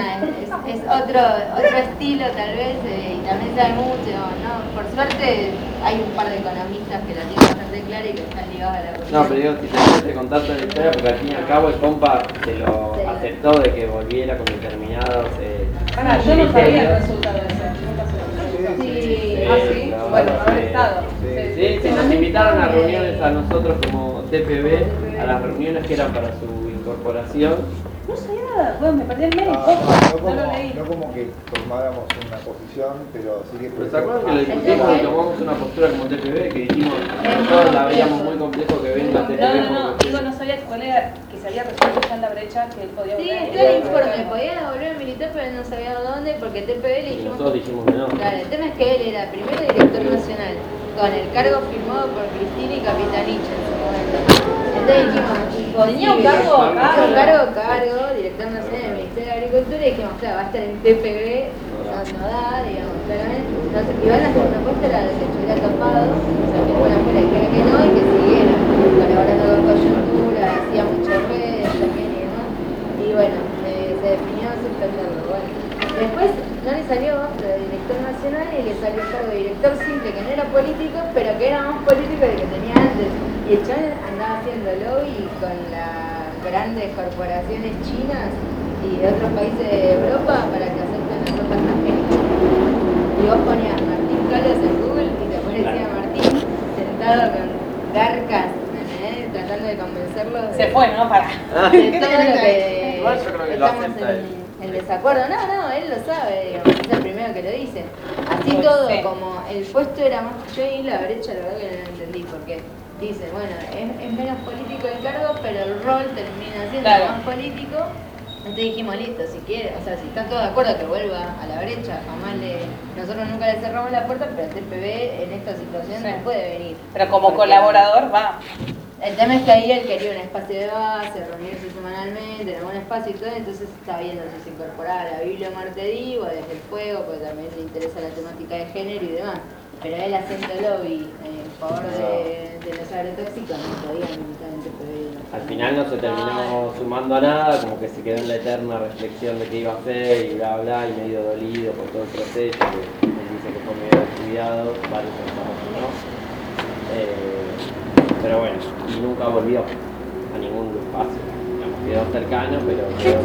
Speaker 2: es otro estilo tal vez y también sabe mucho, ¿no? Por suerte hay un par de economistas que la tienen bastante clara y que están ligados a la cuestión.
Speaker 7: No, pero digo, si terminaste de contar toda la historia, porque al fin y al cabo el compa se lo
Speaker 2: Sí.
Speaker 7: aceptó de que volviera con determinados.
Speaker 3: Yo no sabía el
Speaker 7: criterios.
Speaker 3: resultado de eso. Nunca supe.
Speaker 2: Sí.
Speaker 3: Ah, sí.
Speaker 7: Claro,
Speaker 3: Bueno, haber
Speaker 7: sí.
Speaker 3: estado.
Speaker 7: Sí, sí, nos invitaron a reuniones a nosotros como TPB, a las reuniones que eran para su incorporación.
Speaker 5: No sabía nada, bueno, me perdí el mail.
Speaker 4: No
Speaker 5: No lo leí.
Speaker 4: como que tomáramos una posición, pero sí que...
Speaker 7: Pero ¿se acuerdan que lo discutimos y tomamos una postura como TPB que dijimos nosotros la veíamos muy complejo que venga TPB?
Speaker 5: No,
Speaker 7: porque-
Speaker 5: digo, no sabía cuál era, que se había resuelto ya en la brecha, que él podía
Speaker 2: Sí,
Speaker 5: volver.
Speaker 2: está el informe, podía volver a militar pero él no sabía dónde porque TPB le
Speaker 7: Y
Speaker 2: dijimos...
Speaker 7: nosotros dijimos que no.
Speaker 2: Claro, el tema es que él era primero director nacional, con el cargo firmado por Cristina y Capitanich en su momento. Entonces dijimos,
Speaker 5: Tenía un cargo,
Speaker 2: director nacional del Ministerio de Agricultura, y dijimos, claro, va a estar en TPB, no da, digamos, claramente. Entonces, igual nuestra propuesta era de que estuviera tapado, o sea, que fuera fuera, dijera que no, y que siguiera colaborando con coyuntura, hacía muchas redes también y demás. Y bueno, se definió suspenderlo. Bueno, después no le salió de director nacional y le salió el cargo de director simple, que no era político, pero que era más político del que tenía antes. Y el chaval andaba haciendo lobby con las grandes corporaciones chinas y de otros países de Europa para que acepten las ropas transgénicas. Y vos ponías Martín Calos en Google y te aparecía Martín sentado con garcas, tratando de convencerlo de,
Speaker 5: Se fue, ¿no? Para.
Speaker 2: de todo lo que
Speaker 7: Igual yo creo que lo
Speaker 2: estamos
Speaker 7: acepta él.
Speaker 2: en desacuerdo. No, él lo sabe, digamos, es el primero que lo dice. Así
Speaker 5: Pues
Speaker 2: todo,
Speaker 5: sí.
Speaker 2: como el puesto era más... Yo ahí la brecha, la verdad que no lo entendí, porque dice, bueno, es menos político el cargo, pero el rol termina siendo
Speaker 5: Claro.
Speaker 2: más político. Entonces dijimos, listo, si quiere, o sea, si están todos de acuerdo que vuelva a la brecha, nosotros nunca le cerramos la puerta, pero el TPB en esta situación
Speaker 5: Sí.
Speaker 2: no puede venir.
Speaker 5: Pero como
Speaker 2: Porque
Speaker 5: colaborador va.
Speaker 2: el tema es que ahí él quería un espacio de base, reunirse semanalmente, en algún espacio y todo, entonces está viendo si se incorporaba a la Biblia Martedí o desde el fuego, porque también le interesa la temática de género y demás. pero él haciendo lobby en favor de los agrotóxicos no podía militar en TPB.
Speaker 7: Al final no se terminó sumando a nada, como que se quedó en la eterna reflexión de qué iba a hacer y bla bla, y medio dolido por todo el proceso, que él dice que fue medio estudiado, varios pensamos que no. Pero bueno, y nunca volvió a ningún espacio. Digamos, quedó cercano, pero quedó.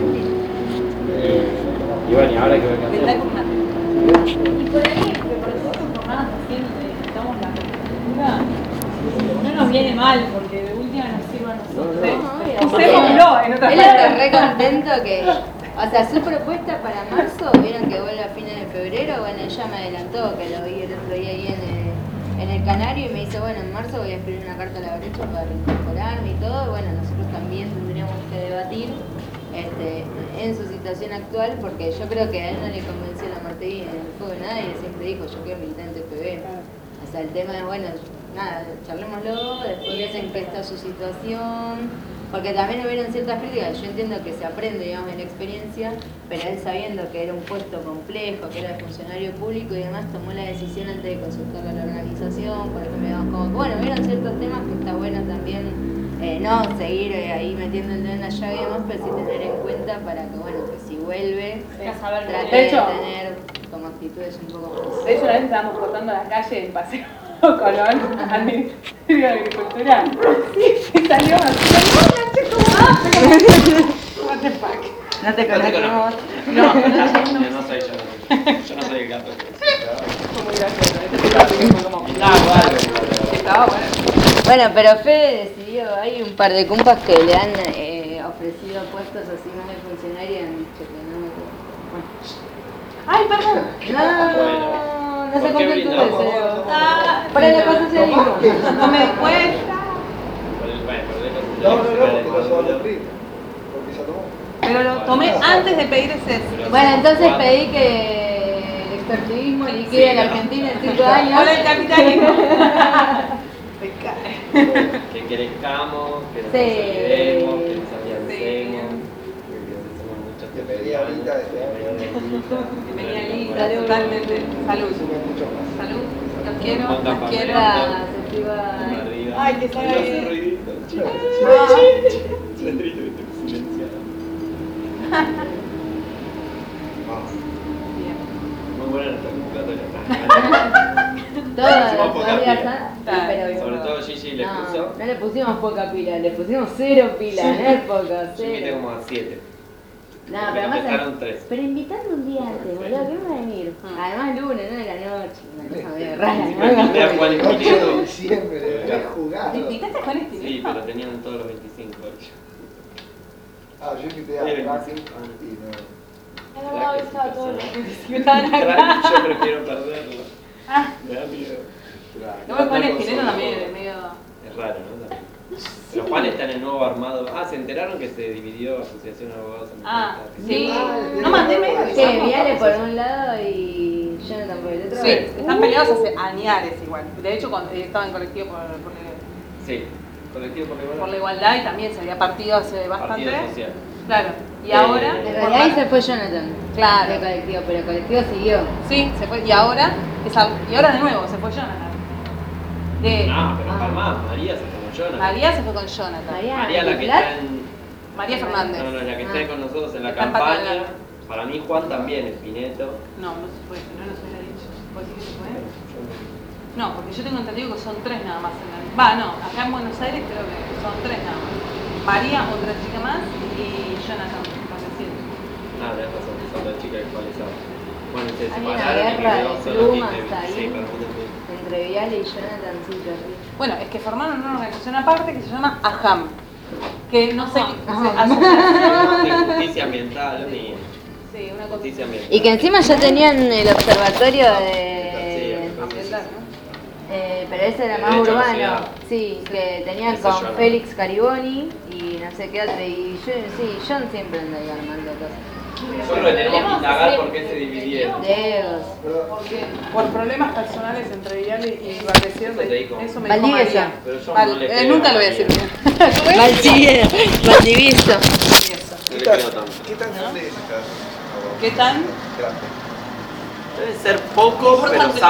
Speaker 7: Y bueno, y ahora hay que ver qué hacemos.
Speaker 5: Y por ahí, que por eso jornadas haciendo necesitamos la cultura, no nos viene mal, porque de última nos sirve a nosotros. Usémoslo en otras
Speaker 2: Él está
Speaker 5: palabras.
Speaker 2: re contento que, o sea, su propuesta para marzo, vieron que vuelve a fines de febrero, bueno, ella me adelantó, que lo vi el otro día ahí en el Canario y me dice, bueno, en marzo voy a escribir una carta a la brecha para reincorporarme y todo, bueno, nosotros también tendríamos que debatir en su situación actual, porque yo creo que a él no le convenció la Martí en el fuego de nada y él siempre dijo, yo quiero militar en TPB. O sea, el tema es, bueno, nada, charlémoslo, después dicen que está su situación, porque también hubieron ciertas críticas, yo entiendo que se aprende, digamos, en la experiencia, pero él sabiendo que era un puesto complejo, que era de funcionario público y demás, tomó la decisión antes de consultarlo a la organización, por ejemplo, digamos, como que, bueno, hubieron ciertos temas que está bueno también, no seguir ahí metiendo el dedo en la llaga y demás, pero sí tener en cuenta para que, bueno, que si vuelve, trate de tener como actitudes un poco más.
Speaker 3: De hecho, una vez estábamos cortando la calle en Paseo Colón, al Ministerio de Agricultura. Sí, y salió what the fuck.
Speaker 2: No te conozco.
Speaker 7: No, yo no soy yo. Yo no soy el gato.
Speaker 3: Fue muy gracioso. Este fue como... Estaba bueno.
Speaker 2: Bueno, pero Fede decidió, hay un par de compas que le han ofrecido puestos así más de funcionario y han dicho que no. Bueno.
Speaker 3: Ay, perdón.
Speaker 2: No se
Speaker 7: ¿Por qué
Speaker 2: cumple tu
Speaker 7: brindamos?
Speaker 2: deseo. Para la cosa se dijo.
Speaker 3: No me cuesta.
Speaker 4: No, porque lo llevó a porque ya tomó.
Speaker 3: Pero lo tomé antes de pedir ese.
Speaker 2: Bueno, entonces pedí que el extractivismo liquide a la Argentina en 5 años.
Speaker 3: Hola, el capitalismo. Me cae.
Speaker 7: Que crezcamos, que nos
Speaker 2: Sí.
Speaker 7: consolidemos, que nos afiancemos, que hacemos muchas
Speaker 4: Te pedí ahorita desde
Speaker 3: Venía lista, totalmente. Salud. Salud. Los quiero, los quiero.
Speaker 2: Arriba.
Speaker 3: Ay, que salga bien.
Speaker 7: ruidito, chicos. Muy buena nuestra convocatoria.
Speaker 2: Todas
Speaker 7: Pusimos
Speaker 2: las
Speaker 7: poca
Speaker 2: podrías
Speaker 7: pila.
Speaker 2: pero
Speaker 7: Sobre todo Gigi le puso.
Speaker 2: no le pusimos poca pila, le pusimos 0 pila, no es poca,
Speaker 7: Yo invité
Speaker 2: 0.
Speaker 7: como a 7.
Speaker 2: No,
Speaker 7: Me
Speaker 2: pero
Speaker 7: contestaron
Speaker 2: además,
Speaker 7: 3.
Speaker 2: pero invitando un día antes, boludo, ¿qué va a venir? Además lunes, no de la noche, una cosa medio rara,
Speaker 7: Invité a Juan
Speaker 2: ¿no?
Speaker 7: Espineto.
Speaker 4: Diciembre, jugado.
Speaker 3: ¿Te invitaste a Juan Espineto?
Speaker 7: Sí, pero tenían todos los 25.
Speaker 4: Ah, yo invité a Racing y no.
Speaker 3: Es verdad, hoy estaba todo lo que estaban acá.
Speaker 7: Crack, yo prefiero perderlo.
Speaker 3: Ah,
Speaker 7: Me da miedo.
Speaker 3: no, Juan Espineto también es medio...
Speaker 7: Es raro, ¿no? También. Pero Juan está en el nuevo armado. Ah, se enteraron que se dividió Asociación de Abogados Ambientalistas.
Speaker 3: Sí. No mandé mail.
Speaker 2: Sí, Viale por un lado y Jonathan por el otro.
Speaker 3: Sí, están peleados hace añares igual. De hecho, estaba en colectivo
Speaker 7: Sí, colectivo
Speaker 3: por la igualdad y también se había partido hace bastante.
Speaker 7: Partido social.
Speaker 3: Claro. Y ahora...
Speaker 2: En realidad ahí se fue Jonathan.
Speaker 3: Claro.
Speaker 2: De colectivo, pero el colectivo siguió.
Speaker 3: Sí, se fue. Y ahora de nuevo se fue Jonathan.
Speaker 7: No, pero calma, María se fue con Jonathan.
Speaker 3: María se fue con Jonathan.
Speaker 7: María la que está en...
Speaker 3: María Fernández.
Speaker 7: No, la que está con nosotros en la
Speaker 3: Está en
Speaker 7: campaña.
Speaker 3: Patagonia.
Speaker 7: Para mí Juan también, Espineto.
Speaker 3: No se fue, no nos hubiera dicho. ¿Vos decís que se fue? No, porque yo tengo entendido que son 3 nada más en la... no, acá en Buenos Aires creo que son 3 nada más. María, otra chica más, y Jonathan, con decir.
Speaker 7: Ah, de razón, son las chicas actualizadas. Bueno, se
Speaker 2: Hay una
Speaker 7: separaron y
Speaker 2: guerra
Speaker 7: quedó
Speaker 2: de
Speaker 7: solo
Speaker 2: plumas
Speaker 7: Tite.
Speaker 2: ahí.
Speaker 7: Sí, para mí también.
Speaker 2: Entre Viale y Jonathan, sí, terrible.
Speaker 3: Bueno, es que formaron una organización aparte que se llama AJAM, que no sé,
Speaker 7: De justicia ambiental, ni
Speaker 3: sí, una cosa
Speaker 7: justicia ambiental.
Speaker 2: Y que encima ya tenían el observatorio
Speaker 7: Sí,
Speaker 2: de...
Speaker 3: ambiental, ¿no?
Speaker 2: Pero ese era más
Speaker 7: Derecho a la
Speaker 2: urbano,
Speaker 7: ciudad.
Speaker 2: sí, que tenían
Speaker 7: Ese
Speaker 2: con
Speaker 7: John.
Speaker 2: Félix Cariboni y no sé qué otro, y John siempre anda ahí armando cosas.
Speaker 7: Yo creo que tenemos que indagar por qué se dividieron.
Speaker 2: Dedos.
Speaker 3: Porque por problemas personales entre Viale y Valdecier,
Speaker 7: Eso te dijo.
Speaker 3: eso me dijo
Speaker 2: Valdivieso.
Speaker 3: María.
Speaker 7: Pero yo no le creo
Speaker 3: Nunca
Speaker 7: a
Speaker 3: lo voy a decir
Speaker 7: María.
Speaker 3: bien.
Speaker 2: Valdivieso.
Speaker 7: No le creo tanto.
Speaker 4: ¿Qué tan grande es esta?
Speaker 3: ¿Qué tan?
Speaker 4: Grande.
Speaker 7: Debe ser poco, pero
Speaker 3: Importante.